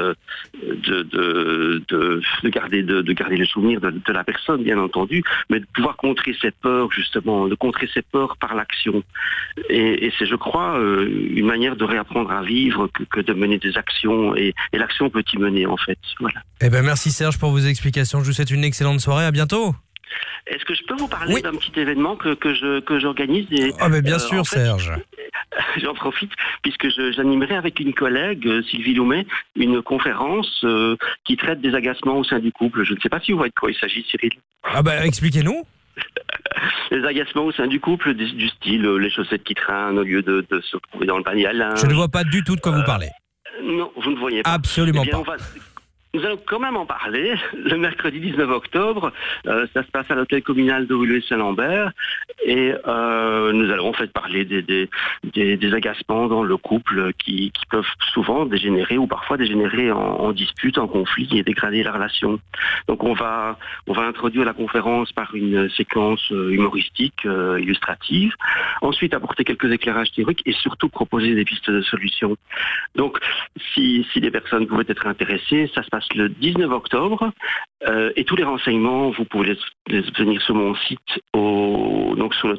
de garder le souvenir de la personne, bien entendu, mais de pouvoir contrer ses peurs, justement, de contrer ses peurs par l'action. Et c'est, je crois, une manière de réapprendre à vivre que de mener des actions. Et l'action peut y mener, en fait. Voilà. Eh ben, merci Serge pour vos explications. Je vous souhaite une excellente soirée. À bientôt. Est-ce que je peux vous parler d'un petit événement que j'organise mais bien sûr, Serge. J'en profite puisque j'animerai avec une collègue, Sylvie Loumet, une conférence qui traite des agacements au sein du couple. Je ne sais pas si vous voyez de quoi il s'agit, Cyril. Expliquez-nous. Les agacements au sein du couple, du style les chaussettes qui traînent au lieu de se retrouver dans le panier à linge. Je ne vois pas du tout de quoi vous parlez. Non, vous ne voyez pas. Absolument pas. Nous allons quand même en parler le mercredi 19 octobre. Ça se passe à l'hôtel communal de Woluwe-Saint-Lambert et nous allons en fait parler des agacements dans le couple qui peuvent souvent dégénérer ou parfois dégénérer en dispute, en conflit et dégrader la relation. Donc on va introduire la conférence par une séquence humoristique, illustrative. Ensuite apporter quelques éclairages théoriques et surtout proposer des pistes de solutions. Donc si des personnes pouvaient être intéressées, ça se passe le 19 octobre et tous les renseignements, vous pouvez les obtenir sur mon site donc sur le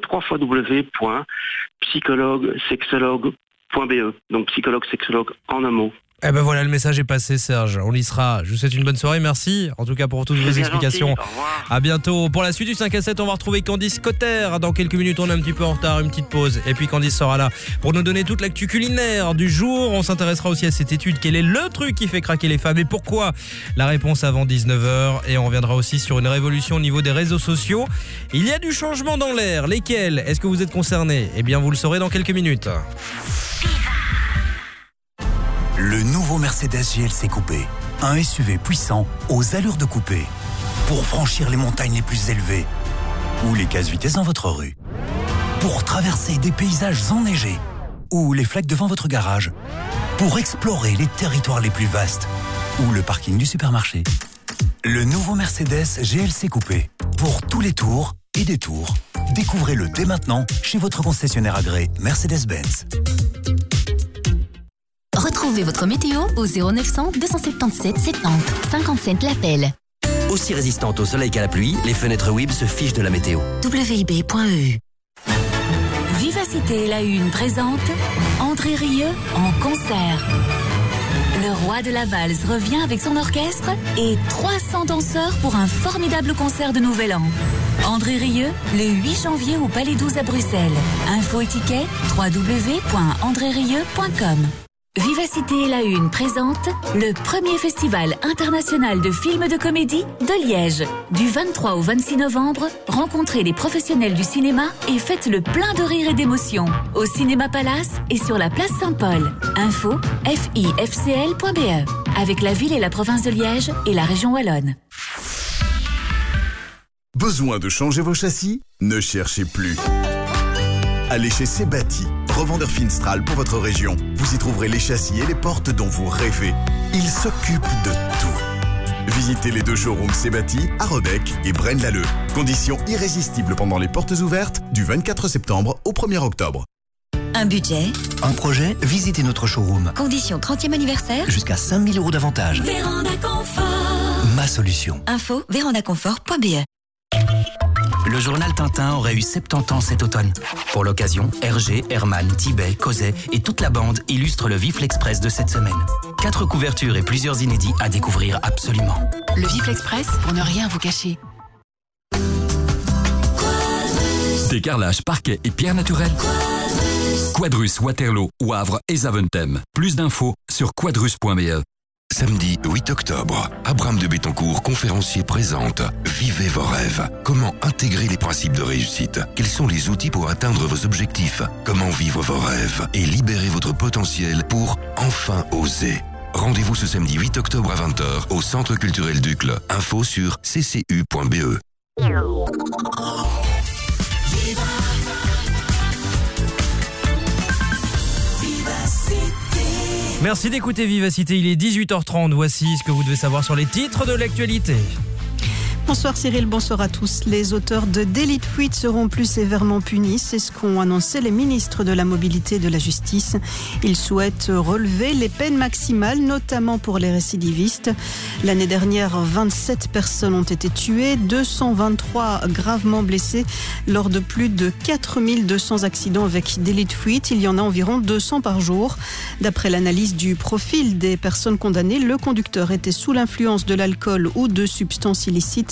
www.psychologue-sexologue.be. Donc psychologue, sexologue en un mot. Eh ben voilà, le message est passé, Serge. On y sera. Je vous souhaite une bonne soirée. Merci en tout cas pour toutes vos explications. Gentil. Au revoir. À bientôt. Pour la suite du 5 à 7, on va retrouver Candice Cotter. Dans quelques minutes, on est un petit peu en retard, une petite pause. Et puis Candice sera là pour nous donner toute l'actu culinaire du jour. On s'intéressera aussi à cette étude. Quel est le truc qui fait craquer les femmes et pourquoi? La réponse avant 19h. Et on reviendra aussi sur une révolution au niveau des réseaux sociaux. Il y a du changement dans l'air. Lesquels? Est-ce que vous êtes concernés? Eh bien, vous le saurez dans quelques minutes. Le nouveau Mercedes GLC Coupé. Un SUV puissant aux allures de coupé. Pour franchir les montagnes les plus élevées. Ou les casse-vitesses dans votre rue. Pour traverser des paysages enneigés. Ou les flaques devant votre garage. Pour explorer les territoires les plus vastes. Ou le parking du supermarché. Le nouveau Mercedes GLC Coupé. Pour tous les tours et détours. Découvrez-le dès maintenant chez votre concessionnaire agréé Mercedes-Benz. Retrouvez votre météo au 0900 277 70 57 l'appel. Aussi résistantes au soleil qu'à la pluie, les fenêtres WIB se fichent de la météo. WIB.eu. Vivacité La Une présente André Rieu en concert. Le roi de la valse revient avec son orchestre et 300 danseurs pour un formidable concert de Nouvel An. André Rieu, le 8 janvier au Palais 12 à Bruxelles. Info et tickets www.andrerieu.com. Vivacité La Une présente le premier festival international de films de comédie de Liège. Du 23 au 26 novembre, rencontrez les professionnels du cinéma et faites le plein de rire et d'émotion. Au Cinéma Palace et sur la place Saint-Paul. Info fifcl.be. Avec la ville et la province de Liège et la région wallonne. Besoin de changer vos châssis? Ne cherchez plus. Allez chez Sebati, revendeur Finstral pour votre région. Vous y trouverez les châssis et les portes dont vous rêvez. Ils s'occupent de tout. Visitez les 2 showrooms Sebati à Rebec et Braine-l'Alleud. Conditions irrésistibles pendant les portes ouvertes du 24 septembre au 1er octobre. Un budget, Un projet? Visitez notre showroom. condition 30e anniversaire, Jusqu'à 5 000 € d'avantage. Véranda Confort. Ma solution. Info vérandaconfort.be. Le journal Tintin aurait eu 70 ans cet automne. Pour l'occasion, Hergé, Herman, Tibet, Causet et toute la bande illustrent le Vif l'Express de cette semaine. 4 couvertures et plusieurs inédits à découvrir absolument. Le Vif l'Express pour ne rien vous cacher. Décarrelage, parquet et pierres naturelles. Quadrus, Waterloo, Wavre et Zaventem. Plus d'infos sur quadrus.be. Samedi 8 octobre, Abraham de Bettencourt, conférencier, présente Vivez vos rêves. Comment intégrer les principes de réussite? Quels sont les outils pour atteindre vos objectifs? Comment vivre vos rêves et libérer votre potentiel pour enfin oser? Rendez-vous ce samedi 8 octobre à 20h au Centre culturel d'Uccle. Info sur ccu.be. Merci d'écouter Vivacité, il est 18h30. Voici ce que vous devez savoir sur les titres de l'actualité. Bonsoir Cyril, bonsoir à tous. Les auteurs de délits de fuite seront plus sévèrement punis. C'est ce qu'ont annoncé les ministres de la Mobilité et de la Justice. Ils souhaitent relever les peines maximales, notamment pour les récidivistes. L'année dernière, 27 personnes ont été tuées, 223 gravement blessées lors de plus de 4200 accidents avec délit de fuite. Il y en a environ 200 par jour. D'après l'analyse du profil des personnes condamnées, le conducteur était sous l'influence de l'alcool ou de substances illicites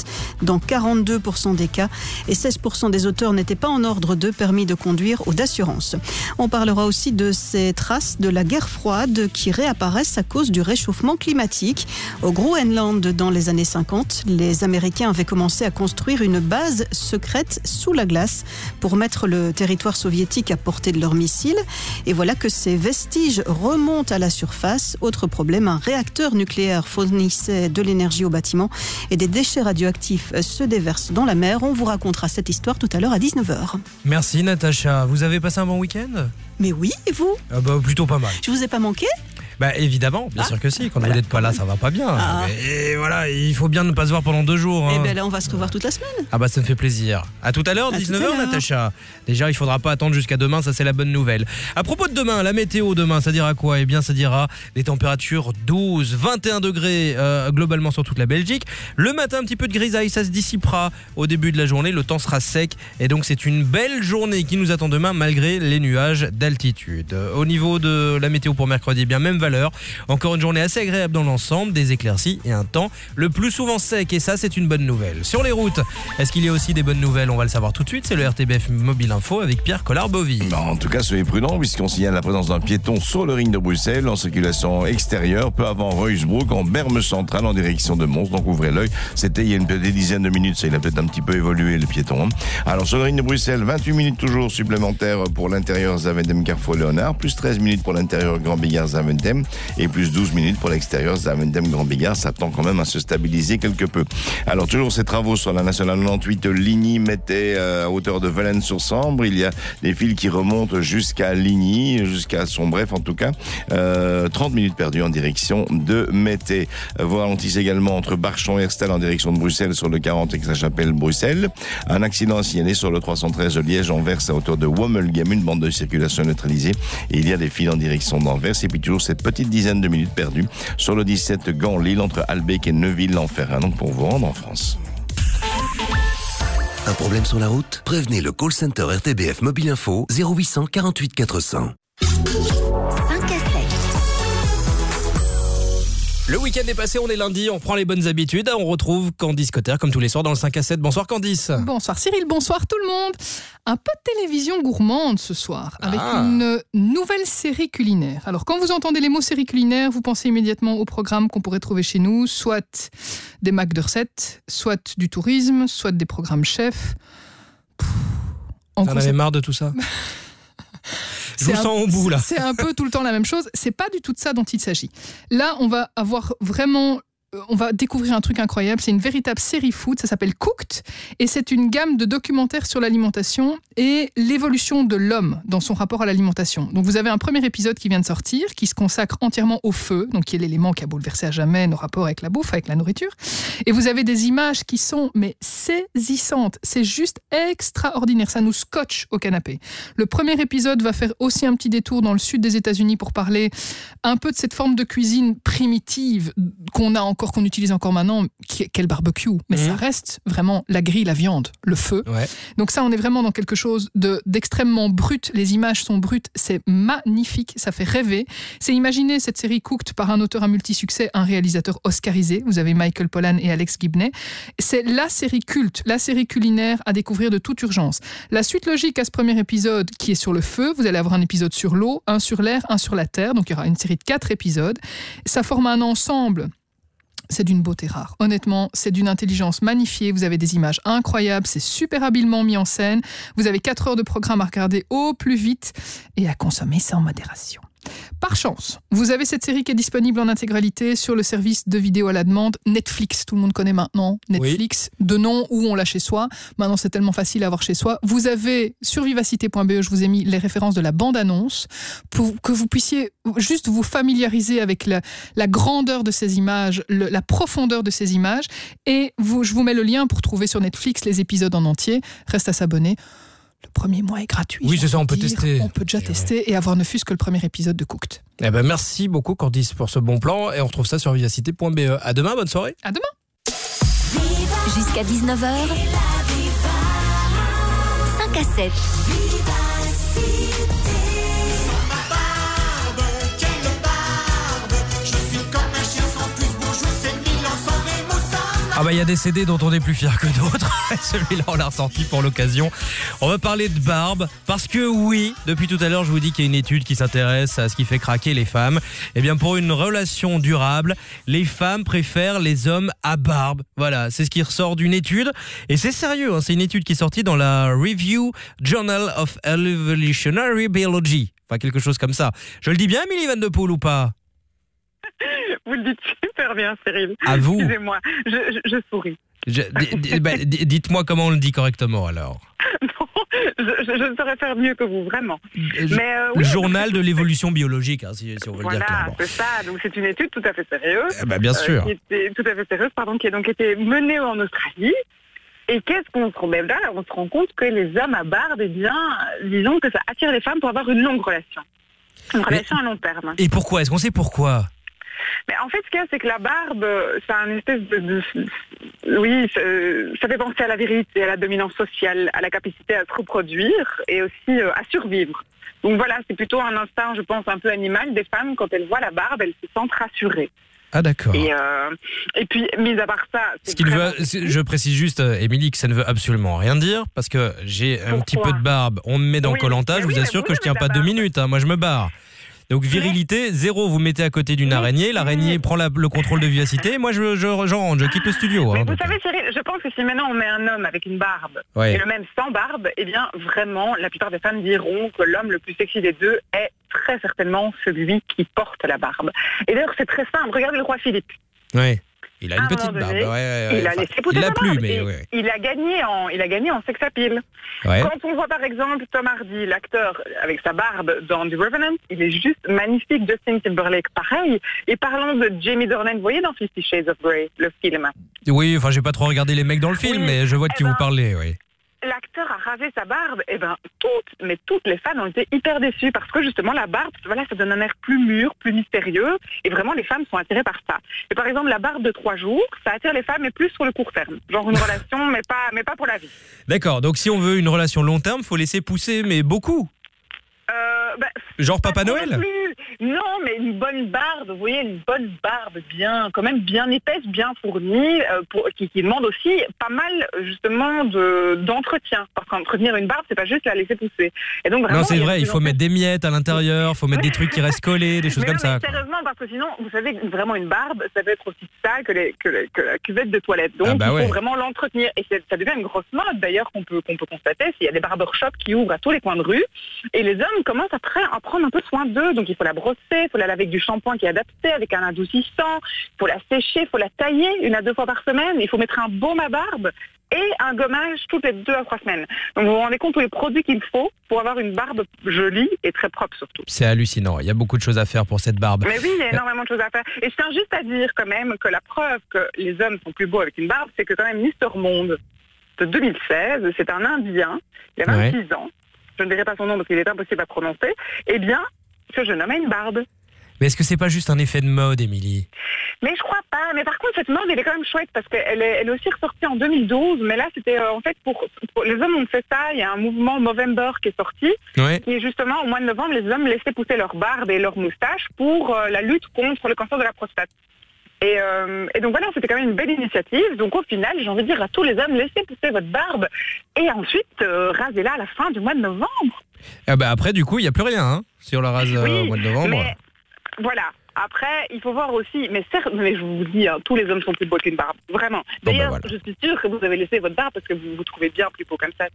dans 42% des cas et 16% des auteurs n'étaient pas en ordre de permis de conduire ou d'assurance. On parlera aussi de ces traces de la guerre froide qui réapparaissent à cause du réchauffement climatique. Au Groenland, dans les années 50, les Américains avaient commencé à construire une base secrète sous la glace pour mettre le territoire soviétique à portée de leurs missiles. Et voilà que ces vestiges remontent à la surface. Autre problème, un réacteur nucléaire fournissait de l'énergie au bâtiment et des déchets radioactifs se déversent dans la mer. On vous racontera cette histoire tout à l'heure à 19h. Merci Natacha. Vous avez passé un bon week-end ? Mais oui, et vous ? Plutôt pas mal. Je vous ai pas manqué ? Évidemment, bien sûr que si. Quand vous n'êtes pas là, ça va pas bien. Et voilà, il faut bien ne pas se voir pendant 2 jours. Et bien là, on va se revoir toute la semaine. Ça me fait plaisir. À tout à l'heure, 19h, Natacha. Déjà, il faudra pas attendre jusqu'à demain, ça c'est la bonne nouvelle. À propos de demain, la météo demain, ça dira quoi ? Eh bien, ça dira des températures 12, 21 degrés globalement sur toute la Belgique. Le matin, un petit peu de grisaille, ça se dissipera au début de la journée. Le temps sera sec et donc c'est une belle journée qui nous attend demain malgré les nuages d'altitude. Au niveau de la météo pour mercredi, bien même valeur. Encore une journée assez agréable dans l'ensemble, des éclaircies et un temps le plus souvent sec et ça c'est une bonne nouvelle. Sur les routes, est-ce qu'il y a aussi des bonnes nouvelles ? On va le savoir tout de suite, c'est le RTBF Mobile Info avec Pierre Collard-Bovy. En tout cas, soyez prudents puisqu'on signale la présence d'un piéton sur le ring de Bruxelles en circulation extérieure, peu avant Ruysbroek en Berme centrale en direction de Mons, donc ouvrez l'œil. C'était il y a une petite dizaine de minutes, ça il a peut-être un petit peu évolué le piéton. Alors sur le ring de Bruxelles, 28 minutes toujours supplémentaires pour l'intérieur Zaventem-Carrefour-Léonard, plus 13 minutes pour l'intérieur Grand Bigard-Zaventem et plus 12 minutes pour l'extérieur Zaventem-Grand Bigard. Ça tend quand même à se stabiliser quelque peu. Alors toujours ces travaux sur la nationale 98 Ligny-Métais à hauteur de Valence-sur-Sambre. Il y a des fils qui remontent jusqu'à Ligny, jusqu'à Sombref en tout cas. 30 minutes perdues en direction de Métais. Vous ralentissez également entre Barchon et Herstal en direction de Bruxelles sur le 40 Aix-la-Chapelle-Bruxelles. Un accident signalé sur le 313 de Liège-Anvers à hauteur de Wommelgem, une bande de circulation neutralisée. Et il y a des fils en direction d'Anvers. Et puis toujours cette petite dizaine de minutes perdues sur le 17 Gand-Lille entre Albec et Neuville-l'Enferrin, donc pour vous rendre en France. Un problème sur la route ? Prévenez le call center RTBF Mobile Info 0800 48 400. 5 à 7. Le week-end est passé, on est lundi, on prend les bonnes habitudes. On retrouve Candice Cotter comme tous les soirs dans le 5 à 7. Bonsoir Candice. Bonsoir Cyril, bonsoir tout le monde. Un peu de télévision gourmande ce soir, avec une nouvelle série culinaire. Alors quand vous entendez les mots série culinaire, vous pensez immédiatement au programme qu'on pourrait trouver chez nous, soit des Macs de recettes, soit du tourisme, soit des programmes chefs. Vous en avez marre de tout ça ? Je vous sens au bout là. C'est un peu tout le temps la même chose. C'est pas du tout de ça dont il s'agit. Là, on va avoir vraiment... On va découvrir un truc incroyable, c'est une véritable série food, ça s'appelle Cooked, et c'est une gamme de documentaires sur l'alimentation et l'évolution de l'homme dans son rapport à l'alimentation. Donc vous avez un premier épisode qui vient de sortir, qui se consacre entièrement au feu, donc qui est l'élément qui a bouleversé à jamais nos rapports avec la bouffe, avec la nourriture, et vous avez des images qui sont saisissantes, c'est juste extraordinaire, ça nous scotche au canapé. Le premier épisode va faire aussi un petit détour dans le sud des États-Unis pour parler un peu de cette forme de cuisine primitive qu'on utilise encore maintenant, quel barbecue, mais ça reste vraiment la grille, la viande, le feu. Ouais. Donc ça, on est vraiment dans quelque chose d'extrêmement brut. Les images sont brutes, c'est magnifique, ça fait rêver. C'est imaginer cette série Cooked par un auteur à multisuccès, un réalisateur oscarisé. Vous avez Michael Pollan et Alex Gibney. C'est la série culte, la série culinaire à découvrir de toute urgence. La suite logique à ce premier épisode qui est sur le feu, vous allez avoir un épisode sur l'eau, un sur l'air, un sur la terre. Donc il y aura une série de 4 épisodes. Ça forme un ensemble. C'est d'une beauté rare. Honnêtement, c'est d'une intelligence magnifiée. Vous avez des images incroyables. C'est super habilement mis en scène. Vous avez 4 heures de programme à regarder au plus vite et à consommer sans modération. Par chance, vous avez cette série qui est disponible en intégralité sur le service de vidéo à la demande Netflix. Tout le monde connaît maintenant Netflix, de nom où on l'a chez soi. Maintenant, c'est tellement facile à avoir chez soi. Vous avez sur vivacité.be, je vous ai mis les références de la bande-annonce pour que vous puissiez juste vous familiariser avec la grandeur de ces images, la profondeur de ces images. Et je vous mets le lien pour trouver sur Netflix les épisodes en entier. Reste à s'abonner. Le premier mois est gratuit. Oui, c'est ça, on peut tester. On peut déjà tester et avoir ne fût-ce que le premier épisode de Cooked. Eh ben, merci beaucoup, Candice, pour ce bon plan. Et on retrouve ça sur vivacité.be. À demain, bonne soirée. À demain. Jusqu'à 19h. 5 à 7. Ah bah il y a des CD dont on est plus fier que d'autres. Celui-là on l'a ressorti pour l'occasion. On va parler de barbe parce que oui, depuis tout à l'heure je vous dis qu'il y a une étude qui s'intéresse à ce qui fait craquer les femmes. Eh bien pour une relation durable, les femmes préfèrent les hommes à barbe. Voilà, c'est ce qui ressort d'une étude et c'est sérieux, hein, c'est une étude qui est sortie dans la Review Journal of Evolutionary Biology. Enfin quelque chose comme ça. Je le dis bien Émilie Van de Poel ou pas? Vous le dites super bien, Cyril. À vous. Excusez-moi, je souris. Dites-moi comment on le dit correctement alors. Non, je ne saurais faire mieux que vous, vraiment. Mais, le journal de l'évolution biologique, hein, si on veut le dire clairement. Voilà, c'est ça. Donc c'est une étude tout à fait sérieuse. Bien sûr. Qui a donc été menée en Australie. Et qu'est-ce qu'on se rend là? On se rend compte que les hommes à barbe, eh bien, disons que ça attire les femmes pour avoir une longue relation. Une relation à long terme. Et pourquoi? Est-ce qu'on sait pourquoi? Mais en fait, ce qu'il y a, c'est que la barbe, c'est un espèce oui, ça fait penser à la virilité, à la dominance sociale, à la capacité à se reproduire et aussi à survivre. Donc voilà, c'est plutôt un instinct, je pense, un peu animal des femmes. Quand elles voient la barbe, elles se sentent rassurées. Ah d'accord. Et puis, mis à part ça... Je précise juste, Émilie, que ça ne veut absolument rien dire, parce que j'ai un petit peu de barbe, on me met dans Koh-Lanta, je vous assure que je tiens pas 2 minutes, hein, moi je me barre. Donc virilité, 0, vous mettez à côté d'une araignée, l'araignée prend le contrôle de vivacité, moi je rentre, je quitte le studio. Mais vous savez Cyril, je pense que si maintenant on met un homme avec une barbe et le même sans barbe, eh bien vraiment la plupart des femmes diront que l'homme le plus sexy des deux est très certainement celui qui porte la barbe. Et d'ailleurs c'est très simple, regardez le roi Philippe. Oui. Il a une petite barbe. Il a laissé pousser sa barbe. Plus, mais il a gagné en sex appeal. Ouais. Quand on voit par exemple Tom Hardy, l'acteur avec sa barbe dans The Revenant, il est juste magnifique. Justin Timberlake, pareil. Et parlons de Jamie Dornan, vous voyez dans 50 Shades of Grey, le film. Oui, enfin j'ai pas trop regardé les mecs dans le film, mais je vois de qui vous parlez, oui. L'acteur a rasé sa barbe, et toutes les fans ont été hyper déçues parce que justement la barbe, voilà, ça donne un air plus mûr, plus mystérieux, et vraiment les femmes sont attirées par ça. Et par exemple la barbe de 3 jours, ça attire les femmes mais plus sur le court terme, genre une relation mais pas pour la vie. D'accord, donc si on veut une relation long terme, faut laisser pousser mais beaucoup. Genre Papa Noël? Non, mais une bonne barbe, vous voyez, une bonne barbe quand même bien épaisse, bien fournie, qui demande aussi pas mal justement d'entretien. Parce qu'entretenir une barbe, c'est pas juste la laisser pousser. Et donc, vraiment, non, c'est vrai, il faut mettre des miettes à l'intérieur, il faut mettre des trucs qui restent collés, des choses comme ça. Sérieusement, parce que sinon, vous savez, vraiment une barbe, ça peut être aussi sale que la cuvette de toilette. Donc, il faut vraiment l'entretenir. Et ça devient une grosse mode, d'ailleurs, qu'on peut constater. Il y a des barbershops qui ouvrent à tous les coins de rue. Et les hommes commencent après à prendre un peu soin d'eux. Donc, il faut la brosser, il faut la laver avec du shampoing qui est adapté, avec un adoucissant. Il faut la sécher, il faut la tailler 1 à 2 fois par semaine. Il faut mettre un baume à barbe et un gommage toutes les 2 à 3 semaines. Donc, vous vous rendez compte tous les produits qu'il faut pour avoir une barbe jolie et très propre surtout. C'est hallucinant. Il y a beaucoup de choses à faire pour cette barbe. Mais oui, il y a énormément de choses à faire. Et je tiens juste à dire quand même que la preuve que les hommes sont plus beaux avec une barbe, c'est que quand même Mr. Monde de 2016, c'est un Indien, il a 26 ans. Je ne dirai pas son nom parce qu'il est impossible à prononcer. Eh bien, ce jeune homme a une barbe. Mais est-ce que c'est pas juste un effet de mode, Émilie? Mais je crois pas. Mais par contre, cette mode, elle est quand même chouette parce qu'elle est aussi ressortie en 2012. Mais là, c'était en fait pour les hommes ont fait ça. Il y a un mouvement Movember qui est sorti, qui est justement au mois de novembre, les hommes laissaient pousser leur barbe et leur moustache pour la lutte contre le cancer de la prostate. Et donc voilà, c'était quand même une belle initiative. Donc au final, j'ai envie de dire à tous les hommes, laissez pousser votre barbe et ensuite rasez-la à la fin du mois de novembre. Après, du coup, il n'y a plus rien hein, si on la rase au mois de novembre. Mais voilà. Après, il faut voir aussi, mais certes, mais je vous dis, tous les hommes sont plus beaux qu'une barbe, vraiment. D'ailleurs, je suis sûre que vous avez laissé votre barbe parce que vous vous trouvez bien plus beau comme ça.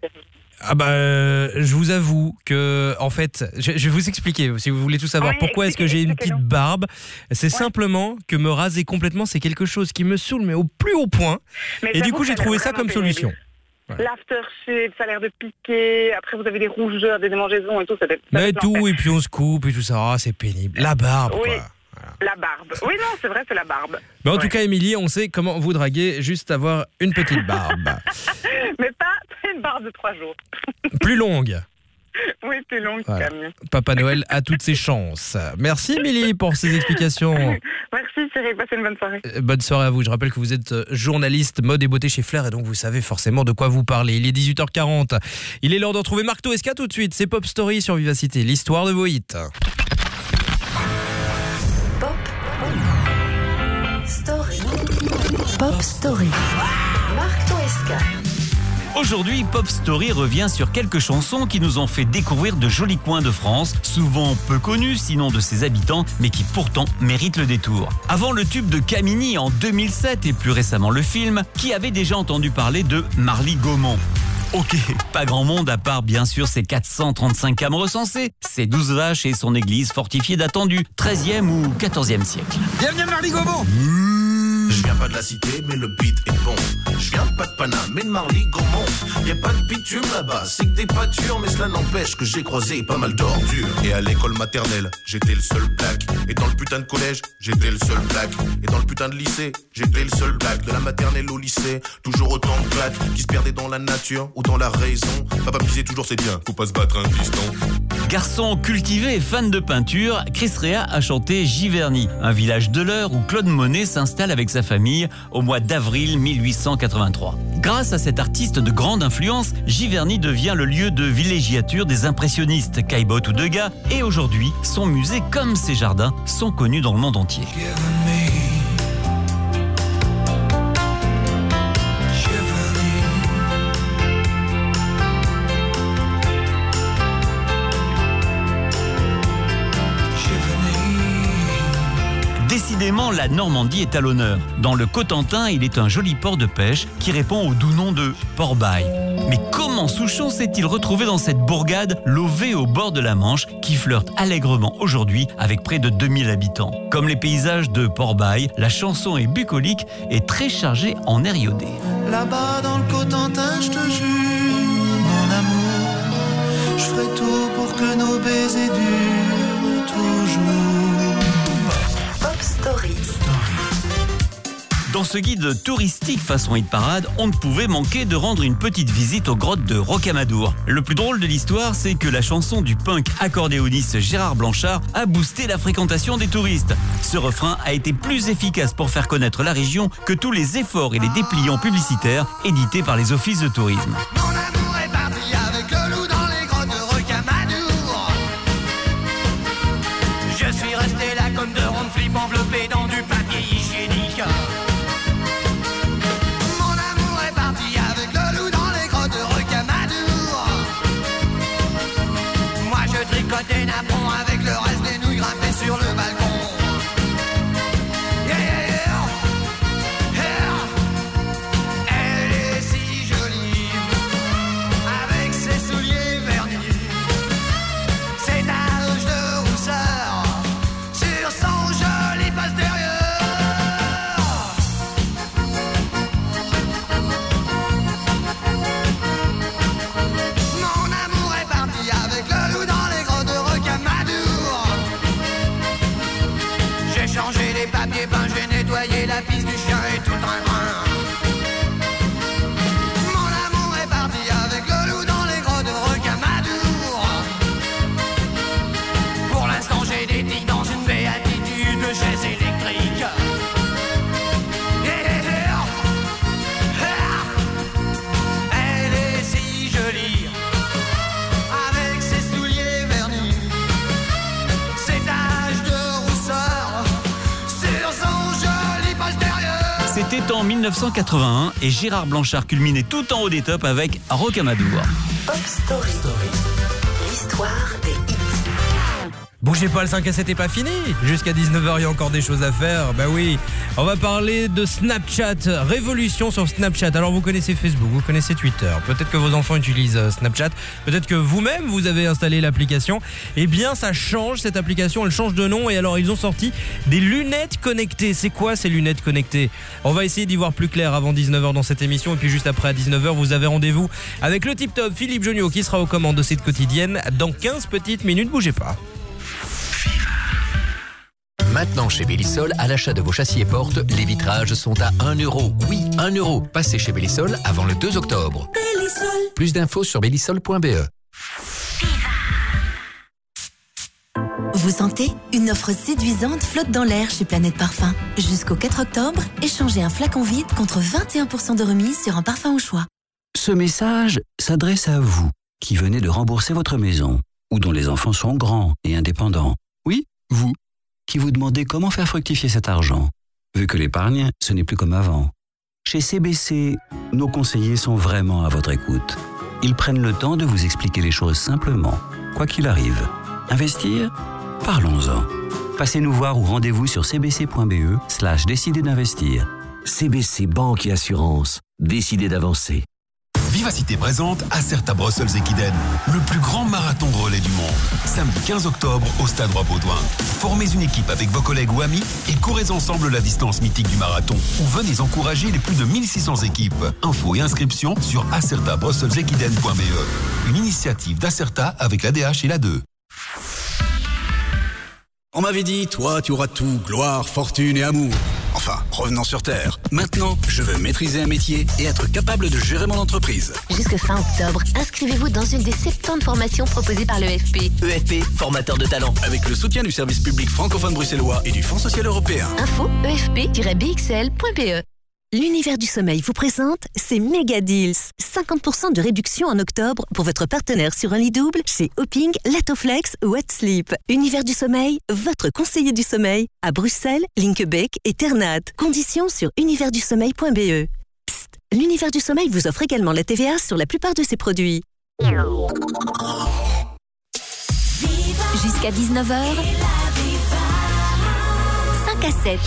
Je vous avoue que, en fait, je vais vous expliquer, si vous voulez tout savoir, pourquoi est-ce que j'ai une petite barbe. C'est simplement que me raser complètement, c'est quelque chose qui me saoule, mais au plus haut point. Et du coup, j'ai trouvé ça comme solution. L'aftershave, ça a l'air de piquer. Après, vous avez des rougeurs, des démangeaisons et tout. Et puis on se coupe et tout ça. C'est pénible. La barbe, quoi. La barbe. Oui, non, c'est vrai, c'est la barbe. Mais en tout cas, Émilie, on sait comment vous draguer, juste avoir une petite barbe. Mais pas une barbe de 3 jours. Plus longue. Oui, plus longue, voilà. quand même. Papa Noël a toutes ses chances. Merci, Émilie, pour ces explications. Merci, Cyril. Passez une bonne soirée. Bonne soirée à vous. Je rappelle que vous êtes journaliste mode et beauté chez Flair et donc vous savez forcément de quoi vous parlez. Il est 18h40. Il est l'heure de retrouver Marc Toesca tout de suite. C'est Pop Story sur Vivacité, l'histoire de vos hits. Pop Story. Marc Toesca. Aujourd'hui, Pop Story revient sur quelques chansons qui nous ont fait découvrir de jolis coins de France, souvent peu connus sinon de ses habitants, mais qui pourtant méritent le détour. Avant le tube de Camini en 2007 et plus récemment le film, qui avait déjà entendu parler de Marly Gaumont? Ok, pas grand monde à part bien sûr ses 435 âmes recensées, ses 12 vaches et son église fortifiée datant du 13e ou 14e siècle. Bienvenue à Marly Gaumont. Je viens pas de la cité, mais le beat est bon. Je viens pas de Paname, mais de Marly Gaumont. Y a pas de bitume là-bas, c'est que des pâtures, mais cela n'empêche que j'ai croisé pas mal d'ordures. Et à l'école maternelle, j'étais le seul black. Et dans le putain de collège, j'étais le seul black. Et dans le putain de lycée, j'étais le seul black. De la maternelle au lycée, toujours autant de black qui se perdaient dans la nature ou dans la raison. Papa me disait toujours c'est bien, faut pas se battre un piston. Garçon cultivé et fan de peinture, Chris Rea a chanté Giverny, un village de l'Eure où Claude Monet s'installe avec sa famille au mois d'avril 1883. Grâce à cet artiste de grande influence, Giverny devient le lieu de villégiature des impressionnistes Caillebotte ou Degas, et aujourd'hui, son musée comme ses jardins sont connus dans le monde entier. Décidément, la Normandie est à l'honneur. Dans le Cotentin, il est un joli port de pêche qui répond au doux nom de Port-Bail. Mais comment Souchon s'est-il retrouvé dans cette bourgade levée au bord de la Manche qui flirte allègrement aujourd'hui avec près de 2000 habitants? Comme les paysages de Port-Bail, la chanson est bucolique et très chargée en air iodé. Là-bas dans le Cotentin, je te jure, mon amour, je ferai tout pour que nos baisers durent toujours. Dans ce guide touristique façon hit parade, on ne pouvait manquer de rendre une petite visite aux grottes de Rocamadour. Le plus drôle de l'histoire, c'est que la chanson du punk accordéoniste Gérard Blanchard a boosté la fréquentation des touristes. Ce refrain a été plus efficace pour faire connaître la région que tous les efforts et les dépliants publicitaires édités par les offices de tourisme. Je suis resté là comme de rondes flip enveloppées dans du papier hygiénique. Mon amour est parti avec le loup dans les grottes de Rocamadour. Moi je tricote des napperons avec le reste des nouilles grimpées sur le balcon. Yeah, yeah, yeah. Elle est si jolie avec ses souliers vernis, ses taches de rousseur sur son joli postérieur. Mon amour est parti avec le loup dans les grottes de Rocamadour. J'ai changé les papiers peints, j'ai nettoyé la piste du chien et tout un train. Mon amour est parti avec le loup dans les grottes de Rocamadour. Pour l'instant j'ai des tics dans une béatitude de chaise électrique. Elle est si jolie avec ses souliers vernis, ses taches de rousseur sur son joli postérieur. C'était en 1981 et Gérard Blanchard culminait tout en haut des tops avec Rocamadour. Pop Story. L'histoire des hits. Bougez pas, le 5 à 7 est pas fini. Jusqu'à 19h, il y a encore des choses à faire. Bah oui, on va parler de Snapchat. Révolution sur Snapchat. Alors vous connaissez Facebook, vous connaissez Twitter. Peut-être que vos enfants utilisent Snapchat. Peut-être que vous-même, vous avez installé l'application. Eh bien, ça change, cette application. Elle change de nom. Et alors, ils ont sorti des lunettes connectées. C'est quoi ces lunettes connectées? On va essayer d'y voir plus clair avant 19h dans cette émission. Et puis juste après, à 19h, vous avez rendez-vous avec le tip-top Philippe Jonio qui sera aux commandes de cette quotidienne dans 15 petites minutes. Bougez pas. Maintenant chez Bellisol, à l'achat de vos châssis et portes, les vitrages sont à 1 €. Oui, 1 €. Passez chez Bellisol avant le 2 octobre. Bellisol. Plus d'infos sur bellisol.be. Vous sentez? Une offre séduisante flotte dans l'air chez Planète Parfum. Jusqu'au 4 octobre, échangez un flacon vide contre 21% de remise sur un parfum au choix. Ce message s'adresse à vous, qui venez de rembourser votre maison, ou dont les enfants sont grands et indépendants. Oui, vous, qui vous demandez comment faire fructifier cet argent, vu que l'épargne, ce n'est plus comme avant. Chez CBC, nos conseillers sont vraiment à votre écoute. Ils prennent le temps de vous expliquer les choses simplement, quoi qu'il arrive. Investir ? Parlons-en. Passez nous voir ou rendez-vous sur cbc.be/décider d'investir. CBC Banque et Assurance. Décidez d'avancer. Vivacité présente Acerta Brussels Equiden, le plus grand marathon relais du monde. Samedi 15 octobre au Stade Roi-Baudouin. Formez une équipe avec vos collègues ou amis et courez ensemble la distance mythique du marathon. Ou venez encourager les plus de 1600 équipes. Infos et inscriptions sur acertabrussels-equiden.be. Une initiative d'Acerta avec l'ADH et l'A2. On m'avait dit, toi, tu auras tout, gloire, fortune et amour. Enfin, revenons sur Terre. Maintenant, je veux maîtriser un métier et être capable de gérer mon entreprise. Jusque fin octobre, inscrivez-vous dans une des 70 formations proposées par l'EFP. EFP, formateur de talent. Avec le soutien du service public francophone bruxellois et du Fonds social européen. Info efp-bxl.be. L'univers du sommeil vous présente ces méga deals. 50% de réduction en octobre pour votre partenaire sur un lit double chez Hopping, Latoflex ou Sleep. Univers du sommeil, votre conseiller du sommeil à Bruxelles, Linkebeek et Ternat. Conditions sur universdusommeil.be. Psst, l'univers du sommeil vous offre également la TVA sur la plupart de ses produits. Jusqu'à 19h, 5 à 7.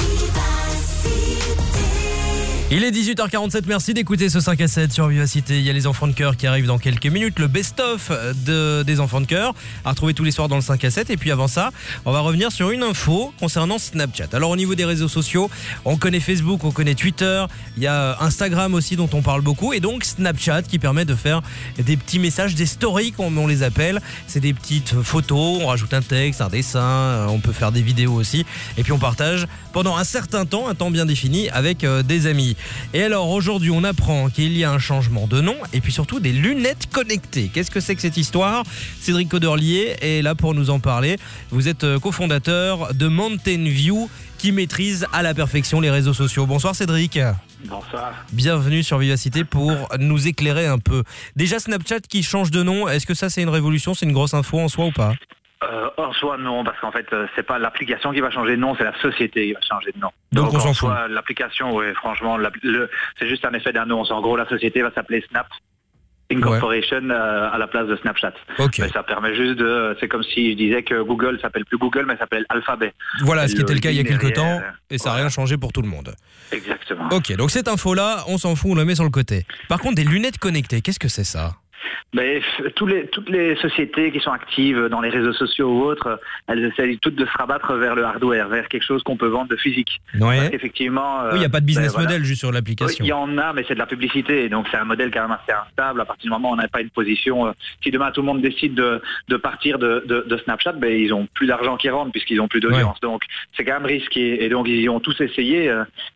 Il est 18h47, merci d'écouter ce 5 à 7 sur Vivacité. Il y a les enfants de cœur qui arrivent dans quelques minutes, le best-of des enfants de cœur, à retrouver tous les soirs dans le 5 à 7. Et puis avant ça, on va revenir sur une info concernant Snapchat. Alors au niveau des réseaux sociaux, on connaît Facebook, on connaît Twitter, il y a Instagram aussi dont on parle beaucoup, et donc Snapchat qui permet de faire des petits messages, des stories comme on les appelle. C'est des petites photos, on rajoute un texte, un dessin, on peut faire des vidéos aussi, et puis on partage pendant un certain temps, un temps bien défini avec des amis. Et alors aujourd'hui on apprend qu'il y a un changement de nom et puis surtout des lunettes connectées. Qu'est-ce que c'est que cette histoire ? Cédric Coderlier est là pour nous en parler. Vous êtes cofondateur de Mountain View qui maîtrise à la perfection les réseaux sociaux. Bonsoir Cédric. Bonsoir. Bienvenue sur Vivacité pour nous éclairer un peu. Déjà Snapchat qui change de nom, est-ce que ça c'est une révolution, c'est une grosse info en soi ou pas ? En soi, non, parce qu'en fait, c'est pas l'application qui va changer de nom, c'est la société qui va changer de nom. Donc on s'en fout. L'application, oui, franchement, c'est juste un effet d'annonce. En gros, la société va s'appeler Snap Incorporation à la place de Snapchat. Okay. Mais ça permet juste c'est comme si je disais que Google s'appelle plus Google, mais s'appelle Alphabet. Voilà, ce qui était le cas il y a quelques temps, et ça n'a rien changé pour tout le monde. Exactement. Ok, donc cette info-là, on s'en fout, on la met sur le côté. Par contre, des lunettes connectées, qu'est-ce que c'est ça ? Mais toutes les sociétés qui sont actives dans les réseaux sociaux ou autres, elles essayent toutes de se rabattre vers le hardware, vers quelque chose qu'on peut vendre de physique. Ouais. Parce qu'effectivement, oui, il n'y a pas de business model juste sur l'application. Oui, il y en a, mais c'est de la publicité, donc c'est un modèle quand même assez instable. À partir du moment où on n'a pas une position, si demain tout le monde décide de partir de Snapchat, ils ont plus d'argent qui rentre puisqu'ils ont plus d'audience. Ouais. Donc c'est quand même risqué. Et donc ils ont tous essayé.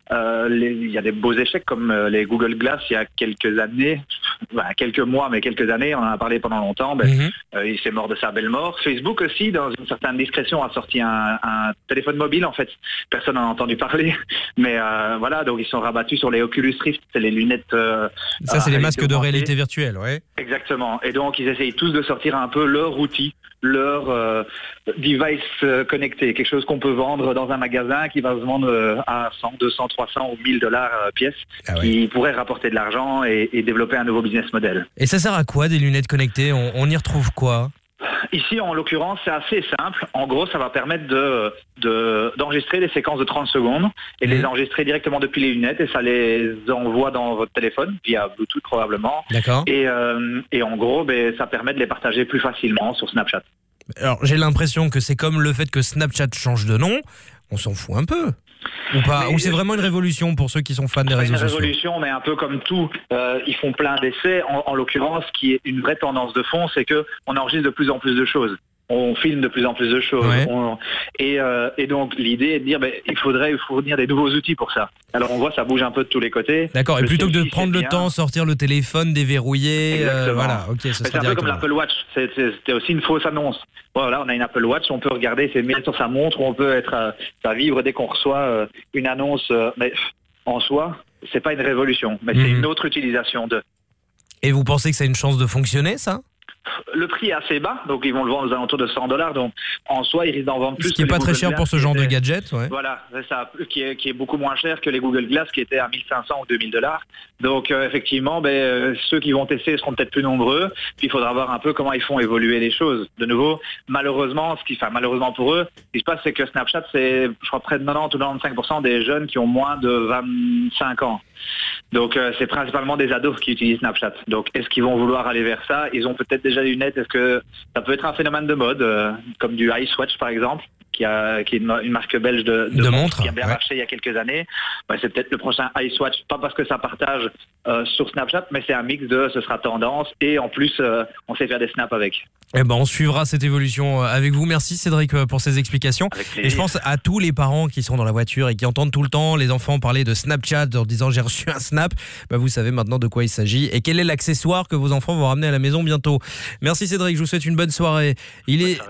Il y a des beaux échecs comme les Google Glass il y a quelques années, quelques mois, mais quelques années, on en a parlé pendant longtemps, il s'est mort de sa belle mort. Facebook aussi, dans une certaine discrétion, a sorti un téléphone mobile en fait. Personne n'en a entendu parler, mais voilà, donc ils sont rabattus sur les Oculus Rift, c'est les lunettes... ça c'est les masques de réalité virtuelle, ouais. Exactement, et donc ils essayent tous de sortir un peu leur outil, leur device connecté, quelque chose qu'on peut vendre dans un magasin qui va se vendre à 100, 200, 300 ou 1000 $ pièce, qui pourrait rapporter de l'argent et développer un nouveau business model. Et ça sert à quoi des lunettes connectées ? On y retrouve quoi ? Ici, en l'occurrence, c'est assez simple. En gros, ça va permettre d'enregistrer des séquences de 30 secondes et les enregistrer directement depuis les lunettes et ça les envoie dans votre téléphone via Bluetooth probablement. D'accord. Et en gros, ça permet de les partager plus facilement sur Snapchat. Alors, j'ai l'impression que c'est comme le fait que Snapchat change de nom, on s'en fout un peu. Ou pas, ou c'est vraiment une révolution pour ceux qui sont fans des réseaux sociaux. C'est une révolution, mais un peu comme tout, ils font plein d'essais. En l'occurrence, ce qui est une vraie tendance de fond, c'est que on enregistre de plus en plus de choses. On filme de plus en plus de choses. Ouais. Et donc l'idée est de dire il faudrait fournir des nouveaux outils pour ça. Alors on voit ça bouge un peu de tous les côtés. D'accord, et plutôt que de prendre le temps, sortir le téléphone, déverrouiller, voilà, ok, ça c'est un peu comme l'Apple Watch, c'était aussi une fausse annonce. Voilà, on a une Apple Watch, on peut regarder ses mails sur sa montre, on peut être à vivre dès qu'on reçoit une annonce, mais en soi, c'est pas une révolution, mais c'est une autre utilisation de. Et vous pensez que ça a une chance de fonctionner, ça ? Le prix est assez bas, donc ils vont le vendre aux alentours de $100, donc en soi ils risquent d'en vendre plus. Ce qui n'est pas très cher pour ce genre de gadget, ouais. Voilà, c'est ça, qui est beaucoup moins cher que les Google Glass qui étaient à $1,500 ou $2,000. Donc effectivement, ceux qui vont tester seront peut-être plus nombreux, puis il faudra voir un peu comment ils font évoluer les choses. De nouveau, malheureusement pour eux, ce qui se passe c'est que Snapchat c'est, je crois, près de 90 ou 95% des jeunes qui ont moins de 25 ans. Donc c'est principalement des ados qui utilisent Snapchat. Donc est-ce qu'ils vont vouloir aller vers ça? Ils ont peut-être déjà des lunettes. Est-ce que ça peut être un phénomène de mode, comme du Icewatch par exemple, qui est une marque belge de montres qui a bien marché il y a quelques années. C'est peut-être le prochain Icewatch, pas parce que ça partage sur Snapchat, mais c'est un mix de ce sera tendance et en plus on sait faire des snaps avec. On suivra cette évolution avec vous. Merci Cédric pour ces explications. Et je pense à tous les parents qui sont dans la voiture et qui entendent tout le temps les enfants parler de Snapchat en disant j'ai reçu un snap. Vous savez maintenant de quoi il s'agit et quel est l'accessoire que vos enfants vont ramener à la maison bientôt. Merci Cédric, je vous souhaite une bonne soirée. Il est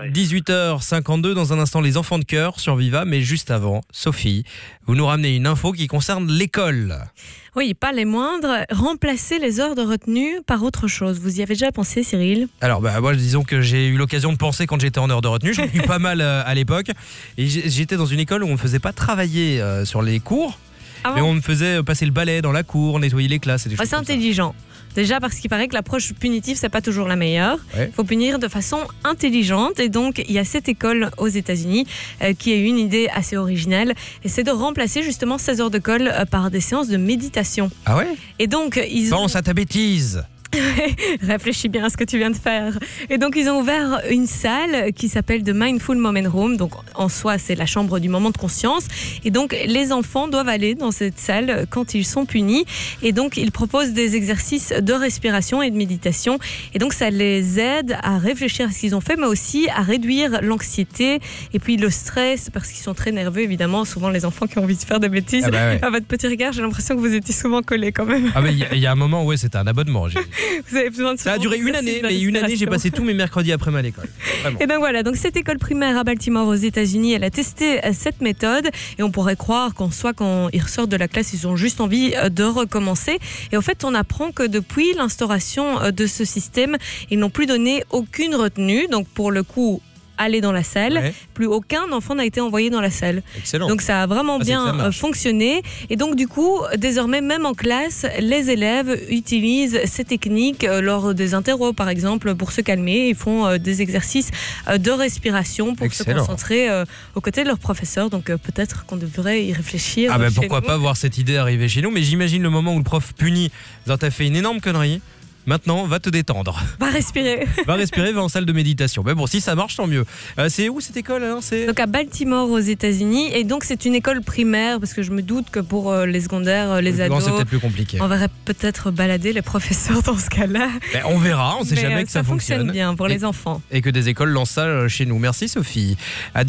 18h52, dans un instant les enfants de cœur sur Viva, mais juste avant, Sophie, vous nous ramenez une info qui concerne l'école. Oui, pas les moindres. Remplacer les heures de retenue par autre chose. Vous y avez déjà pensé, Cyril ? Alors, moi, disons que j'ai eu l'occasion de penser quand j'étais en heure de retenue. J'en ai eu pas mal à l'époque. Et j'étais dans une école où on ne faisait pas travailler sur les cours, mais on me faisait passer le balai dans la cour, nettoyer les classes et des choses c'est intelligent. Déjà parce qu'il paraît que l'approche punitive, c'est pas toujours la meilleure. Il faut punir de façon intelligente. Et donc, il y a cette école aux États-Unis qui a eu une idée assez originale. Et c'est de remplacer justement ces heures de colle par des séances de méditation. Ah ouais ? Et donc, pense à ta bêtise. Réfléchis bien à ce que tu viens de faire. Et donc ils ont ouvert une salle qui s'appelle The Mindful Moment Room. Donc en soi c'est la chambre du moment de conscience. Et donc les enfants doivent aller dans cette salle quand ils sont punis. Et donc ils proposent des exercices de respiration et de méditation. Et donc ça les aide à réfléchir à ce qu'ils ont fait, mais aussi à réduire l'anxiété et puis le stress, parce qu'ils sont très nerveux évidemment. Souvent les enfants qui ont envie de faire des bêtises. À votre petit regard, j'ai l'impression que vous étiez souvent collés quand même. Mais il y a un moment où c'était un abonnement. Vous avez besoin de ça a duré une année, mais une année j'ai passé tous mes mercredis après à l'école. Vraiment. Et voilà, donc cette école primaire à Baltimore aux États-Unis, elle a testé cette méthode et on pourrait croire qu'en soi quand ils ressortent de la classe, ils ont juste envie de recommencer. Et en fait, on apprend que depuis l'instauration de ce système, ils n'ont plus donné aucune retenue. Donc pour le coup, aller dans la salle, plus aucun enfant n'a été envoyé dans la salle. Excellent. Donc ça a vraiment bien fonctionné. Et donc du coup, désormais, même en classe, les élèves utilisent ces techniques lors des interros, par exemple, pour se calmer. Ils font des exercices de respiration pour se concentrer aux côtés de leur professeur. Donc peut-être qu'on devrait y réfléchir. Pourquoi pas voir cette idée arriver chez nous. Mais j'imagine le moment où le prof punit, t'as fait une énorme connerie. Maintenant, va te détendre. Va respirer. Va en salle de méditation. Mais bon, si ça marche, tant mieux. C'est où cette école alors ? Donc à Baltimore aux États-Unis. Et donc c'est une école primaire, parce que je me doute que pour les secondaires, les ados, c'est peut-être plus compliqué. On verrait peut-être balader les professeurs dans ce cas-là. On verra, on ne sait jamais que ça fonctionne bien pour les enfants. Et que des écoles lancent ça chez nous. Merci Sophie. À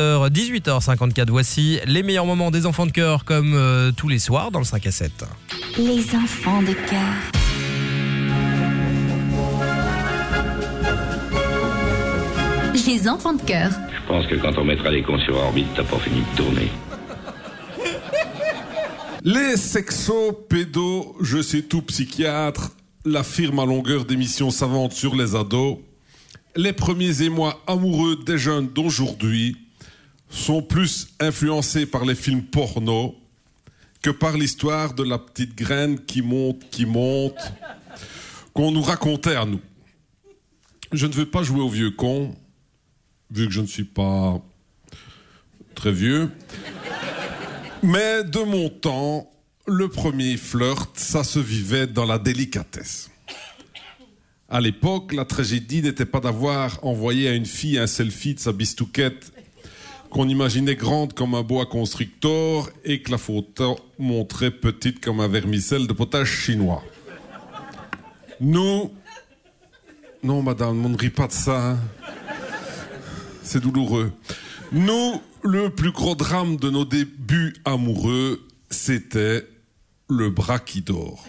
18h54, voici les meilleurs moments des enfants de cœur, comme tous les soirs dans le 5 à 7. Les enfants de cœur. Les enfants de cœur. Je pense que quand on mettra les cons sur orbite, t'as pas fini de tourner. Les sexo-pédos, je sais tout psychiatre, l'affirment à longueur d'émissions savantes sur les ados. Les premiers émois amoureux des jeunes d'aujourd'hui sont plus influencés par les films porno que par l'histoire de la petite graine qui monte, qu'on nous racontait à nous. Je ne veux pas jouer au vieux con, vu que je ne suis pas très vieux. Mais de mon temps, le premier flirt, ça se vivait dans la délicatesse. À l'époque, la tragédie n'était pas d'avoir envoyé à une fille un selfie de sa bistouquette qu'on imaginait grande comme un boa constrictor et que la photo montrait petite comme un vermicelle de potage chinois. Nous... Non, madame, on ne rit pas de ça, hein. C'est douloureux. Nous, le plus gros drame de nos débuts amoureux, c'était le bras qui dort.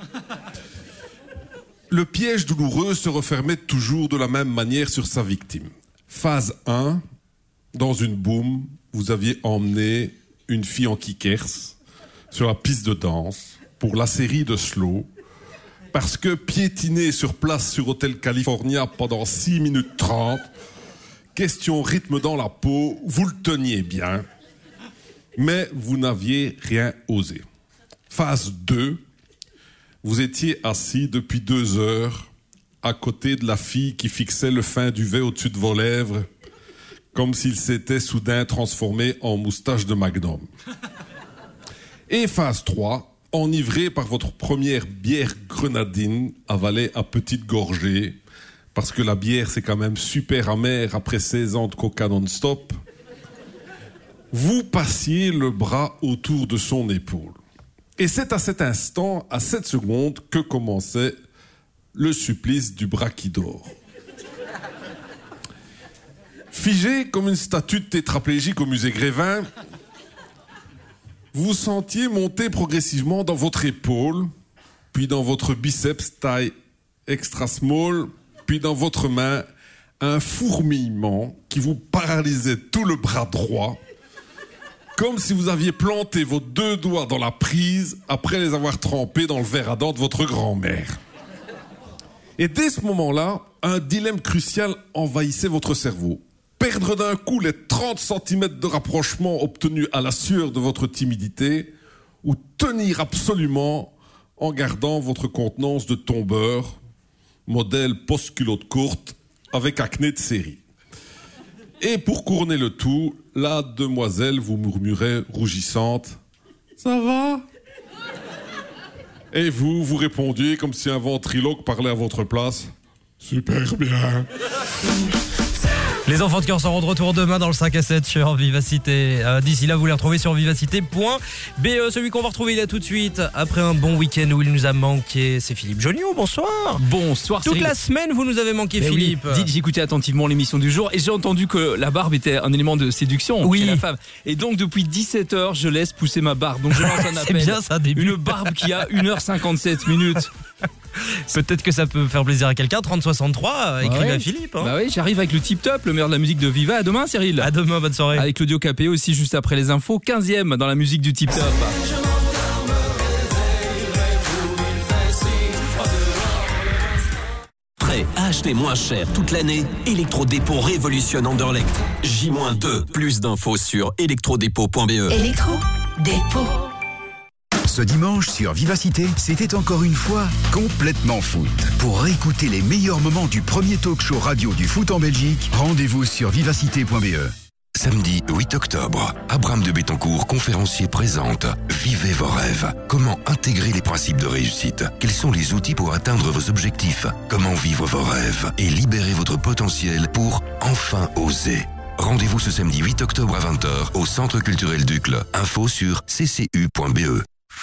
Le piège douloureux se refermait toujours de la même manière sur sa victime. Phase 1, dans une boum, vous aviez emmené une fille en kickers sur la piste de danse pour la série de slow Parce que piétiner sur place sur Hôtel California pendant 6 minutes 30, question rythme dans la peau, vous le teniez bien, mais vous n'aviez rien osé. Phase 2, vous étiez assis depuis 2 heures à côté de la fille qui fixait le fin duvet au-dessus de vos lèvres, comme s'il s'était soudain transformé en moustache de Magnum. Et phase 3, enivré par votre première bière grenadine, avalée à petites gorgées, parce que la bière c'est quand même super amer après 16 ans de coca non-stop, vous passiez le bras autour de son épaule. Et c'est à cet instant, à cette seconde, que commençait le supplice du bras qui dort. Figé comme une statue de tétraplégique au musée Grévin, vous sentiez monter progressivement dans votre épaule, puis dans votre biceps taille extra small, puis dans votre main, un fourmillement qui vous paralysait tout le bras droit, comme si vous aviez planté vos 2 doigts dans la prise après les avoir trempés dans le verre à dents de votre grand-mère. Et dès ce moment-là, un dilemme crucial envahissait votre cerveau. Perdre d'un coup les 30 cm de rapprochement obtenus à la sueur de votre timidité, ou tenir absolument en gardant votre contenance de tombeur, modèle post-culotte courte, avec acné de série. Et pour couronner le tout, la demoiselle vous murmurait rougissante « Ça va ?» Et vous répondiez comme si un ventriloque parlait à votre place « Super bien !» Les enfants de cœur seront de retour demain dans le 5 à 7 sur Vivacité. D'ici là, vous les retrouvez sur vivacité.be. Celui qu'on va retrouver là tout de suite, après un bon week-end où il nous a manqué, c'est Philippe Jonio. Bonsoir. Bonsoir. Toute la semaine, vous nous avez manqué, Philippe. Oui. Dites, j'écoutais attentivement l'émission du jour et j'ai entendu que la barbe était un élément de séduction chez la femme. Et donc, depuis 17h, je laisse pousser ma barbe. Donc, je lance un appel. C'est bien ça, début. Une barbe qui a 1h57 minutes. Peut-être que ça peut faire plaisir à quelqu'un. 3063, écrivez à Philippe. Hein. Bah oui, j'arrive avec le Tip Top, le meilleur de la musique de Viva. À demain, Cyril. À demain, bonne soirée. Avec Claudio Capéo aussi, juste après les infos. 15e dans la musique du Tip Top. Prêt à acheter moins cher toute l'année? Electrodépôt révolutionne Anderlecht. J-2. Plus d'infos sur electrodépôt.be. Electrodépôt. Ce dimanche sur Vivacité, c'était encore une fois complètement foot. Pour réécouter les meilleurs moments du premier talk show radio du foot en Belgique, rendez-vous sur vivacité.be. Samedi 8 octobre, Abraham de Bettencourt, conférencier, présente Vivez vos rêves. Comment intégrer les principes de réussite? Quels sont les outils pour atteindre vos objectifs? Comment vivre vos rêves et libérer votre potentiel pour enfin oser? Rendez-vous ce samedi 8 octobre à 20h au Centre culturel Ducle. Info sur ccu.be.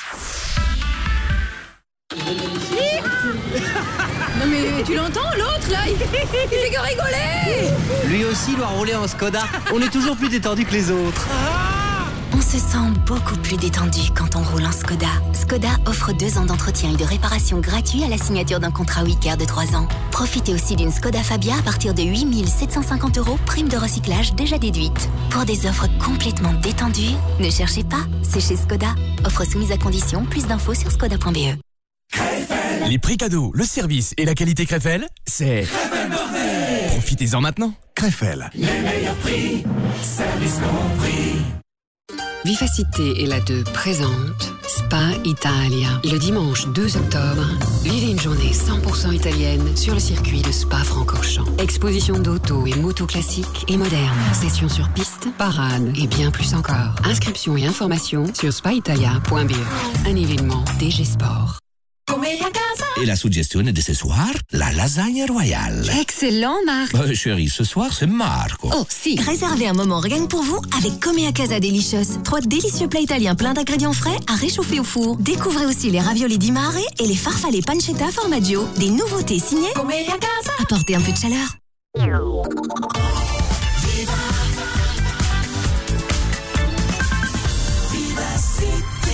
Non mais tu l'entends l'autre là, il fait que rigoler. Lui aussi doit rouler en Skoda. On est toujours plus détendu que les autres. On se sent beaucoup plus détendu quand on roule en Skoda. Skoda offre 2 ans d'entretien et de réparation gratuit à la signature d'un contrat Wicker de 3 ans. Profitez aussi d'une Skoda Fabia à partir de 8 750 €, prime de recyclage déjà déduite. Pour des offres complètement détendues, ne cherchez pas, c'est chez Skoda. Offre soumise à condition, plus d'infos sur skoda.be. Les prix cadeaux, le service et la qualité Krefel, c'est Krefel Bordel. Profitez-en maintenant. Krefel. Les meilleurs prix, service compris. Vivacité et la 2 présente Spa Italia. Le dimanche 2 octobre, vivez une journée 100% italienne sur le circuit de Spa-Francorchamps. Exposition d'auto et moto classiques et modernes. Sessions sur piste, parade et bien plus encore. Inscription et informations sur spaitalia.be. Un événement DG Sport. Et la suggestion de ce soir, la lasagne royale. Excellent, Marc. Chérie, ce soir, c'est Marco. Oh, si. Réservez un moment rien que pour vous avec Comé a Casa Delicious. 3 délicieux plats italiens pleins d'ingrédients frais à réchauffer au four. Découvrez aussi les raviolis di mare et les farfalle pancetta formaggio. Des nouveautés signées Comé a Casa. Apportez un peu de chaleur.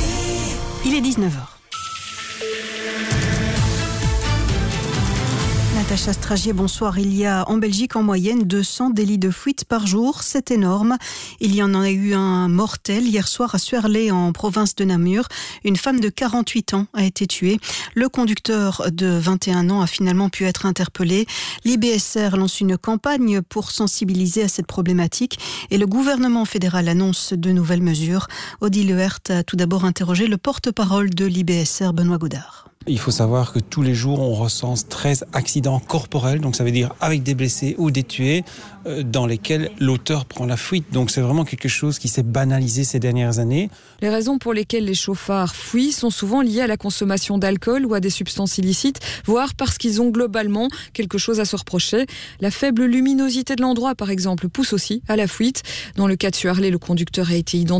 Il est 19h. Natacha Stragier, bonsoir. Il y a en Belgique en moyenne 200 délits de fuite par jour. C'est énorme. Il y en a eu un mortel hier soir à Suerlé en province de Namur. Une femme de 48 ans a été tuée. Le conducteur de 21 ans a finalement pu être interpellé. L'IBSR lance une campagne pour sensibiliser à cette problématique et le gouvernement fédéral annonce de nouvelles mesures. Odile Lehert a tout d'abord interrogé le porte-parole de l'IBSR, Benoît Godard. Il faut savoir que tous les jours, on recense 13 accidents corporels, donc ça veut dire avec des blessés ou des tués, dans lesquels l'auteur prend la fuite. Donc c'est vraiment quelque chose qui s'est banalisé ces dernières années. Les raisons pour lesquelles les chauffards fuient sont souvent liées à la consommation d'alcool ou à des substances illicites, voire parce qu'ils ont globalement quelque chose à se reprocher. La faible luminosité de l'endroit, par exemple, pousse aussi à la fuite. Dans le cas de Suerlé, le conducteur a été identifié